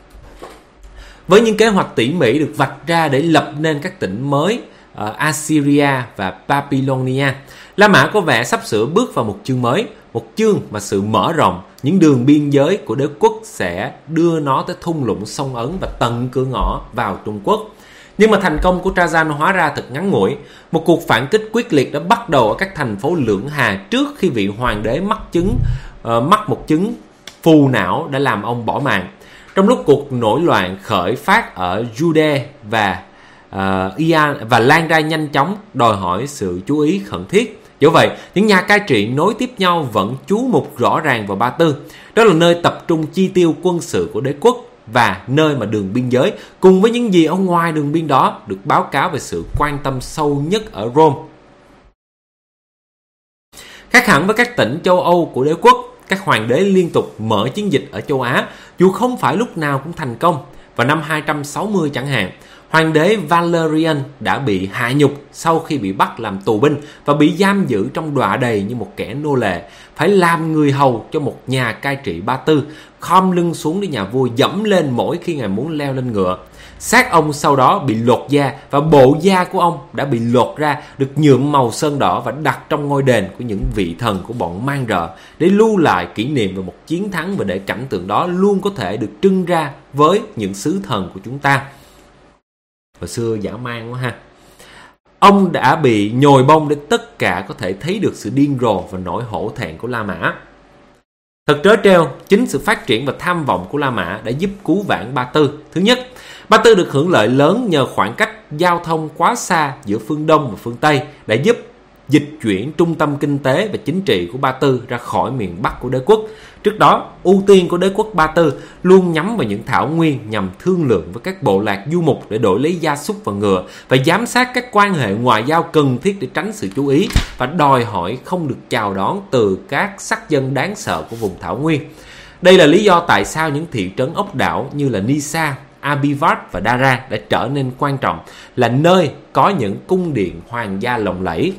S1: Với những kế hoạch tỉ mỉ được vạch ra để lập nên các tỉnh mới Assyria và Babylonia, La Mã có vẻ sắp sửa bước vào một chương mới, một chương mà sự mở rộng những đường biên giới của đế quốc sẽ đưa nó tới thung lũng sông Ấn và tận cửa ngõ vào Trung Quốc. Nhưng mà thành công của Trajan hóa ra thật ngắn ngủi. Một cuộc phản kích quyết liệt đã bắt đầu ở các thành phố Lưỡng Hà trước khi vị hoàng đế mắc một chứng phù não đã làm ông bỏ mạng. Trong lúc cuộc nổi loạn khởi phát ở Jude và lan ra nhanh chóng, đòi hỏi sự chú ý khẩn thiết. Do vậy, những nhà cai trị nối tiếp nhau vẫn chú mục rõ ràng vào Ba Tư. Đó là nơi tập trung chi tiêu quân sự của đế quốc và nơi mà đường biên giới cùng với những gì ở ngoài đường biên đó được báo cáo về sự quan tâm sâu nhất ở Rome. Khác hẳn với các tỉnh châu Âu của đế quốc, các hoàng đế liên tục mở chiến dịch ở châu Á, dù không phải lúc nào cũng thành công. Vào năm 260 chẳng hạn, hoàng đế Valerian đã bị hạ nhục sau khi bị bắt làm tù binh và bị giam giữ trong đọa đầy như một kẻ nô lệ, phải làm người hầu cho một nhà cai trị Ba Tư, khom lưng xuống để nhà vua dẫm lên mỗi khi ngài muốn leo lên ngựa. Xác ông sau đó bị lột da và bộ da của ông đã bị lột ra, được nhuộm màu sơn đỏ và đặt trong ngôi đền của những vị thần của bọn man rợ để lưu lại kỷ niệm về một chiến thắng và để cảnh tượng đó luôn có thể được trưng ra với những sứ thần của chúng ta. Hồi xưa dã man quá ha. Ông đã bị nhồi bông để tất cả có thể thấy được sự điên rồ và nỗi hổ thẹn của La Mã. Thật trớ trêu, chính sự phát triển và tham vọng của La Mã đã giúp cứu vãn Ba Tư. Thứ nhất, Ba Tư được hưởng lợi lớn nhờ khoảng cách giao thông quá xa giữa phương Đông và phương Tây đã giúp dịch chuyển trung tâm kinh tế và chính trị của Ba Tư ra khỏi miền Bắc của đế quốc. Trước đó, ưu tiên của đế quốc Ba Tư luôn nhắm vào những thảo nguyên nhằm thương lượng với các bộ lạc du mục để đổi lấy gia súc và ngựa và giám sát các quan hệ ngoại giao cần thiết để tránh sự chú ý và đòi hỏi không được chào đón từ các sắc dân đáng sợ của vùng thảo nguyên. Đây là lý do tại sao những thị trấn ốc đảo như là Nisa, Abivad và Dara đã trở nên quan trọng, là nơi có những cung điện hoàng gia lộng lẫy.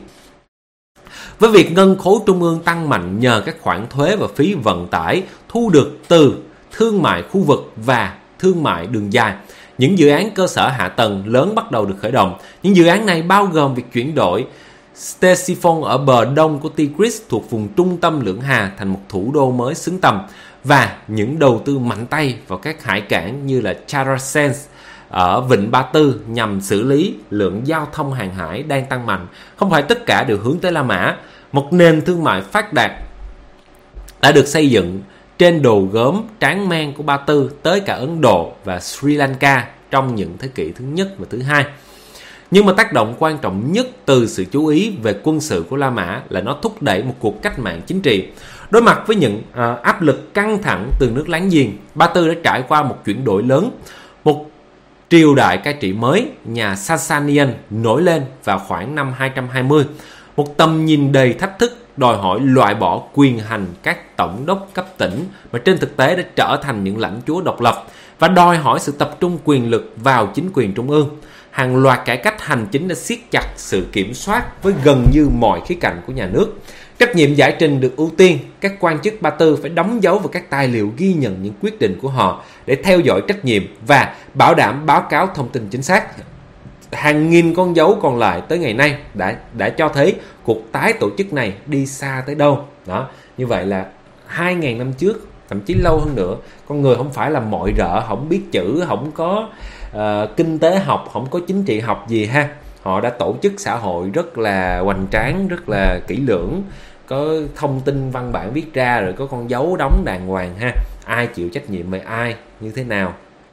S1: Với việc ngân khố trung ương tăng mạnh nhờ các khoản thuế và phí vận tải thu được từ thương mại khu vực và thương mại đường dài, những dự án cơ sở hạ tầng lớn bắt đầu được khởi động. Những dự án này bao gồm việc chuyển đổi Ctesiphon ở bờ đông của Tigris thuộc vùng trung tâm Lưỡng Hà thành một thủ đô mới xứng tầm, và những đầu tư mạnh tay vào các hải cảng như là Characens ở vịnh Ba Tư nhằm xử lý lượng giao thông hàng hải đang tăng mạnh. Không phải tất cả đều hướng tới La Mã. Một nền thương mại phát đạt đã được xây dựng trên đồ gốm tráng men của Ba Tư tới cả Ấn Độ và Sri Lanka trong những thế kỷ thứ nhất và thứ hai. Nhưng mà tác động quan trọng nhất từ sự chú ý về quân sự của La Mã là nó thúc đẩy một cuộc cách mạng chính trị. Đối mặt với những áp lực căng thẳng từ nước láng giềng, Ba Tư đã trải qua một chuyển đổi lớn. Một triều đại cai trị mới, nhà Sasanian, nổi lên vào khoảng năm 220. Một tầm nhìn đầy thách thức đòi hỏi loại bỏ quyền hành các tổng đốc cấp tỉnh mà trên thực tế đã trở thành những lãnh chúa độc lập, và đòi hỏi sự tập trung quyền lực vào chính quyền trung ương. Hàng loạt cải cách hành chính đã siết chặt sự kiểm soát với gần như mọi khía cạnh của nhà nước. Trách nhiệm giải trình được ưu tiên, các quan chức Ba Tư phải đóng dấu vào các tài liệu ghi nhận những quyết định của họ để theo dõi trách nhiệm và bảo đảm báo cáo thông tin chính xác. Hàng nghìn con dấu còn lại tới ngày nay đã cho thấy cuộc tái tổ chức này đi xa tới đâu. Đó, như vậy là 2.000 năm trước, thậm chí lâu hơn nữa, con người không phải là mọi rợ, không biết chữ, không có kinh tế học, không có chính trị học gì ha. Họ đã tổ chức xã hội rất là hoành tráng, rất là kỹ lưỡng, có thông tin văn bản viết ra, rồi có con dấu đóng đàng hoàng ha. Ai chịu trách nhiệm về ai, như thế nào.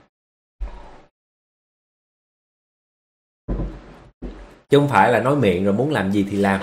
S1: Chứ không phải là nói miệng rồi muốn làm gì thì làm.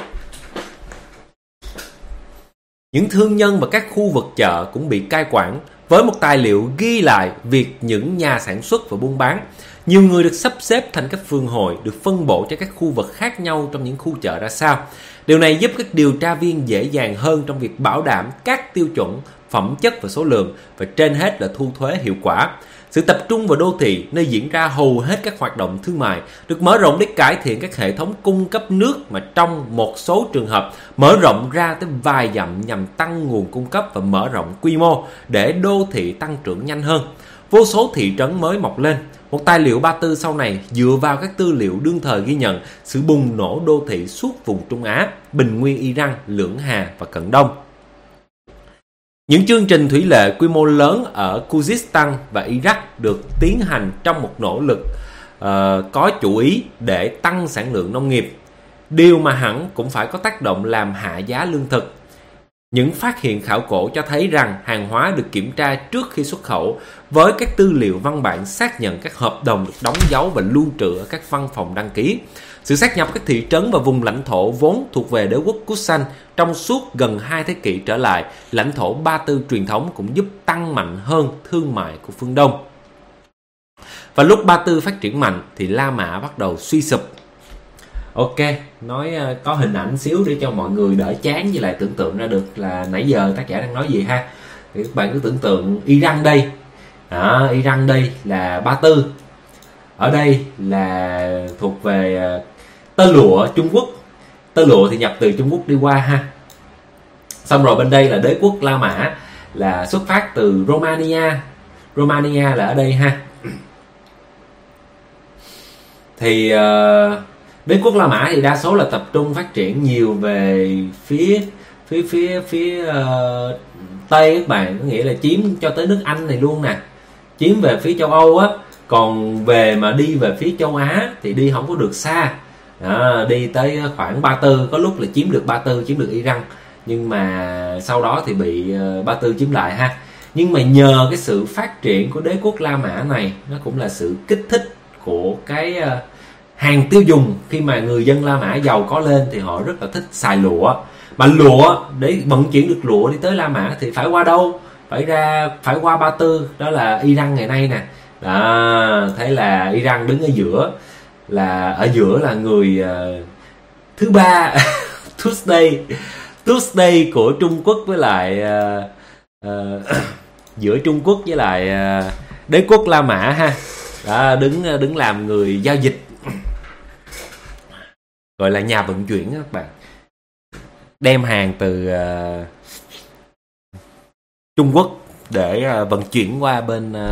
S1: Những thương nhân và các khu vực chợ cũng bị cai quản với một tài liệu ghi lại việc những nhà sản xuất và buôn bán. Nhiều người được sắp xếp thành các phường hội, được phân bổ cho các khu vực khác nhau trong những khu chợ ra sao. Điều này giúp các điều tra viên dễ dàng hơn trong việc bảo đảm các tiêu chuẩn, phẩm chất và số lượng, và trên hết là thu thuế hiệu quả. Sự tập trung vào đô thị nơi diễn ra hầu hết các hoạt động thương mại được mở rộng để cải thiện các hệ thống cung cấp nước, mà trong một số trường hợp mở rộng ra tới vài dặm nhằm tăng nguồn cung cấp và mở rộng quy mô để đô thị tăng trưởng nhanh hơn. Vô số thị trấn mới mọc lên. Một tài liệu Ba Tư sau này dựa vào các tư liệu đương thời ghi nhận sự bùng nổ đô thị suốt vùng Trung Á, Bình Nguyên Iran, Lưỡng Hà và Cận Đông. Những chương trình thủy lợi quy mô lớn ở Kyrgyzstan và Iraq được tiến hành trong một nỗ lực có chủ ý để tăng sản lượng nông nghiệp, điều mà hẳn cũng phải có tác động làm hạ giá lương thực. Những phát hiện khảo cổ cho thấy rằng hàng hóa được kiểm tra trước khi xuất khẩu, với các tư liệu văn bản xác nhận các hợp đồng được đóng dấu và lưu trữ ở các văn phòng đăng ký. Sự sát nhập các thị trấn và vùng lãnh thổ vốn thuộc về đế quốc Kusan trong suốt gần 2 thế kỷ trở lại, lãnh thổ Ba Tư truyền thống cũng giúp tăng mạnh hơn thương mại của phương Đông. Và lúc Ba Tư phát triển mạnh thì La Mã bắt đầu suy sụp. Ok, nói có hình ảnh xíu để cho mọi người đỡ chán với lại tưởng tượng ra được là nãy giờ tác giả đang nói gì ha. Thì các bạn cứ tưởng tượng Iran đây. Iran đây là Ba Tư. Ở đây là thuộc về tơ lụa Trung Quốc. Tơ lụa thì nhập từ Trung Quốc đi qua ha. Xong rồi bên đây là đế quốc La Mã, là xuất phát từ Romania. Romania là ở đây ha. Thì đế quốc La Mã thì đa số là tập trung phát triển nhiều về phía Tây các bạn, có nghĩa là chiếm cho tới nước Anh này luôn nè, chiếm về phía châu Âu á. Còn đi về phía châu Á thì đi không có được xa. Đi tới khoảng Ba Tư, có lúc là chiếm được Ba Tư, chiếm được Iran, nhưng mà sau đó thì bị Ba Tư chiếm lại ha. Nhưng mà nhờ cái sự phát triển của đế quốc La Mã này, nó cũng là sự kích thích của cái hàng tiêu dùng. Khi mà người dân La Mã giàu có lên thì họ rất là thích xài lụa. Mà lụa, để vận chuyển được lụa đi tới La Mã thì phải qua đâu? Phải qua Ba Tư, đó là Iran ngày nay nè. Đó, thế là Iran đứng ở giữa, ở giữa là người thứ ba Tuesday của Trung Quốc với lại giữa Trung Quốc với lại đế quốc La Mã ha. Đó, đứng làm người giao dịch, gọi là nhà vận chuyển các bạn, đem hàng từ Trung Quốc để vận chuyển qua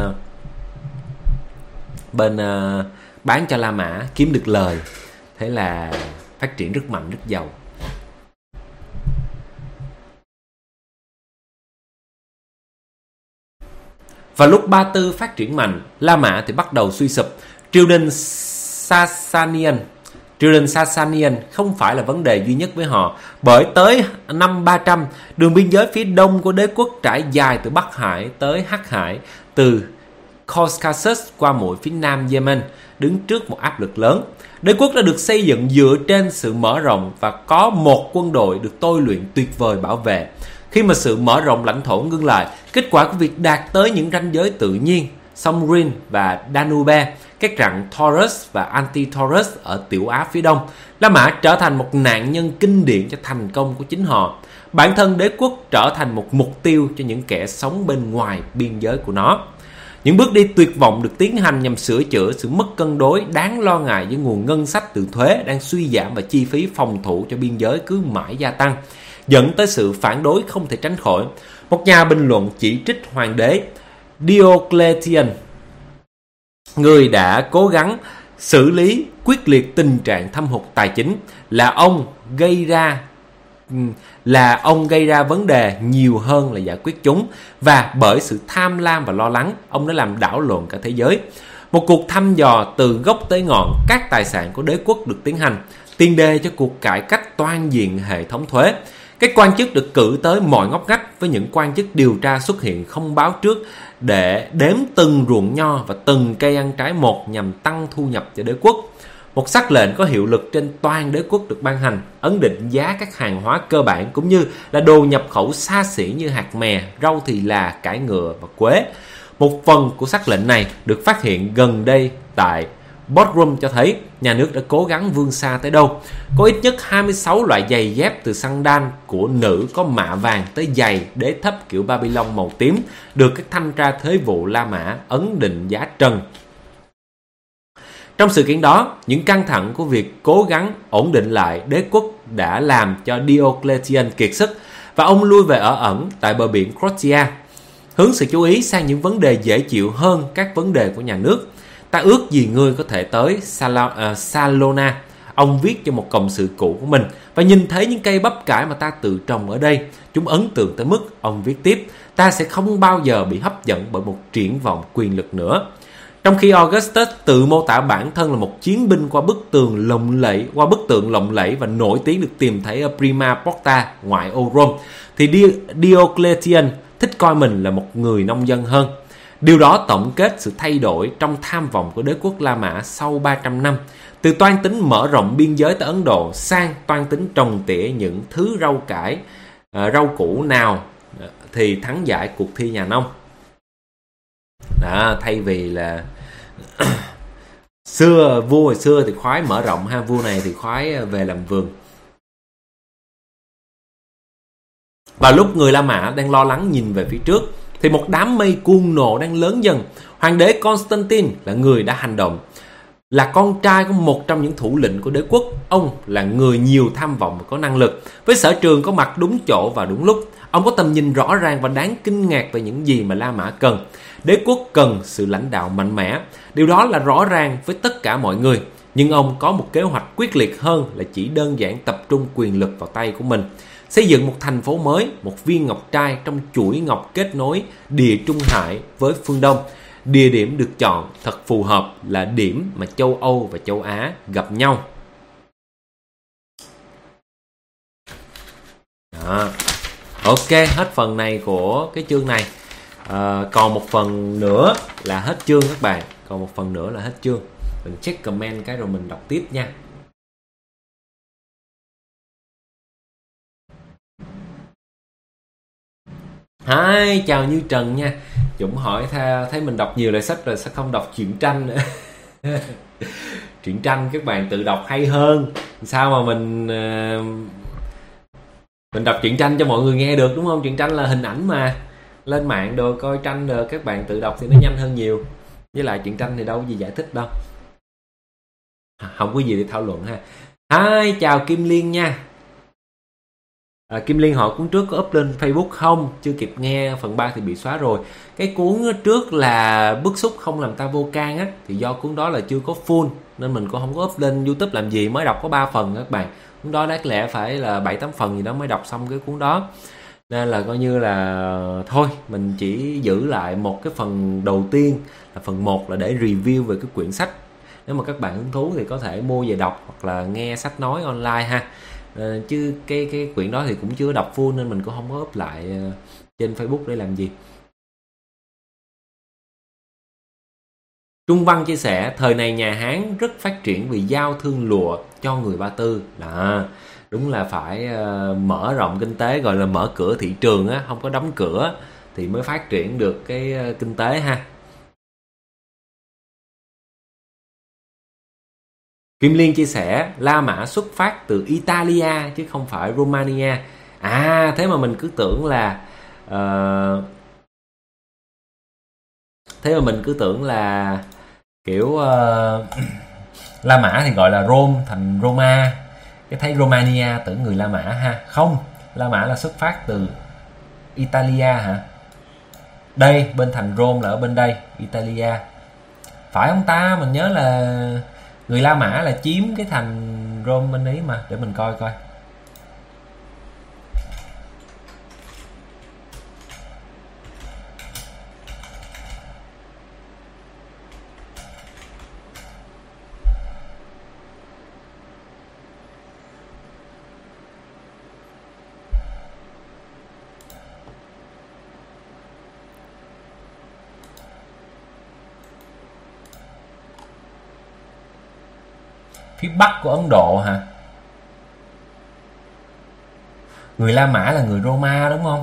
S1: bên bán cho La Mã, kiếm được lời. Thế là phát triển rất mạnh, rất giàu. Và lúc Ba Tư phát triển mạnh, La Mã thì bắt đầu suy sụp. Triều đình Sasanian không phải là vấn đề duy nhất với họ, bởi tới năm 300, đường biên giới phía đông của đế quốc trải dài từ Bắc Hải tới Hắc Hải, từ Caucasus qua mũi phía nam Yemen, đứng trước một áp lực lớn. Đế quốc đã được xây dựng dựa trên sự mở rộng và có một quân đội được tôi luyện tuyệt vời bảo vệ. Khi mà sự mở rộng lãnh thổ ngưng lại, kết quả của việc đạt tới những ranh giới tự nhiên, sông Rin và Danube, các rặng Taurus và Anti-Taurus ở Tiểu Á phía đông. La Mã trở thành một nạn nhân kinh điển cho thành công của chính họ. Bản thân đế quốc trở thành một mục tiêu cho những kẻ sống bên ngoài biên giới của nó. Những bước đi tuyệt vọng được tiến hành nhằm sửa chữa sự mất cân đối đáng lo ngại với nguồn ngân sách từ thuế đang suy giảm và chi phí phòng thủ cho biên giới cứ mãi gia tăng, dẫn tới sự phản đối không thể tránh khỏi. Một nhà bình luận chỉ trích hoàng đế Diocletian, người đã cố gắng xử lý quyết liệt tình trạng thâm hụt tài chính, là ông gây ra vấn đề nhiều hơn là giải quyết chúng, và bởi sự tham lam và lo lắng, ông đã làm đảo lộn cả thế giới. Một cuộc thăm dò từ gốc tới ngọn các tài sản của đế quốc được tiến hành, tiền đề cho cuộc cải cách toàn diện hệ thống thuế. Các quan chức được cử tới mọi ngóc ngách, với những quan chức điều tra xuất hiện không báo trước để đếm từng ruộng nho và từng cây ăn trái một nhằm tăng thu nhập cho đế quốc. Một sắc lệnh có hiệu lực trên toàn đế quốc được ban hành, ấn định giá các hàng hóa cơ bản cũng như là đồ nhập khẩu xa xỉ như hạt mè, rau thì là, cải ngựa và quế. Một phần của sắc lệnh này được phát hiện gần đây tại Bodrum cho thấy nhà nước đã cố gắng vươn xa tới đâu. Có ít nhất 26 loại giày dép từ sandal của nữ có mạ vàng tới giày đế thấp kiểu Babylon màu tím được các thanh tra thuế vụ La Mã ấn định giá trần. Trong sự kiện đó, những căng thẳng của việc cố gắng ổn định lại đế quốc đã làm cho Diocletian kiệt sức và ông lui về ở ẩn tại bờ biển Croatia, hướng sự chú ý sang những vấn đề dễ chịu hơn các vấn đề của nhà nước. Ta ước gì ngươi có thể tới Salona, ông viết cho một cộng sự cũ của mình, và nhìn thấy những cây bắp cải mà ta tự trồng ở đây. Chúng ấn tượng tới mức, ông viết tiếp, ta sẽ không bao giờ bị hấp dẫn bởi một triển vọng quyền lực nữa. Trong khi Augustus tự mô tả bản thân là một chiến binh qua bức tường lộng lẫy và nổi tiếng được tìm thấy ở Prima Porta, ngoại ô Rome, thì Diocletian thích coi mình là một người nông dân hơn. Điều đó tổng kết sự thay đổi trong tham vọng của đế quốc La Mã sau 300 năm, từ toan tính mở rộng biên giới tới Ấn Độ sang toan tính trồng tỉa những thứ rau củ nào thì thắng giải cuộc thi nhà nông. Đó, thay vì là vua hồi xưa thì khoái mở rộng ha, vua này thì khoái về làm vườn. Và lúc người La Mã đang lo lắng nhìn về phía trước thì một đám mây cuồng nộ đang lớn dần. Hoàng đế Constantine là người đã hành động, là con trai của một trong những thủ lĩnh của đế quốc. Ông là người nhiều tham vọng và có năng lực, với sở trường có mặt đúng chỗ và đúng lúc. Ông có tầm nhìn rõ ràng và đáng kinh ngạc về những gì mà La Mã cần. Đế quốc cần sự lãnh đạo mạnh mẽ. Điều đó là rõ ràng với tất cả mọi người. Nhưng ông có một kế hoạch quyết liệt hơn là chỉ đơn giản tập trung quyền lực vào tay của mình. Xây dựng một thành phố mới, một viên ngọc trai trong chuỗi ngọc kết nối Địa Trung Hải với phương Đông. Địa điểm được chọn thật phù hợp là điểm mà châu Âu và châu Á gặp nhau. Đó. Ok, hết phần này của cái chương này. Còn một phần nữa là hết chương các bạn. Mình check comment cái rồi mình đọc tiếp nha. Hi, chào Như Trần nha. Dũng hỏi thấy mình đọc nhiều loại sách rồi sẽ không đọc truyện tranh nữa. Truyện tranh các bạn tự đọc hay hơn. Sao mà mình đọc truyện tranh cho mọi người nghe được, đúng không? Truyện tranh là hình ảnh mà. Lên mạng đồ coi tranh rồi các bạn tự đọc thì nó nhanh hơn nhiều. Với lại truyện tranh thì đâu có gì giải thích đâu. Không có gì để thảo luận ha. Hi, chào Kim Liên nha. Kim Liên hỏi cuốn trước có up lên Facebook không? Chưa kịp nghe, phần 3 thì bị xóa rồi. Cái cuốn trước là Bức xúc không làm ta vô can á, thì do cuốn đó là chưa có full nên mình cũng không có up lên YouTube làm gì, mới đọc có 3 phần các bạn. Cuốn đó đáng lẽ phải là 7-8 phần gì đó mới đọc xong cái cuốn đó. Nên là coi như là thôi, mình chỉ giữ lại một cái phần đầu tiên là phần 1 là để review về cái quyển sách. Nếu mà các bạn hứng thú thì có thể mua về đọc hoặc là nghe sách nói online ha. Chứ cái quyển đó thì cũng chưa đọc full nên mình cũng không có up lại trên Facebook để làm gì. Trung Văn chia sẻ thời này nhà Hán rất phát triển vì giao thương lụa cho người Ba Tư. Đó, đúng là phải mở rộng kinh tế, gọi là mở cửa thị trường á, không có đóng cửa thì mới phát triển được cái kinh tế ha. Kim Liên chia sẻ La Mã xuất phát từ Italia chứ không phải Romania. Thế mà mình cứ tưởng là kiểu La Mã thì gọi là Rome thành Roma, cái thấy Romania tưởng người La Mã ha. Không, La Mã là xuất phát từ Italia hả? Đây, bên thành Rome là ở bên đây, Italia. Phải không ta? Mình nhớ là người La Mã là chiếm cái thành Rome bên Ý mà. Để mình coi coi. Phía Bắc của Ấn Độ hả? Người La Mã là người Roma đúng không?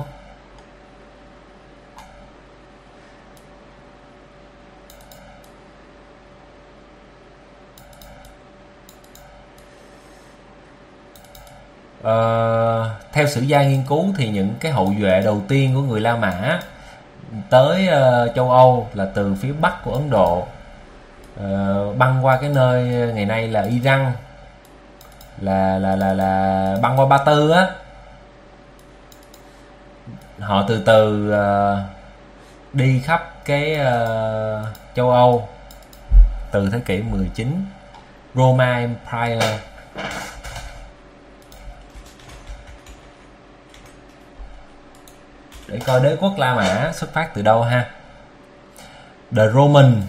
S1: Theo sử gia nghiên cứu thì những cái hậu duệ đầu tiên của người La Mã tới châu Âu là từ phía Bắc của Ấn Độ, băng qua cái nơi ngày nay là Iran, là băng qua Ba Tư á. Họ từ từ đi khắp cái châu Âu từ thế kỷ 19. Roma Empire. Để coi đế quốc La Mã xuất phát từ đâu ha. The Roman.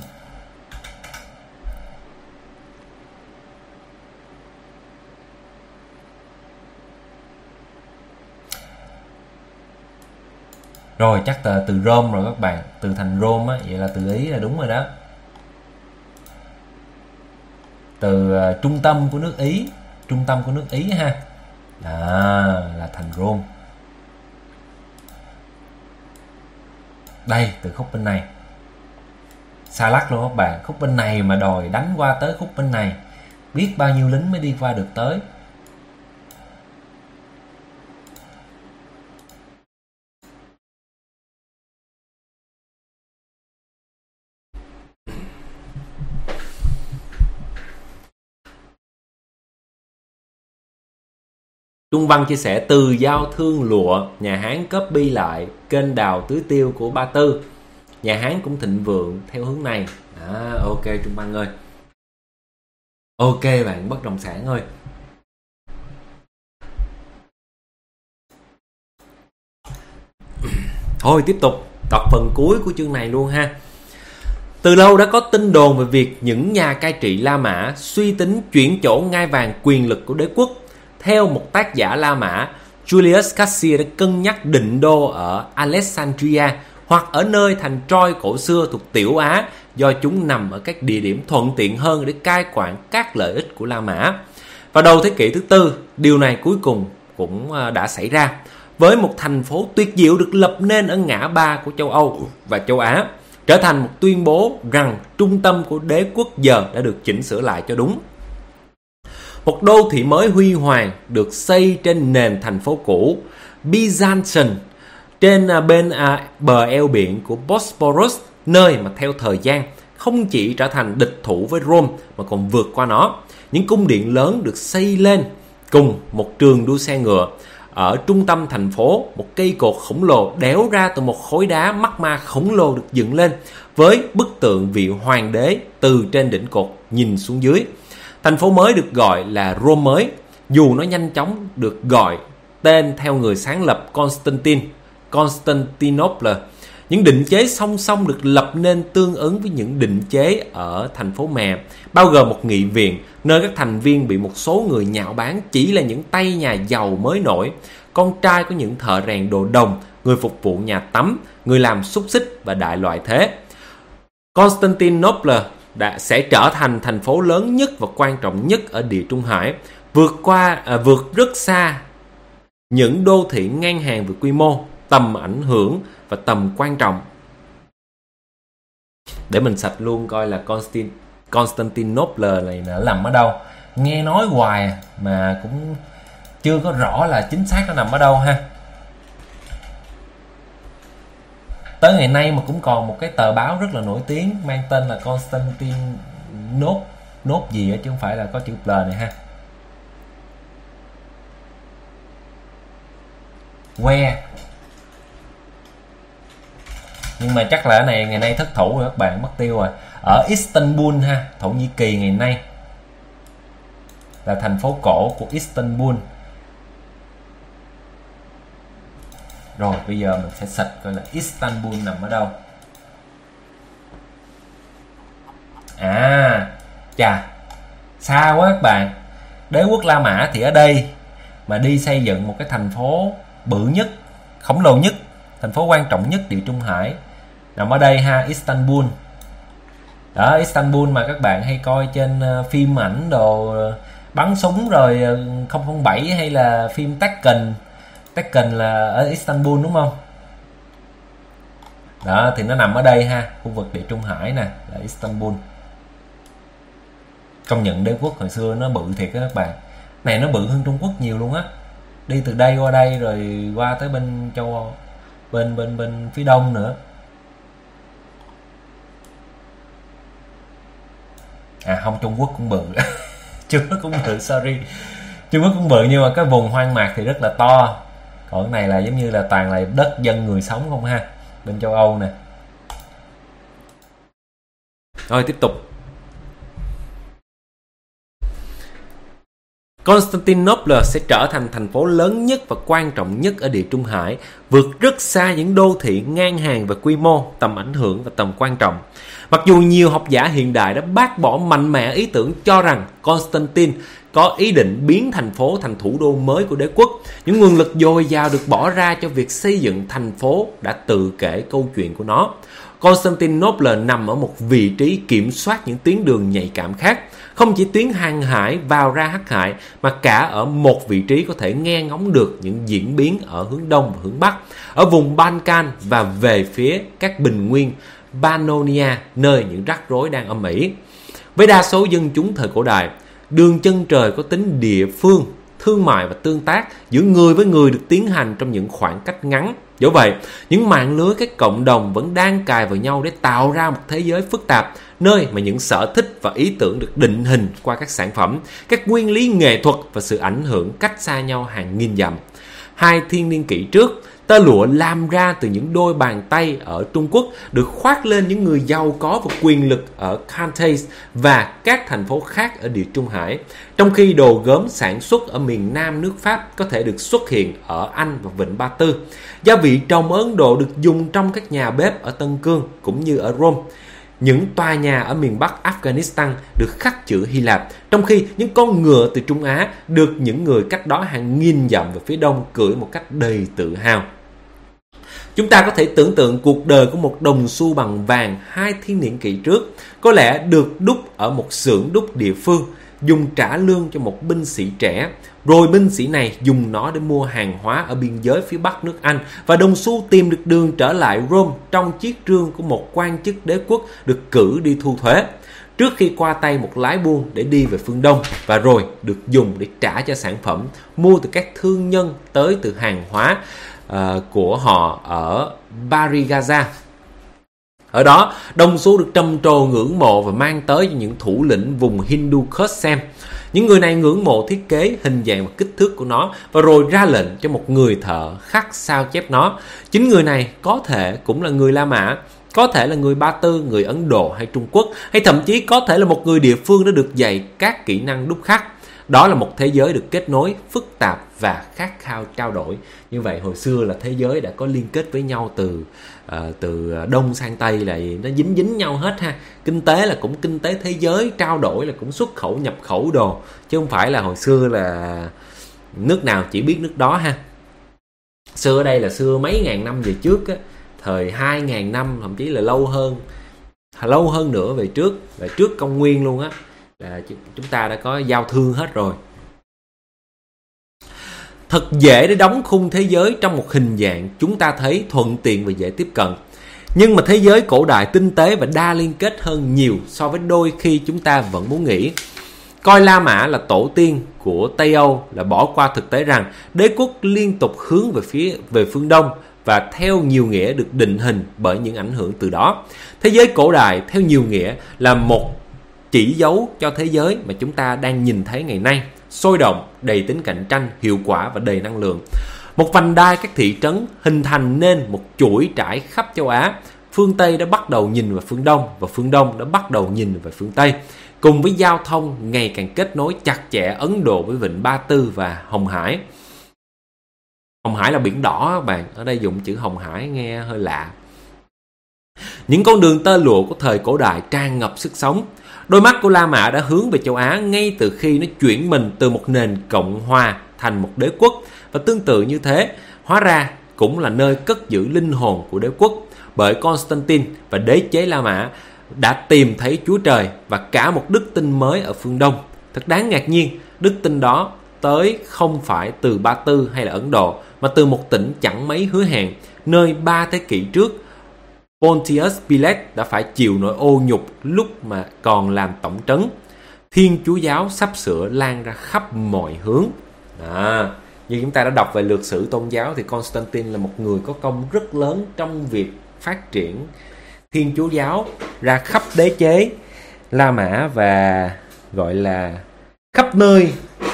S1: Rồi chắc là từ Rome rồi các bạn, từ thành Rome á, vậy là từ Ý là đúng rồi đó. Từ trung tâm của nước Ý, ha. Là thành Rome. Đây, từ khúc bên này. Xa lắc luôn các bạn, khúc bên này mà đòi đánh qua tới khúc bên này, biết bao nhiêu lính mới đi qua được tới. Trung Văn chia sẻ từ giao thương lụa, nhà Hán copy lại kênh đào tưới tiêu của Ba Tư. Nhà Hán cũng thịnh vượng theo hướng này. Ok Trung Văn ơi. Ok bạn bất động sản ơi. Thôi tiếp tục đọc phần cuối của chương này luôn ha. Từ lâu đã có tin đồn về việc những nhà cai trị La Mã suy tính chuyển chỗ ngai vàng quyền lực của đế quốc. Theo một tác giả La Mã, Julius Caesar đã cân nhắc định đô ở Alexandria hoặc ở nơi thành Troy cổ xưa thuộc Tiểu Á, do chúng nằm ở các địa điểm thuận tiện hơn để cai quản các lợi ích của La Mã. Vào đầu thế kỷ thứ tư, điều này cuối cùng cũng đã xảy ra, với một thành phố tuyệt diệu được lập nên ở ngã ba của châu Âu và châu Á, trở thành một tuyên bố rằng trung tâm của đế quốc giờ đã được chỉnh sửa lại cho đúng. Một đô thị mới huy hoàng được xây trên nền thành phố cũ Byzantium, trên bên bờ eo biển của Bosporus, nơi mà theo thời gian không chỉ trở thành địch thủ với Rome mà còn vượt qua nó. Những cung điện lớn được xây lên cùng một trường đua xe ngựa. Ở trung tâm thành phố, một cây cột khổng lồ đéo ra từ một khối đá mắc ma khổng lồ được dựng lên, với bức tượng vị hoàng đế từ trên đỉnh cột nhìn xuống dưới. Thành phố mới được gọi là Rome mới, dù nó nhanh chóng được gọi tên theo người sáng lập Constantinople. Những định chế song song được lập nên tương ứng với những định chế ở thành phố mẹ, bao gồm một nghị viện, nơi các thành viên bị một số người nhạo báng chỉ là những tay nhà giàu mới nổi, con trai của những thợ rèn đồ đồng, người phục vụ nhà tắm, người làm xúc xích và đại loại thế. Constantinople sẽ trở thành thành phố lớn nhất và quan trọng nhất ở Địa Trung Hải, vượt rất xa những đô thị ngang hàng về quy mô, tầm ảnh hưởng và tầm quan trọng. Để mình sạch luôn coi là Constantinople này nằm ở đâu. nghe nói hoài mà cũng chưa có rõ là chính xác nó nằm ở đâu ha. Tới ngày nay mà cũng còn một cái tờ báo rất là nổi tiếng mang tên là Constantinople, nốt gì á chứ không phải là có chữ L này ha. Que. Nhưng mà chắc là cái này ngày nay thất thủ rồi các bạn, mất tiêu rồi. Ở Istanbul ha, Thổ Nhĩ Kỳ ngày nay, là thành phố cổ của Istanbul. Rồi bây giờ mình sẽ search coi là Istanbul nằm ở đâu. Chà, xa quá các bạn. Đế quốc La Mã thì ở đây, mà đi xây dựng một cái thành phố bự nhất, khổng lồ nhất, thành phố quan trọng nhất Địa Trung Hải nằm ở đây ha, Istanbul. Đó, Istanbul mà các bạn hay coi trên phim ảnh đồ bắn súng rồi 007 hay là phim Taken là ở Istanbul đúng không? Đó thì nó nằm ở đây ha, khu vực Địa Trung Hải nè, là Istanbul. Công nhận đế quốc hồi xưa nó bự thiệt á các bạn. Này nó bự hơn Trung Quốc nhiều luôn á. Đi từ đây qua đây rồi qua tới bên châu Âu, bên phía đông nữa. Không, Trung Quốc cũng bự. Trung Quốc cũng bự, sorry. Trung Quốc cũng bự nhưng mà cái vùng hoang mạc thì rất là to. Còn cái này là giống như là toàn là đất dân người sống không ha, bên châu Âu nè. Rồi tiếp tục. Constantinople sẽ trở thành thành phố lớn nhất và quan trọng nhất ở Địa Trung Hải, vượt rất xa những đô thị ngang hàng về quy mô, tầm ảnh hưởng và tầm quan trọng. Mặc dù nhiều học giả hiện đại đã bác bỏ mạnh mẽ ý tưởng cho rằng Constantine có ý định biến thành phố thành thủ đô mới của đế quốc, những nguồn lực dồi dào được bỏ ra cho việc xây dựng thành phố đã tự kể câu chuyện của nó. Constantinople nằm ở một vị trí kiểm soát những tuyến đường nhạy cảm khác, không chỉ tuyến hàng hải vào ra Hắc Hải mà cả ở một vị trí có thể nghe ngóng được những diễn biến ở hướng đông và hướng bắc, ở vùng Balkan và về phía các bình nguyên Pannonia, nơi những rắc rối đang âm ỉ. Với đa số dân chúng thời cổ đại, đường chân trời có tính địa phương, thương mại và tương tác giữa người với người được tiến hành trong những khoảng cách ngắn. Do vậy, những mạng lưới các cộng đồng vẫn đang cài vào nhau để tạo ra một thế giới phức tạp, nơi mà những sở thích và ý tưởng được định hình qua các sản phẩm, các nguyên lý nghệ thuật và sự ảnh hưởng cách xa nhau hàng nghìn dặm. 2000 niên kỷ trước, tơ lụa làm ra từ những đôi bàn tay ở Trung Quốc được khoác lên những người giàu có và quyền lực ở Cantaes và các thành phố khác ở Địa Trung Hải, trong khi đồ gốm sản xuất ở miền Nam nước Pháp có thể được xuất hiện ở Anh và Vịnh Ba Tư. Gia vị trồng Ấn Độ được dùng trong các nhà bếp ở Tân Cương cũng như ở Rome. Những tòa nhà ở miền Bắc Afghanistan được khắc chữ Hy Lạp, trong khi những con ngựa từ Trung Á được những người cách đó hàng nghìn dặm về phía đông cưỡi một cách đầy tự hào. Chúng ta có thể tưởng tượng cuộc đời của một đồng xu bằng vàng 2000 niên kỷ trước có lẽ được đúc ở một xưởng đúc địa phương, dùng trả lương cho một binh sĩ trẻ, rồi binh sĩ này dùng nó để mua hàng hóa ở biên giới phía bắc nước Anh, và đồng xu tìm được đường trở lại Rome trong chiếc rương của một quan chức đế quốc được cử đi thu thuế, trước khi qua tay một lái buôn để đi về phương Đông, và rồi được dùng để trả cho sản phẩm mua từ các thương nhân tới từ hàng hóa của họ ở Barigaza. Ở đó, đồng xu được trầm trồ ngưỡng mộ và mang tới cho những thủ lĩnh vùng Hindu Kush xem. Những người này ngưỡng mộ thiết kế, hình dạng và kích thước của nó, và rồi ra lệnh cho một người thợ khắc sao chép nó. Chính người này có thể cũng là người La Mã, có thể là người Ba Tư, người Ấn Độ hay Trung Quốc, hay thậm chí có thể là một người địa phương đã được dạy các kỹ năng đúc khắc. Đó là một thế giới được kết nối, phức tạp và khát khao trao đổi. Như vậy hồi xưa là thế giới đã có liên kết với nhau từ Đông sang Tây, là nó dính nhau hết ha. Kinh tế là cũng kinh tế thế giới, trao đổi là cũng xuất khẩu nhập khẩu đồ, chứ không phải là hồi xưa là nước nào chỉ biết nước đó ha. Xưa ở đây là xưa mấy ngàn năm về trước á, thời 2000 năm, thậm chí là lâu hơn nữa về trước công nguyên luôn á, là chúng ta đã có giao thương hết rồi. Thật dễ để đóng khung thế giới trong một hình dạng chúng ta thấy thuận tiện và dễ tiếp cận. Nhưng mà thế giới cổ đại tinh tế và đa liên kết hơn nhiều so với đôi khi chúng ta vẫn muốn nghĩ. Coi La Mã là tổ tiên của Tây Âu là bỏ qua thực tế rằng đế quốc liên tục hướng về phương Đông và theo nhiều nghĩa được định hình bởi những ảnh hưởng từ đó. Thế giới cổ đại theo nhiều nghĩa là một chỉ dấu cho thế giới mà chúng ta đang nhìn thấy ngày nay, sôi động, đầy tính cạnh tranh, hiệu quả và đầy năng lượng. Một vành đai các thị trấn hình thành nên một chuỗi trải khắp châu Á. Phương Tây đã bắt đầu nhìn vào phương Đông và phương Đông đã bắt đầu nhìn về phương Tây. Cùng với giao thông ngày càng kết nối chặt chẽ Ấn Độ với Vịnh Ba Tư và Hồng Hải. Hồng Hải là biển đỏ các bạn, ở đây dùng chữ Hồng Hải nghe hơi lạ. Những con đường tơ lụa của thời cổ đại tràn ngập sức sống. Đôi mắt của La Mã đã hướng về châu Á ngay từ khi nó chuyển mình từ một nền cộng hòa thành một đế quốc. Và tương tự như thế, hóa ra cũng là nơi cất giữ linh hồn của đế quốc. Bởi Constantine và đế chế La Mã đã tìm thấy Chúa Trời và cả một đức tin mới ở phương Đông. Thật đáng ngạc nhiên, đức tin đó tới không phải từ Ba Tư hay là Ấn Độ, mà từ một tỉnh chẳng mấy hứa hẹn, nơi 3 thế kỷ trước Pontius Pilate đã phải chịu nỗi ô nhục lúc mà còn làm tổng trấn. Thiên Chúa giáo sắp sửa lan ra khắp mọi hướng. Như chúng ta đã đọc về lược sử tôn giáo thì Constantine là một người có công rất lớn trong việc phát triển Thiên Chúa giáo ra khắp đế chế La Mã và gọi là khắp nơi.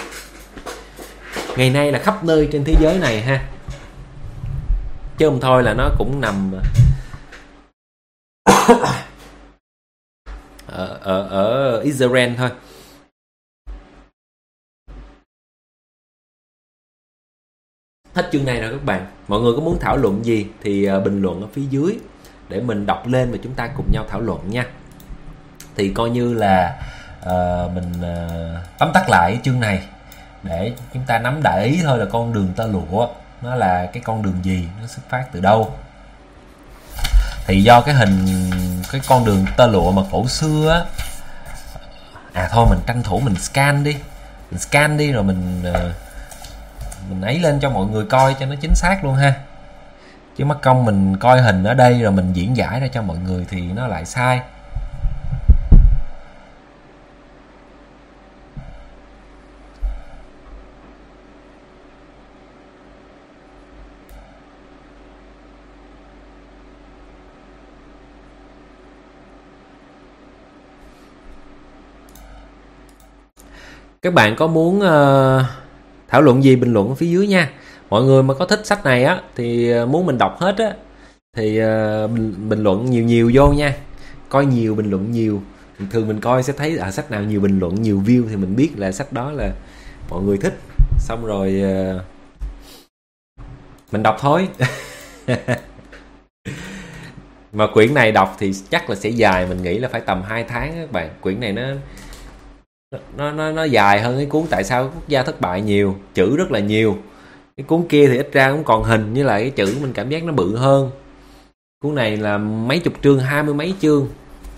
S1: Ngày nay là khắp nơi trên thế giới này ha. Chứ không thôi là nó cũng nằm ở Israel thôi. Hết chương này rồi các bạn. Mọi người có muốn thảo luận gì thì bình luận ở phía dưới để mình đọc lên và chúng ta cùng nhau thảo luận nha. Thì coi như là mình tóm tắt lại chương này để chúng ta nắm đại ý thôi, là con đường tơ lụa nó là cái con đường gì, nó xuất phát từ đâu. Thì do cái con đường tơ lụa mà cổ xưa á, thôi mình tranh thủ mình scan đi rồi mình ấy lên cho mọi người coi cho nó chính xác luôn ha. Chứ mắc công mình coi hình ở đây rồi mình diễn giải ra cho mọi người thì nó lại sai. Các bạn có muốn thảo luận gì bình luận ở phía dưới nha. Mọi người mà có thích sách này á thì muốn mình đọc hết á thì bình luận nhiều vô nha. Coi nhiều bình luận nhiều. Thường mình coi sẽ thấy sách nào nhiều bình luận nhiều view thì mình biết là sách đó là mọi người thích. Xong rồi mình đọc thôi. Mà quyển này đọc thì chắc là sẽ dài, mình nghĩ là phải tầm 2 tháng các bạn. Quyển này nó dài hơn cái cuốn Tại sao quốc gia thất bại nhiều, chữ rất là nhiều. Cái cuốn kia thì ít ra cũng còn hình, với lại cái chữ mình cảm giác nó bự hơn. Cuốn này là mấy chục chương, 20 mấy chương.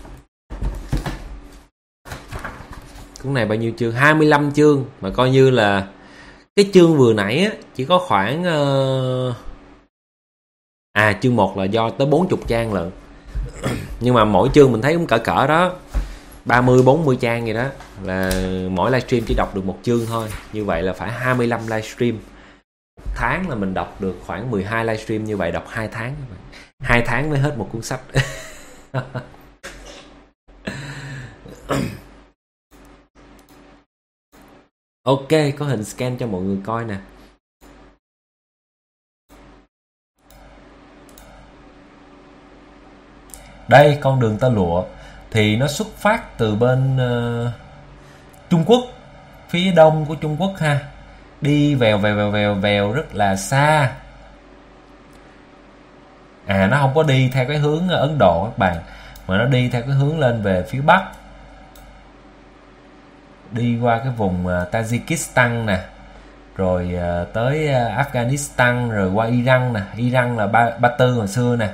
S1: Cuốn này bao nhiêu chương? 25 chương. Mà coi như là cái chương vừa nãy á, chỉ có khoảng chương 1 là do tới 40 trang lận. Nhưng mà mỗi chương mình thấy cũng cỡ đó, 30-40 trang vậy đó. Là mỗi livestream chỉ đọc được một chương thôi. Như vậy là phải 25 livestream. Một tháng là mình đọc được khoảng 12 livestream. Như vậy đọc 2 tháng. 2 tháng mới hết một cuốn sách. Ok, có hình scan cho mọi người coi nè. Đây, con đường tơ lụa thì nó xuất phát từ bên Trung Quốc, phía đông của Trung Quốc ha. Đi vèo rất là xa. Nó không có đi theo cái hướng Ấn Độ các bạn, mà nó đi theo cái hướng lên về phía bắc. Đi qua cái vùng Tajikistan nè, rồi tới Afghanistan, rồi qua Iran nè. Iran là Ba Tư hồi xưa nè.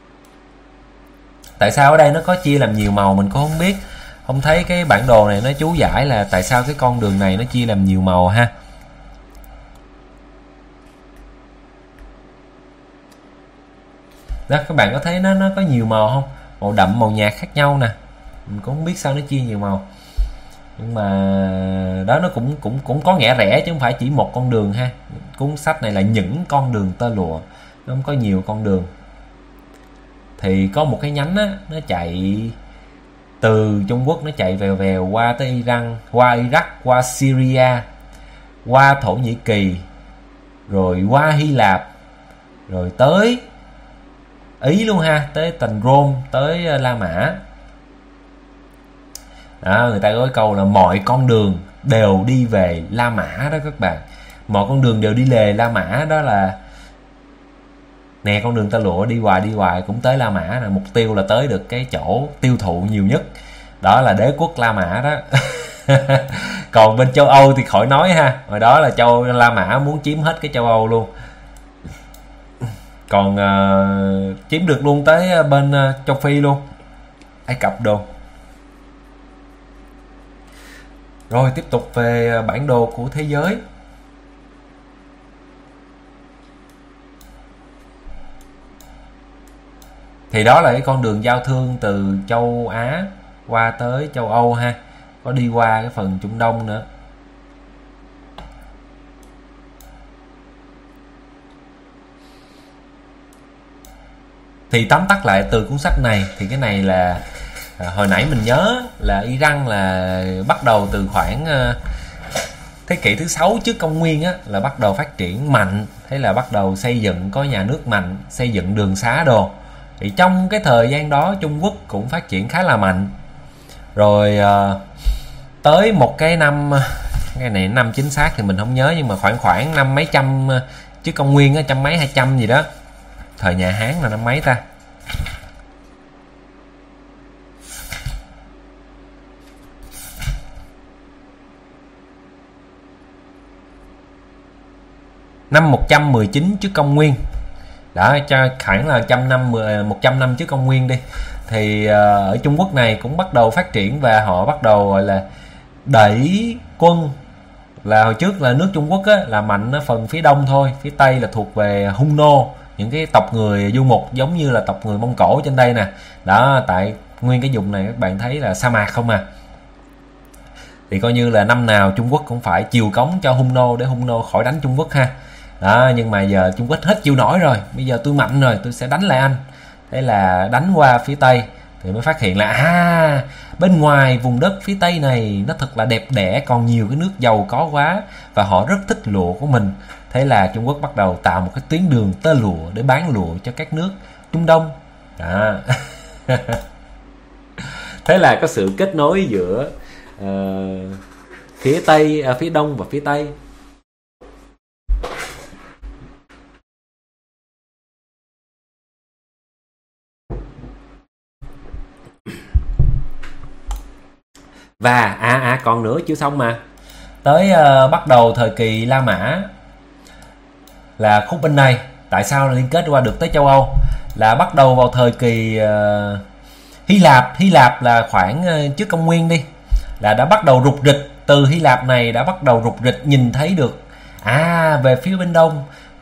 S1: Tại sao ở đây nó có chia làm nhiều màu mình cũng không biết. Không thấy cái bản đồ này nó chú giải là tại sao cái con đường này nó chia làm nhiều màu ha. Đó, các bạn có thấy nó có nhiều màu không? Màu đậm, màu nhạt khác nhau nè. Mình cũng không biết sao nó chia nhiều màu. Nhưng mà đó, nó cũng có ngẽ rẽ chứ không phải chỉ một con đường ha. Cuốn sách này là những con đường tơ lụa, nó không có nhiều con đường. Thì có một cái nhánh á, nó chạy từ Trung Quốc, nó chạy vèo vèo qua tới Iran, qua Iraq, qua Syria, qua Thổ Nhĩ Kỳ, rồi qua Hy Lạp, rồi tới Ý luôn ha, tới thành Rome, tới La Mã. Đó, người ta có cái câu là mọi con đường đều đi về La Mã đó các bạn. Mọi con đường đều đi về La Mã, đó là nè, con đường tơ lụa đi hoài cũng tới La Mã nè. Mục tiêu là tới được cái chỗ tiêu thụ nhiều nhất, đó là đế quốc La Mã đó. Còn bên châu Âu thì khỏi nói ha, hồi đó là La Mã muốn chiếm hết cái châu Âu luôn. Còn chiếm được luôn tới bên châu Phi luôn, Ai Cập đồ. Rồi tiếp tục về bản đồ của thế giới. Thì đó là cái con đường giao thương từ châu Á qua tới châu Âu ha, có đi qua cái phần Trung Đông nữa. Thì tóm tắt lại từ cuốn sách này, thì cái này là hồi nãy mình nhớ là Iran là bắt đầu từ khoảng thế kỷ thứ 6 trước công nguyên á, là bắt đầu phát triển mạnh, thế là bắt đầu xây dựng có nhà nước mạnh, xây dựng đường xá đồ. Thì trong cái thời gian đó Trung Quốc cũng phát triển khá là mạnh. Rồi tới một cái năm, cái này năm chính xác thì mình không nhớ, nhưng mà khoảng năm mấy trăm trước công nguyên á, trăm mấy 200 gì đó. Thời nhà Hán là năm mấy ta? Năm 119 trước công nguyên. Đó, cho khoảng là 100 năm trước công nguyên đi. Thì ở Trung Quốc này cũng bắt đầu phát triển, và họ bắt đầu gọi là đẩy quân. Là hồi trước là nước Trung Quốc á, là mạnh ở phần phía đông thôi, phía tây là thuộc về Hung Nô, những cái tộc người du mục giống như là tộc người Mông Cổ trên đây nè. Đó, tại nguyên cái vùng này các bạn thấy là sa mạc không à. Thì coi như là năm nào Trung Quốc cũng phải chiều cống cho Hung Nô để Hung Nô khỏi đánh Trung Quốc ha. Đó, nhưng mà giờ Trung Quốc hết chịu nổi rồi, bây giờ tôi mạnh rồi, tôi sẽ đánh lại anh. Thế là đánh qua phía tây, thì mới phát hiện là bên ngoài vùng đất phía tây này nó thật là đẹp đẽ, còn nhiều cái nước giàu có quá, và họ rất thích lụa của mình. Thế là Trung Quốc bắt đầu tạo một cái tuyến đường tơ lụa để bán lụa cho các nước Trung Đông. Đó. Thế là có sự kết nối giữa phía tây, phía đông và phía tây. Và còn nữa chưa xong mà. Tới bắt đầu thời kỳ La Mã là khúc bên này. Tại sao liên kết qua được tới châu Âu? Là bắt đầu vào thời kỳ Hy Lạp. Hy Lạp là khoảng trước công nguyên đi, là đã bắt đầu rục rịch. Từ Hy Lạp này đã bắt đầu rục rịch, nhìn thấy được về phía bên đông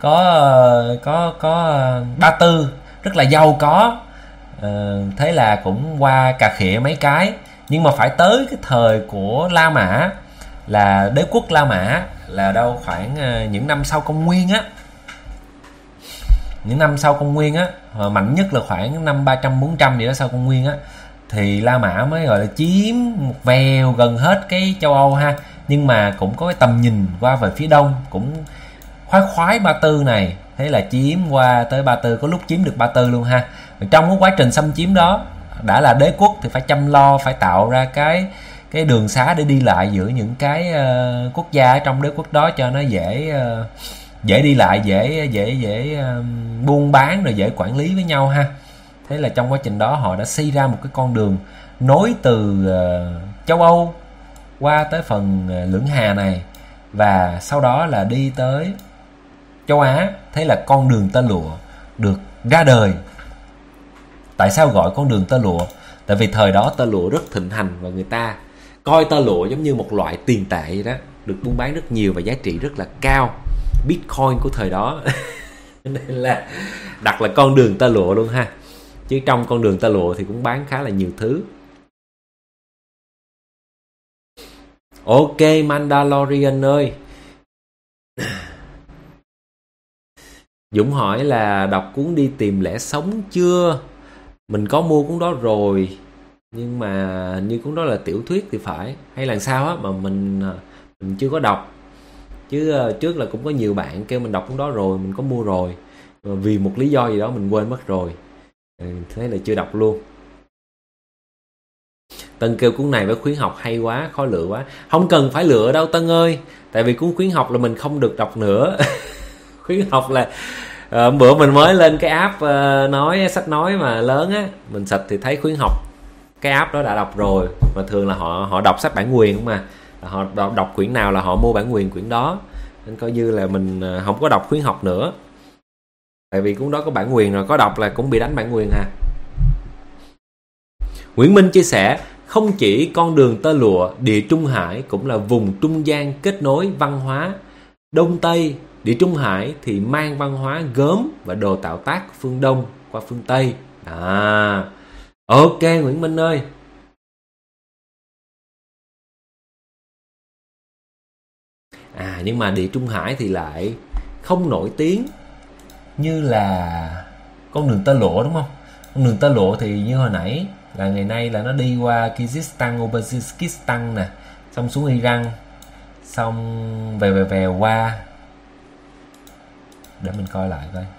S1: có Ba Tư rất là giàu có. Thế là cũng qua cà khịa mấy cái. Nhưng mà phải tới cái thời của La Mã, là đế quốc La Mã, là đâu khoảng những năm sau công nguyên á. Những năm sau công nguyên á, mạnh nhất là khoảng năm 300-400 gì đó sau công nguyên á, thì La Mã mới gọi là chiếm một vèo gần hết cái châu Âu ha. Nhưng mà cũng có cái tầm nhìn qua về phía đông, cũng khoái Ba Tư này. Thế là chiếm qua tới Ba Tư, có lúc chiếm được Ba Tư luôn ha. Trong cái quá trình xâm chiếm đó, đã là đế quốc thì phải chăm lo, phải tạo ra cái đường xá để đi lại giữa những cái quốc gia ở trong đế quốc đó, cho nó dễ đi lại, dễ buôn bán, rồi dễ quản lý với nhau ha. Thế là trong quá trình đó họ đã xây ra một cái con đường nối từ châu Âu qua tới phần Lưỡng Hà này, và sau đó là đi tới châu Á. Thế là con đường tơ lụa được ra đời. Tại sao gọi con đường tơ lụa? Tại vì thời đó tơ lụa rất thịnh hành, và người ta coi tơ lụa giống như một loại tiền tệ vậy đó, được buôn bán rất nhiều và giá trị rất là cao. Bitcoin của thời đó. Nên là đặt là con đường tơ lụa luôn ha. Chứ trong con đường tơ lụa thì cũng bán khá là nhiều thứ. Ok Mandalorian ơi. Dũng hỏi là đọc cuốn Đi Tìm Lẽ Sống chưa? Mình có mua cuốn đó rồi, nhưng mà như cuốn đó là tiểu thuyết thì phải, hay là sao á mà mình chưa có đọc. Chứ trước là cũng có nhiều bạn kêu mình đọc cuốn đó rồi, mình có mua rồi, mà vì một lý do gì đó mình quên mất rồi. Thế là chưa đọc luôn. Tân kêu cuốn này với khuyến học hay quá, khó lựa quá. Không cần phải lựa đâu Tân ơi, tại vì cuốn khuyến học là mình không được đọc nữa. Khuyến học là bữa mình mới lên cái app nói sách nói mà lớn á, mình search thì thấy khuyến học, cái app đó đã đọc rồi. Mà thường là họ đọc sách bản quyền mà, họ đọc quyển nào là họ mua bản quyền quyển đó, nên coi như là mình không có đọc khuyến học nữa, tại vì cuốn đó có bản quyền rồi, có đọc là cũng bị đánh bản quyền à. Nguyễn Minh chia sẻ, không chỉ con đường tơ lụa, Địa Trung Hải cũng là vùng trung gian kết nối văn hóa Đông Tây. Địa Trung Hải thì mang văn hóa gốm và đồ tạo tác phương Đông qua phương Tây. Ok Nguyễn Minh ơi. Nhưng mà Địa Trung Hải thì lại không nổi tiếng như là con đường tơ lụa, đúng không? Con đường tơ lụa thì như hồi nãy là ngày nay là nó đi qua Kyrgyzstan, Uzbekistan nè, xong xuống Iran, xong về qua, để mình coi lại coi.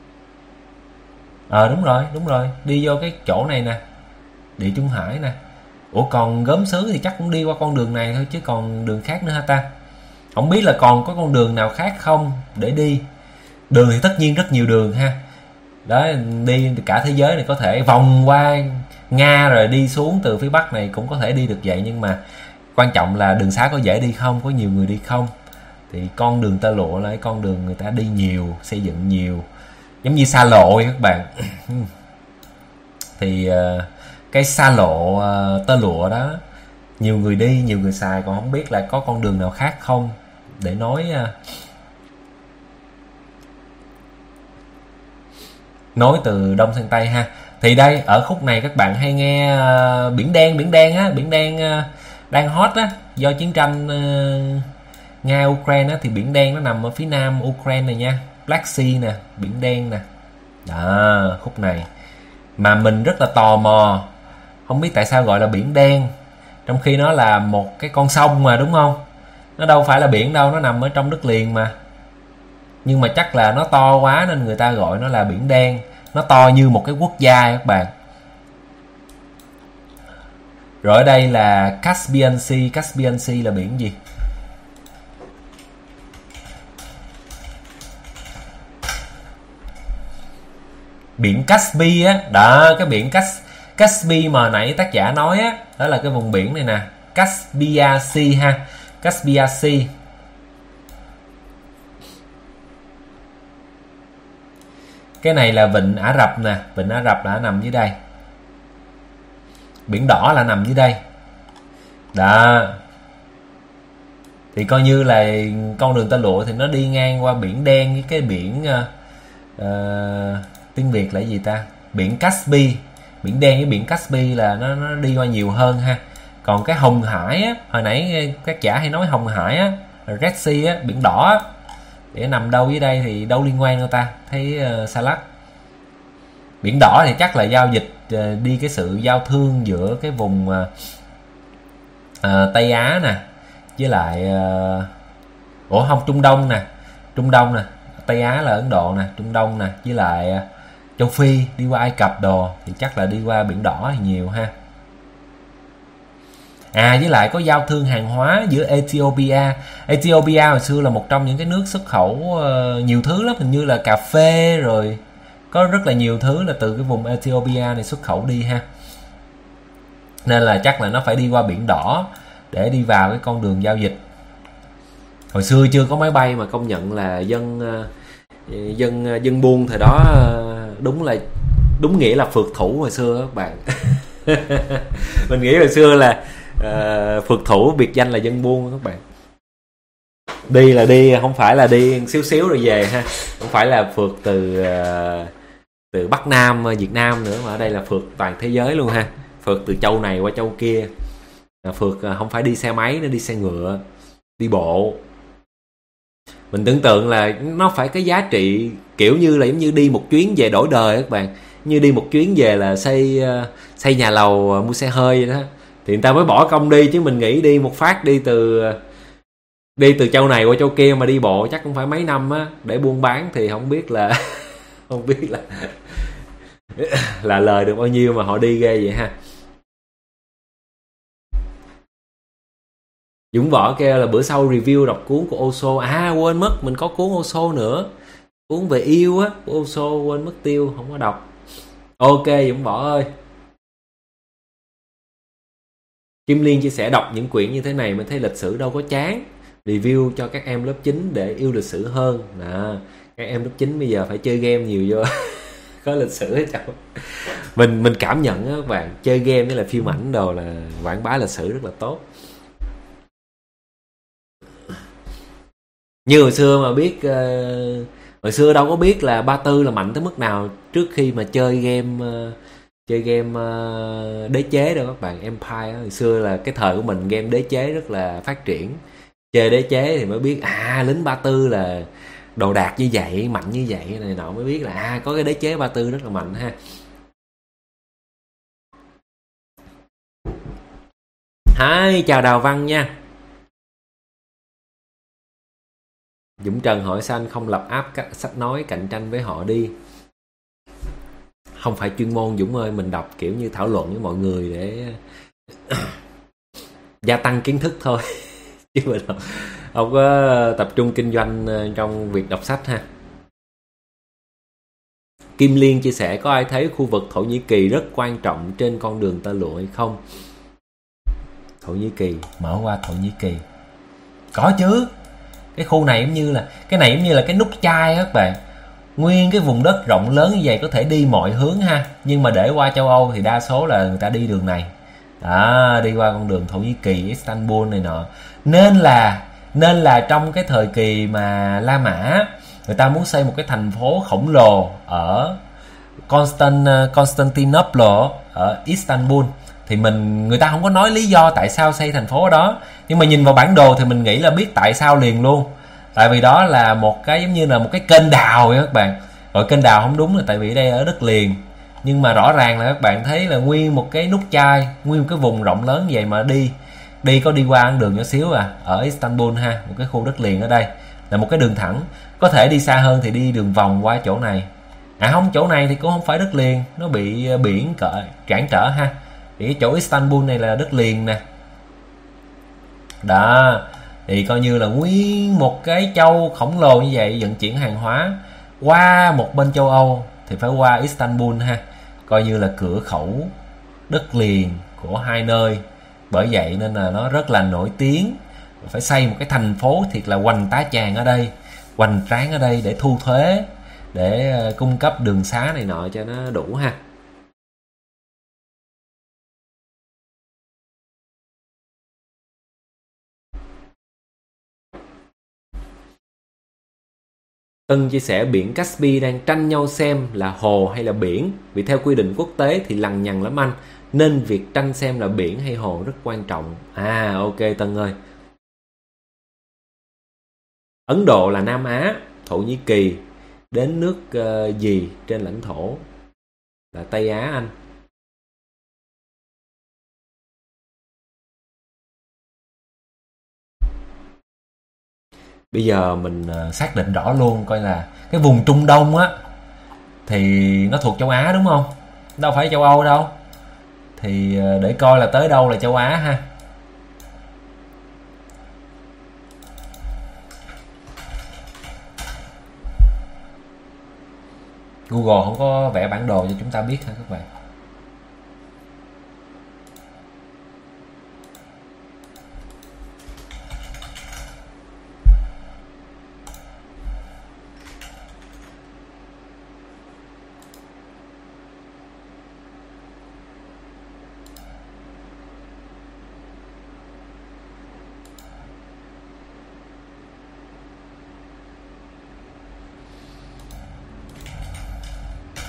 S1: Đúng rồi, đi vô cái chỗ này nè, Địa Trung Hải nè. Ủa còn gốm sứ thì chắc cũng đi qua con đường này thôi, chứ còn đường khác nữa hả ta? Không biết là còn có con đường nào khác không để đi. Đường thì tất nhiên rất nhiều đường ha. Đó, đi cả thế giới này có thể vòng qua Nga rồi đi xuống từ phía Bắc này cũng có thể đi được vậy, nhưng mà quan trọng là đường xá có dễ đi không, có nhiều người đi không. Thì con đường tơ lụa là cái con đường người ta đi nhiều, xây dựng nhiều, giống như xa lộ vậy các bạn. Thì cái xa lộ tơ lụa đó nhiều người đi, nhiều người xài, còn không biết là có con đường nào khác không để nối từ Đông sang Tây ha. Thì đây ở khúc này các bạn hay nghe Biển Đen đang hot á, do chiến tranh Nga Ukraine á, thì Biển Đen nó nằm ở phía nam Ukraine này nha, Black Sea nè, Biển Đen nè. Đó, khúc này mà mình rất là tò mò, không biết tại sao gọi là Biển Đen trong khi nó là một cái con sông mà, đúng không? Nó đâu phải là biển đâu, nó nằm ở trong đất liền mà. Nhưng mà chắc là nó to quá nên người ta gọi nó là Biển Đen. Nó to như một cái quốc gia các bạn. Rồi ở đây là Caspian Sea. Caspian Sea là biển gì? Biển Caspi á. Đó, cái biển Caspi mà nãy tác giả nói á, đó là cái vùng biển này nè, Caspia Sea ha. Caspia Sea. Cái này là Vịnh Ả Rập nè, Vịnh Ả Rập đã nằm dưới đây. Biển Đỏ là nằm dưới đây. Đó. Thì coi như là con đường tơ lụa thì nó đi ngang qua Biển Đen với cái biển tiếng Việt là gì ta? Biển Caspi. Biển Đen với biển Caspi là nó đi qua nhiều hơn ha. Còn cái Hồng Hải á, hồi nãy các giả hay nói Hồng Hải á, Red Sea á, Biển Đỏ á, để nằm đâu dưới đây thì đâu liên quan đâu ta, thấy xa lắc. Biển Đỏ thì chắc là giao dịch, đi cái sự giao thương giữa cái vùng Tây Á nè, với lại Trung Đông nè, Tây Á là Ấn Độ nè, Trung Đông nè, với lại châu Phi đi qua Ai Cập đồ, thì chắc là đi qua Biển Đỏ thì nhiều ha. Với lại có giao thương hàng hóa giữa Ethiopia. Ethiopia hồi xưa là một trong những cái nước xuất khẩu nhiều thứ lắm, hình như là cà phê, rồi có rất là nhiều thứ là từ cái vùng Ethiopia này xuất khẩu đi ha. Nên là chắc là nó phải đi qua Biển Đỏ để đi vào cái con đường giao dịch. Hồi xưa chưa có máy bay mà công nhận là dân buôn thời đó đúng nghĩa là phượt thủ hồi xưa các bạn. Mình nghĩ hồi xưa là phượt thủ biệt danh là dân buôn các bạn. Đi là đi, không phải là đi xíu xíu rồi về ha, không phải là phượt từ Bắc Nam Việt Nam nữa, mà ở đây là phượt toàn thế giới luôn ha, phượt từ châu này qua châu kia. Phượt không phải đi xe máy, nó đi xe ngựa, đi bộ. Mình tưởng tượng là nó phải cái giá trị kiểu như là giống như đi một chuyến về đổi đời các bạn, như đi một chuyến về là xây nhà lầu, mua xe hơi vậy đó, thì người ta mới bỏ công đi. Chứ mình nghĩ đi một phát đi từ châu này qua châu kia mà đi bộ chắc cũng phải mấy năm á, để buôn bán thì không biết là không biết là lời được bao nhiêu mà họ đi ghê vậy ha. Dũng Võ kêu là bữa sau review đọc cuốn của Osho. Quên mất mình có cuốn Osho nữa, cuốn về yêu á của Osho, quên mất tiêu không có đọc. Ok Dũng Võ ơi. Kim Liên chia sẻ đọc những quyển như thế này mới thấy lịch sử đâu có chán, review cho các em lớp 9 để yêu lịch sử hơn. Các em lớp 9 bây giờ phải chơi game nhiều vô có lịch sử hết trơn. Mình cảm nhận á các bạn, chơi game với là phim ảnh đồ là quảng bá lịch sử rất là tốt. Như hồi xưa mà biết hồi xưa đâu có biết là Ba Tư là mạnh tới mức nào trước khi mà chơi game đế chế đâu các bạn. Empire hồi xưa là cái thời của mình, game đế chế rất là phát triển. Chơi đế chế thì mới biết lính Ba Tư là đồ đạc như vậy, mạnh như vậy này nọ, mới biết là có cái đế chế Ba Tư rất là mạnh ha. Chào Đào Văn nha. Dũng Trần hỏi sao anh không lập app các sách nói cạnh tranh với họ đi. Không phải chuyên môn Dũng ơi, mình đọc kiểu như thảo luận với mọi người để gia tăng kiến thức thôi chứ mình không có tập trung kinh doanh trong việc đọc sách ha. Kim Liên chia sẻ có ai thấy khu vực Thổ Nhĩ Kỳ rất quan trọng trên con đường tơ lụa hay không? Thổ Nhĩ Kỳ, mở qua Thổ Nhĩ Kỳ có chứ. Cái khu này giống như là cái nút chai các bạn. Nguyên cái vùng đất rộng lớn như vậy có thể đi mọi hướng ha. Nhưng mà để qua châu Âu thì đa số là người ta đi đường này. Đi qua con đường Thổ Nhĩ Kỳ, Istanbul này nọ. Nên là trong cái thời kỳ mà La Mã, người ta muốn xây một cái thành phố khổng lồ ở Constantinople ở Istanbul, thì người ta không có nói lý do tại sao xây thành phố ở đó, nhưng mà nhìn vào bản đồ thì mình nghĩ là biết tại sao liền luôn. Tại vì đó là một cái giống như là một cái kênh đào vậy các bạn. Gọi kênh đào không đúng, là tại vì đây ở đất liền, nhưng mà rõ ràng là các bạn thấy là nguyên một cái nút chai, nguyên một cái vùng rộng lớn vậy mà đi có đi qua ăn đường nhỏ xíu ở Istanbul ha. Một cái khu đất liền ở đây là một cái đường thẳng, có thể đi xa hơn thì đi đường vòng qua chỗ này. Không, chỗ này thì cũng không phải đất liền, nó bị biển cản trở ha. Thì cái chỗ Istanbul này là đất liền nè. Đó, thì coi như là nguyên một cái châu khổng lồ như vậy vận chuyển hàng hóa qua một bên châu Âu thì phải qua Istanbul ha. Coi như là cửa khẩu đất liền của hai nơi. Bởi vậy nên là nó rất là nổi tiếng. Phải xây một cái thành phố thiệt là hoành tráng ở đây để thu thuế, để cung cấp đường xá này nọ cho nó đủ ha. Tân chia sẻ biển Caspi đang tranh nhau xem là hồ hay là biển, vì theo quy định quốc tế thì lằng nhằng lắm anh, nên việc tranh xem là biển hay hồ rất quan trọng. Ok Tân ơi. Ấn Độ là Nam Á, Thổ Nhĩ Kỳ đến nước gì trên lãnh thổ là Tây Á anh. Bây giờ mình xác định rõ luôn coi là cái vùng Trung Đông á thì nó thuộc châu Á đúng không? Đâu phải châu Âu đâu. Thì để coi là tới đâu là châu Á ha. Google không có vẽ bản đồ cho chúng ta biết ha các bạn.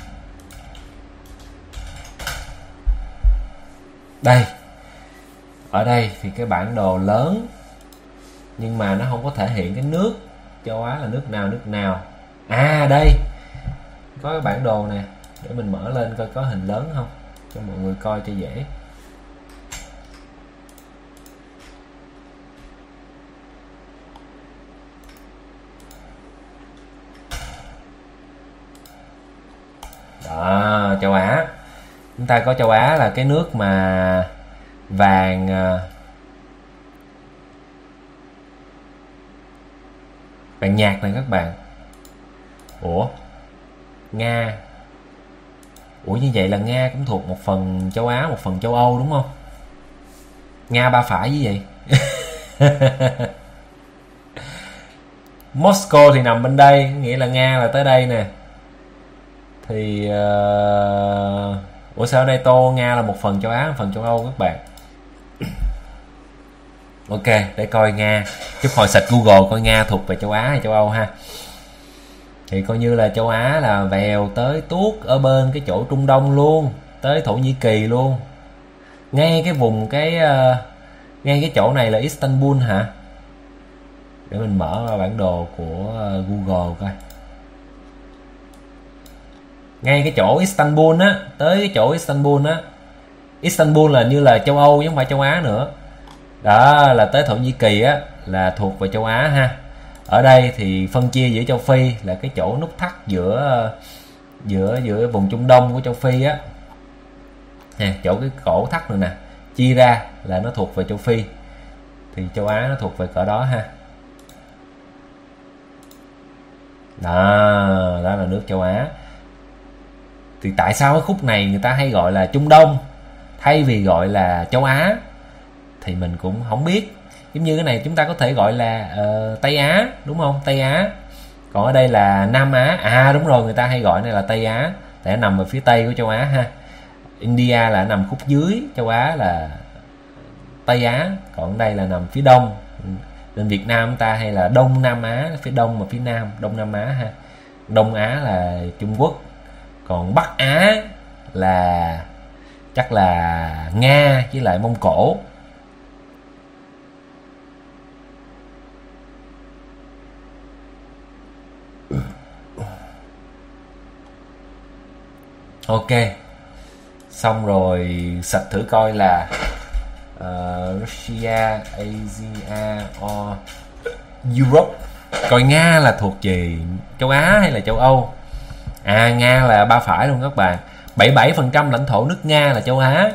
S1: Đây, ở đây thì cái bản đồ lớn nhưng mà nó không có thể hiện cái nước châu Á là nước nào. À đây có cái bản đồ nè, để mình mở lên coi có hình lớn không cho mọi người coi cho dễ. Đó, châu Á. Chúng ta có châu Á là cái nước mà vàng vàng nhạt này các bạn. Ủa Nga, như vậy là Nga cũng thuộc một phần châu Á, một phần châu Âu đúng không? Nga ba phải với vậy. Moscow thì nằm bên đây, nghĩa là Nga là tới đây nè. Thì ủa sao ở đây tô Nga là một phần châu Á, một phần châu Âu các bạn. Ok, để coi Nga. Chút hồi search Google coi Nga thuộc về châu Á hay châu Âu ha. Thì coi như là châu Á là vèo tới tuốt ở bên cái chỗ Trung Đông luôn, tới Thổ Nhĩ Kỳ luôn. Ngay cái vùng ngay cái chỗ này là Istanbul hả? Để mình mở bản đồ của Google coi. Ngay cái chỗ Istanbul á, tới cái chỗ Istanbul á. Istanbul là như là châu Âu chứ không phải châu Á nữa. Đó là tới Thổ Nhĩ Kỳ á là thuộc về châu Á ha. Ở đây thì phân chia giữa châu Phi là cái chỗ nút thắt giữa vùng Trung Đông của châu Phi á. Nè, chỗ cái cổ thắt nữa nè, chia ra là nó thuộc về châu Phi. Thì châu Á nó thuộc về cỡ đó ha. Đó là nước châu Á. Thì tại sao cái khúc này người ta hay gọi là Trung Đông thay vì gọi là châu Á thì mình cũng không biết. Giống như cái này chúng ta có thể gọi là Tây Á đúng không? Tây Á. Còn ở đây là Nam Á. À đúng rồi, người ta hay gọi này là Tây Á để nằm ở phía tây của châu Á ha. India là nằm khúc dưới, châu Á là Tây Á, còn đây là nằm phía đông. Nên Việt Nam chúng ta hay là Đông Nam Á, phía đông mà phía nam, Đông Nam Á ha. Đông Á là Trung Quốc, còn Bắc Á là chắc là Nga với lại Mông Cổ. Ok, xong rồi sạch thử coi là Russia, Asia or Europe. Coi Nga là thuộc về châu Á hay là châu Âu. À Nga là ba phải luôn các bạn. 77% lãnh thổ nước Nga là châu Á.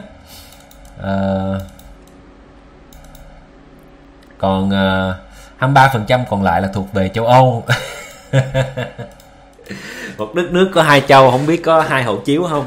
S1: Còn 23% còn lại là thuộc về châu Âu. Một đất nước có hai châu, không biết có hai hộ chiếu không?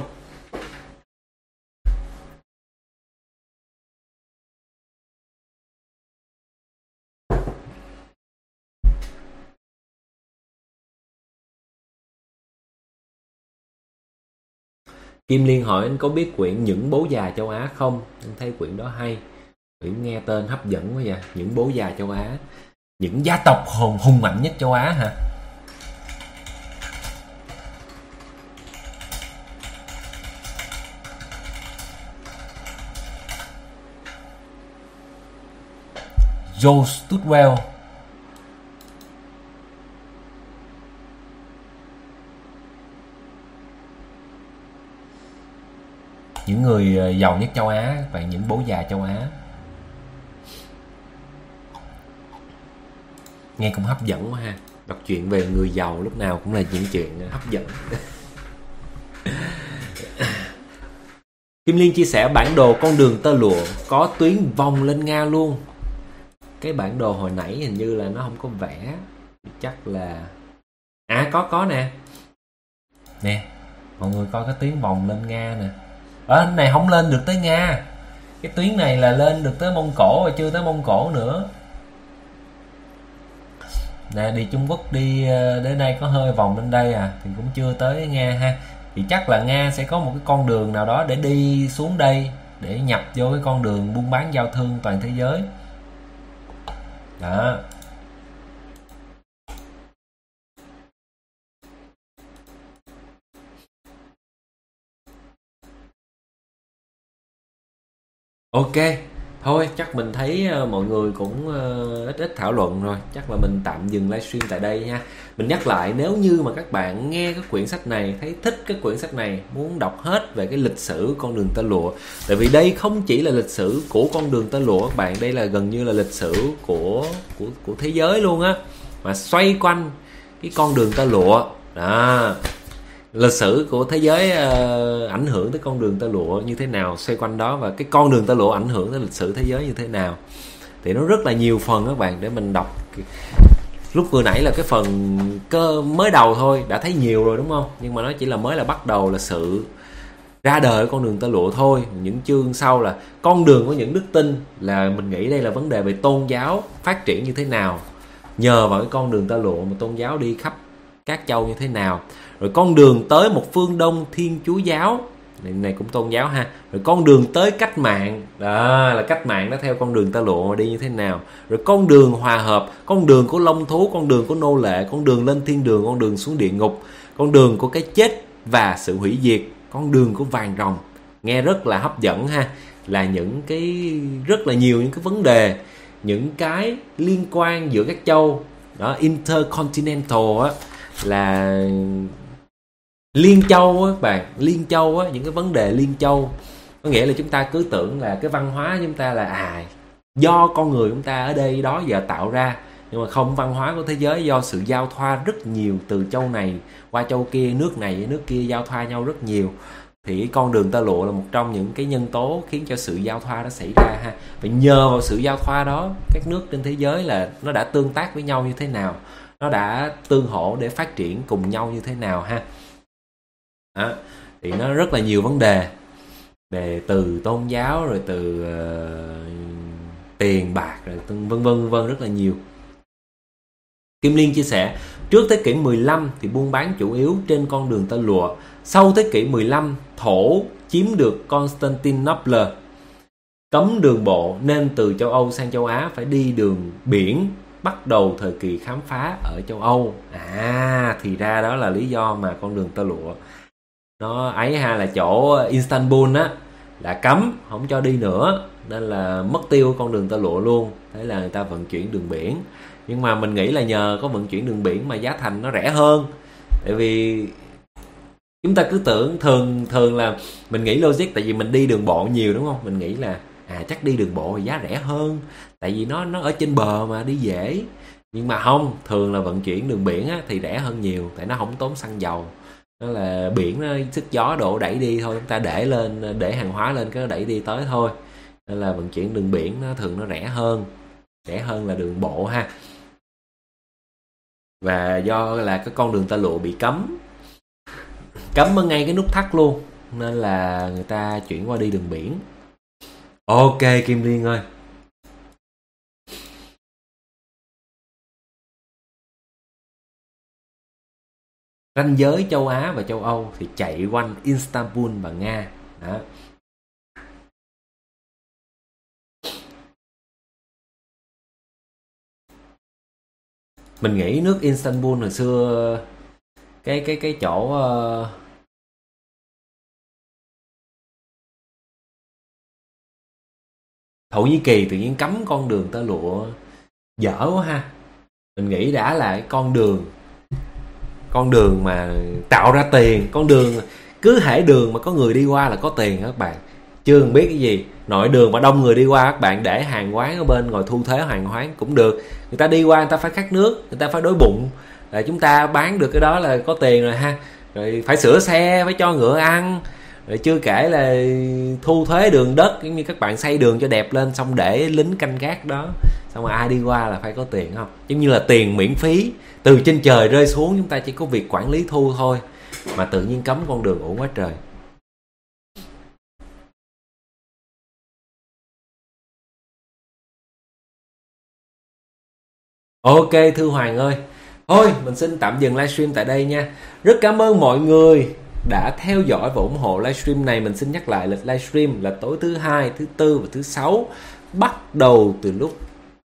S1: Kim Liên hỏi anh có biết quyển Những bố già châu Á không? Anh thấy quyển đó hay. Quyển nghe tên hấp dẫn quá vậy. Những bố già châu Á. Những gia tộc hùng mạnh nhất châu Á hả? Joe Studwell. Những người giàu nhất châu Á và những bố già châu Á. Nghe cũng hấp dẫn quá ha. Đọc chuyện về người giàu lúc nào cũng là những chuyện hấp dẫn. Kim Liên chia sẻ bản đồ con đường tơ lụa có tuyến vòng lên Nga luôn. Cái bản đồ hồi nãy hình như là nó không có vẽ. Chắc là... À có nè. Nè, mọi người coi cái tuyến vòng lên Nga nè. Ở này không lên được tới Nga. Cái tuyến này là lên được tới Mông Cổ, rồi chưa tới Mông Cổ nữa. Nè, đi Trung Quốc đi đến đây có hơi vòng lên đây à, thì cũng chưa tới Nga ha. Thì chắc là Nga sẽ có một cái con đường nào đó để đi xuống đây, để nhập vô cái con đường buôn bán giao thương toàn thế giới. Đó. Ok, Thôi chắc mình thấy mọi người cũng ít ít thảo luận rồi, chắc là mình tạm dừng livestream tại đây nha. Mình nhắc lại, nếu như mà các bạn nghe cái quyển sách này, thấy thích cái quyển sách này, muốn đọc hết về cái lịch sử con đường tơ lụa, tại vì đây không chỉ là lịch sử của con đường tơ lụa các bạn, đây là gần như là lịch sử của thế giới luôn á, mà xoay quanh cái con đường tơ lụa đó. Lịch sử của thế giới ảnh hưởng tới con đường tơ lụa như thế nào, xoay quanh đó, và cái con đường tơ lụa ảnh hưởng tới lịch sử thế giới như thế nào. Thì nó rất là nhiều phần các bạn để mình đọc. Lúc vừa nãy là cái phần mới đầu thôi, đã thấy nhiều rồi đúng không? Nhưng mà nó chỉ là mới là bắt đầu, là sự ra đời của con đường tơ lụa thôi. Những chương sau là con đường của những đức tin, là mình nghĩ đây là vấn đề về tôn giáo phát triển như thế nào, nhờ vào cái con đường tơ lụa mà tôn giáo đi khắp các châu như thế nào. Rồi con đường tới một phương Đông Thiên Chúa giáo, này cũng tôn giáo ha. Rồi con đường tới cách mạng, đó là cách mạng nó theo con đường tơ lụa mà đi như thế nào. Rồi con đường hòa hợp, con đường của long thú, con đường của nô lệ, con đường lên thiên đường, con đường xuống địa ngục, con đường của cái chết và sự hủy diệt, con đường của vàng rồng. Nghe rất là hấp dẫn ha. Là những cái rất là nhiều những cái vấn đề, những cái liên quan giữa các châu đó, intercontinental á, là liên châu á các bạn, liên châu á, những cái vấn đề liên châu. Có nghĩa là chúng ta cứ tưởng là cái văn hóa chúng ta là do con người chúng ta ở đây đó giờ tạo ra, nhưng mà không, văn hóa của thế giới do sự giao thoa rất nhiều, từ châu này qua châu kia, nước này với nước kia giao thoa nhau rất nhiều. Thì con đường tơ lụa là một trong những cái nhân tố khiến cho sự giao thoa đó xảy ra ha. Và nhờ vào sự giao thoa đó, các nước trên thế giới là nó đã tương tác với nhau như thế nào, nó đã tương hỗ để phát triển cùng nhau như thế nào ha. Đó, thì nó rất là nhiều vấn đề về từ tôn giáo, rồi từ tiền bạc, rồi vân vân rất là nhiều. Kim Liên chia sẻ, trước thế kỷ 15 thì buôn bán chủ yếu trên con đường tơ lụa. Sau thế kỷ 15, Thổ chiếm được Constantinople, cấm đường bộ, nên từ châu Âu sang châu Á phải đi đường biển, bắt đầu thời kỳ khám phá ở châu Âu. Thì ra đó là lý do mà con đường tơ lụa nó ấy ha, là chỗ Istanbul á là cấm, không cho đi nữa, nên là mất tiêu con đường tơ lụa luôn. Thế là người ta vận chuyển đường biển. Nhưng mà mình nghĩ là nhờ có vận chuyển đường biển mà giá thành nó rẻ hơn. Tại vì chúng ta cứ tưởng thường là mình nghĩ logic, tại vì mình đi đường bộ nhiều đúng không, mình nghĩ là chắc đi đường bộ thì giá rẻ hơn, tại vì nó ở trên bờ mà đi dễ. Nhưng mà không, thường là vận chuyển đường biển á, thì rẻ hơn nhiều, tại nó không tốn xăng dầu. Nó là biển, nó sức gió đổ đẩy đi thôi, chúng ta để hàng hóa lên cái nó đẩy đi tới thôi. Nên là vận chuyển đường biển nó thường nó rẻ hơn là đường bộ ha. Và do là cái con đường tơ lụa bị cấm ở ngay cái nút thắt luôn, nên là người ta chuyển qua đi đường biển. Ok Kim Liên ơi. Ranh giới châu Á và châu Âu thì chạy quanh Istanbul và Nga đó. Mình nghĩ nước Istanbul hồi xưa cái chỗ Thổ Nhĩ Kỳ tự nhiên cấm con đường tơ lụa, dở quá ha. Mình nghĩ đã là cái con đường mà tạo ra tiền, con đường cứ hễ đường mà có người đi qua là có tiền các bạn. Chưa cần biết cái gì, nội đường mà đông người đi qua các bạn, để hàng quán ở bên ngồi thu thuế hàng quán cũng được. Người ta đi qua người ta phải khát nước, người ta phải đói bụng, là chúng ta bán được cái đó là có tiền rồi ha. Rồi phải sửa xe, phải cho ngựa ăn, rồi chưa kể là thu thuế đường đất, giống như các bạn xây đường cho đẹp lên, xong để lính canh gác đó, xong rồi ai đi qua là phải có tiền không, giống như là tiền miễn phí từ trên trời rơi xuống, chúng ta chỉ có việc quản lý thu thôi, mà tự nhiên cấm con đường uổng quá trời. Ok Thư Hoàng ơi, thôi mình xin tạm dừng livestream tại đây nha. Rất cảm ơn mọi người đã theo dõi và ủng hộ livestream này. Mình xin nhắc lại lịch livestream là tối thứ Hai, thứ Tư và thứ Sáu, bắt đầu từ lúc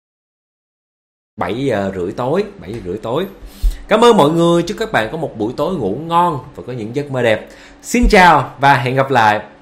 S1: 7 giờ rưỡi tối. Cảm ơn mọi người, chúc các bạn có một buổi tối ngủ ngon và có những giấc mơ đẹp. Xin chào và hẹn gặp lại.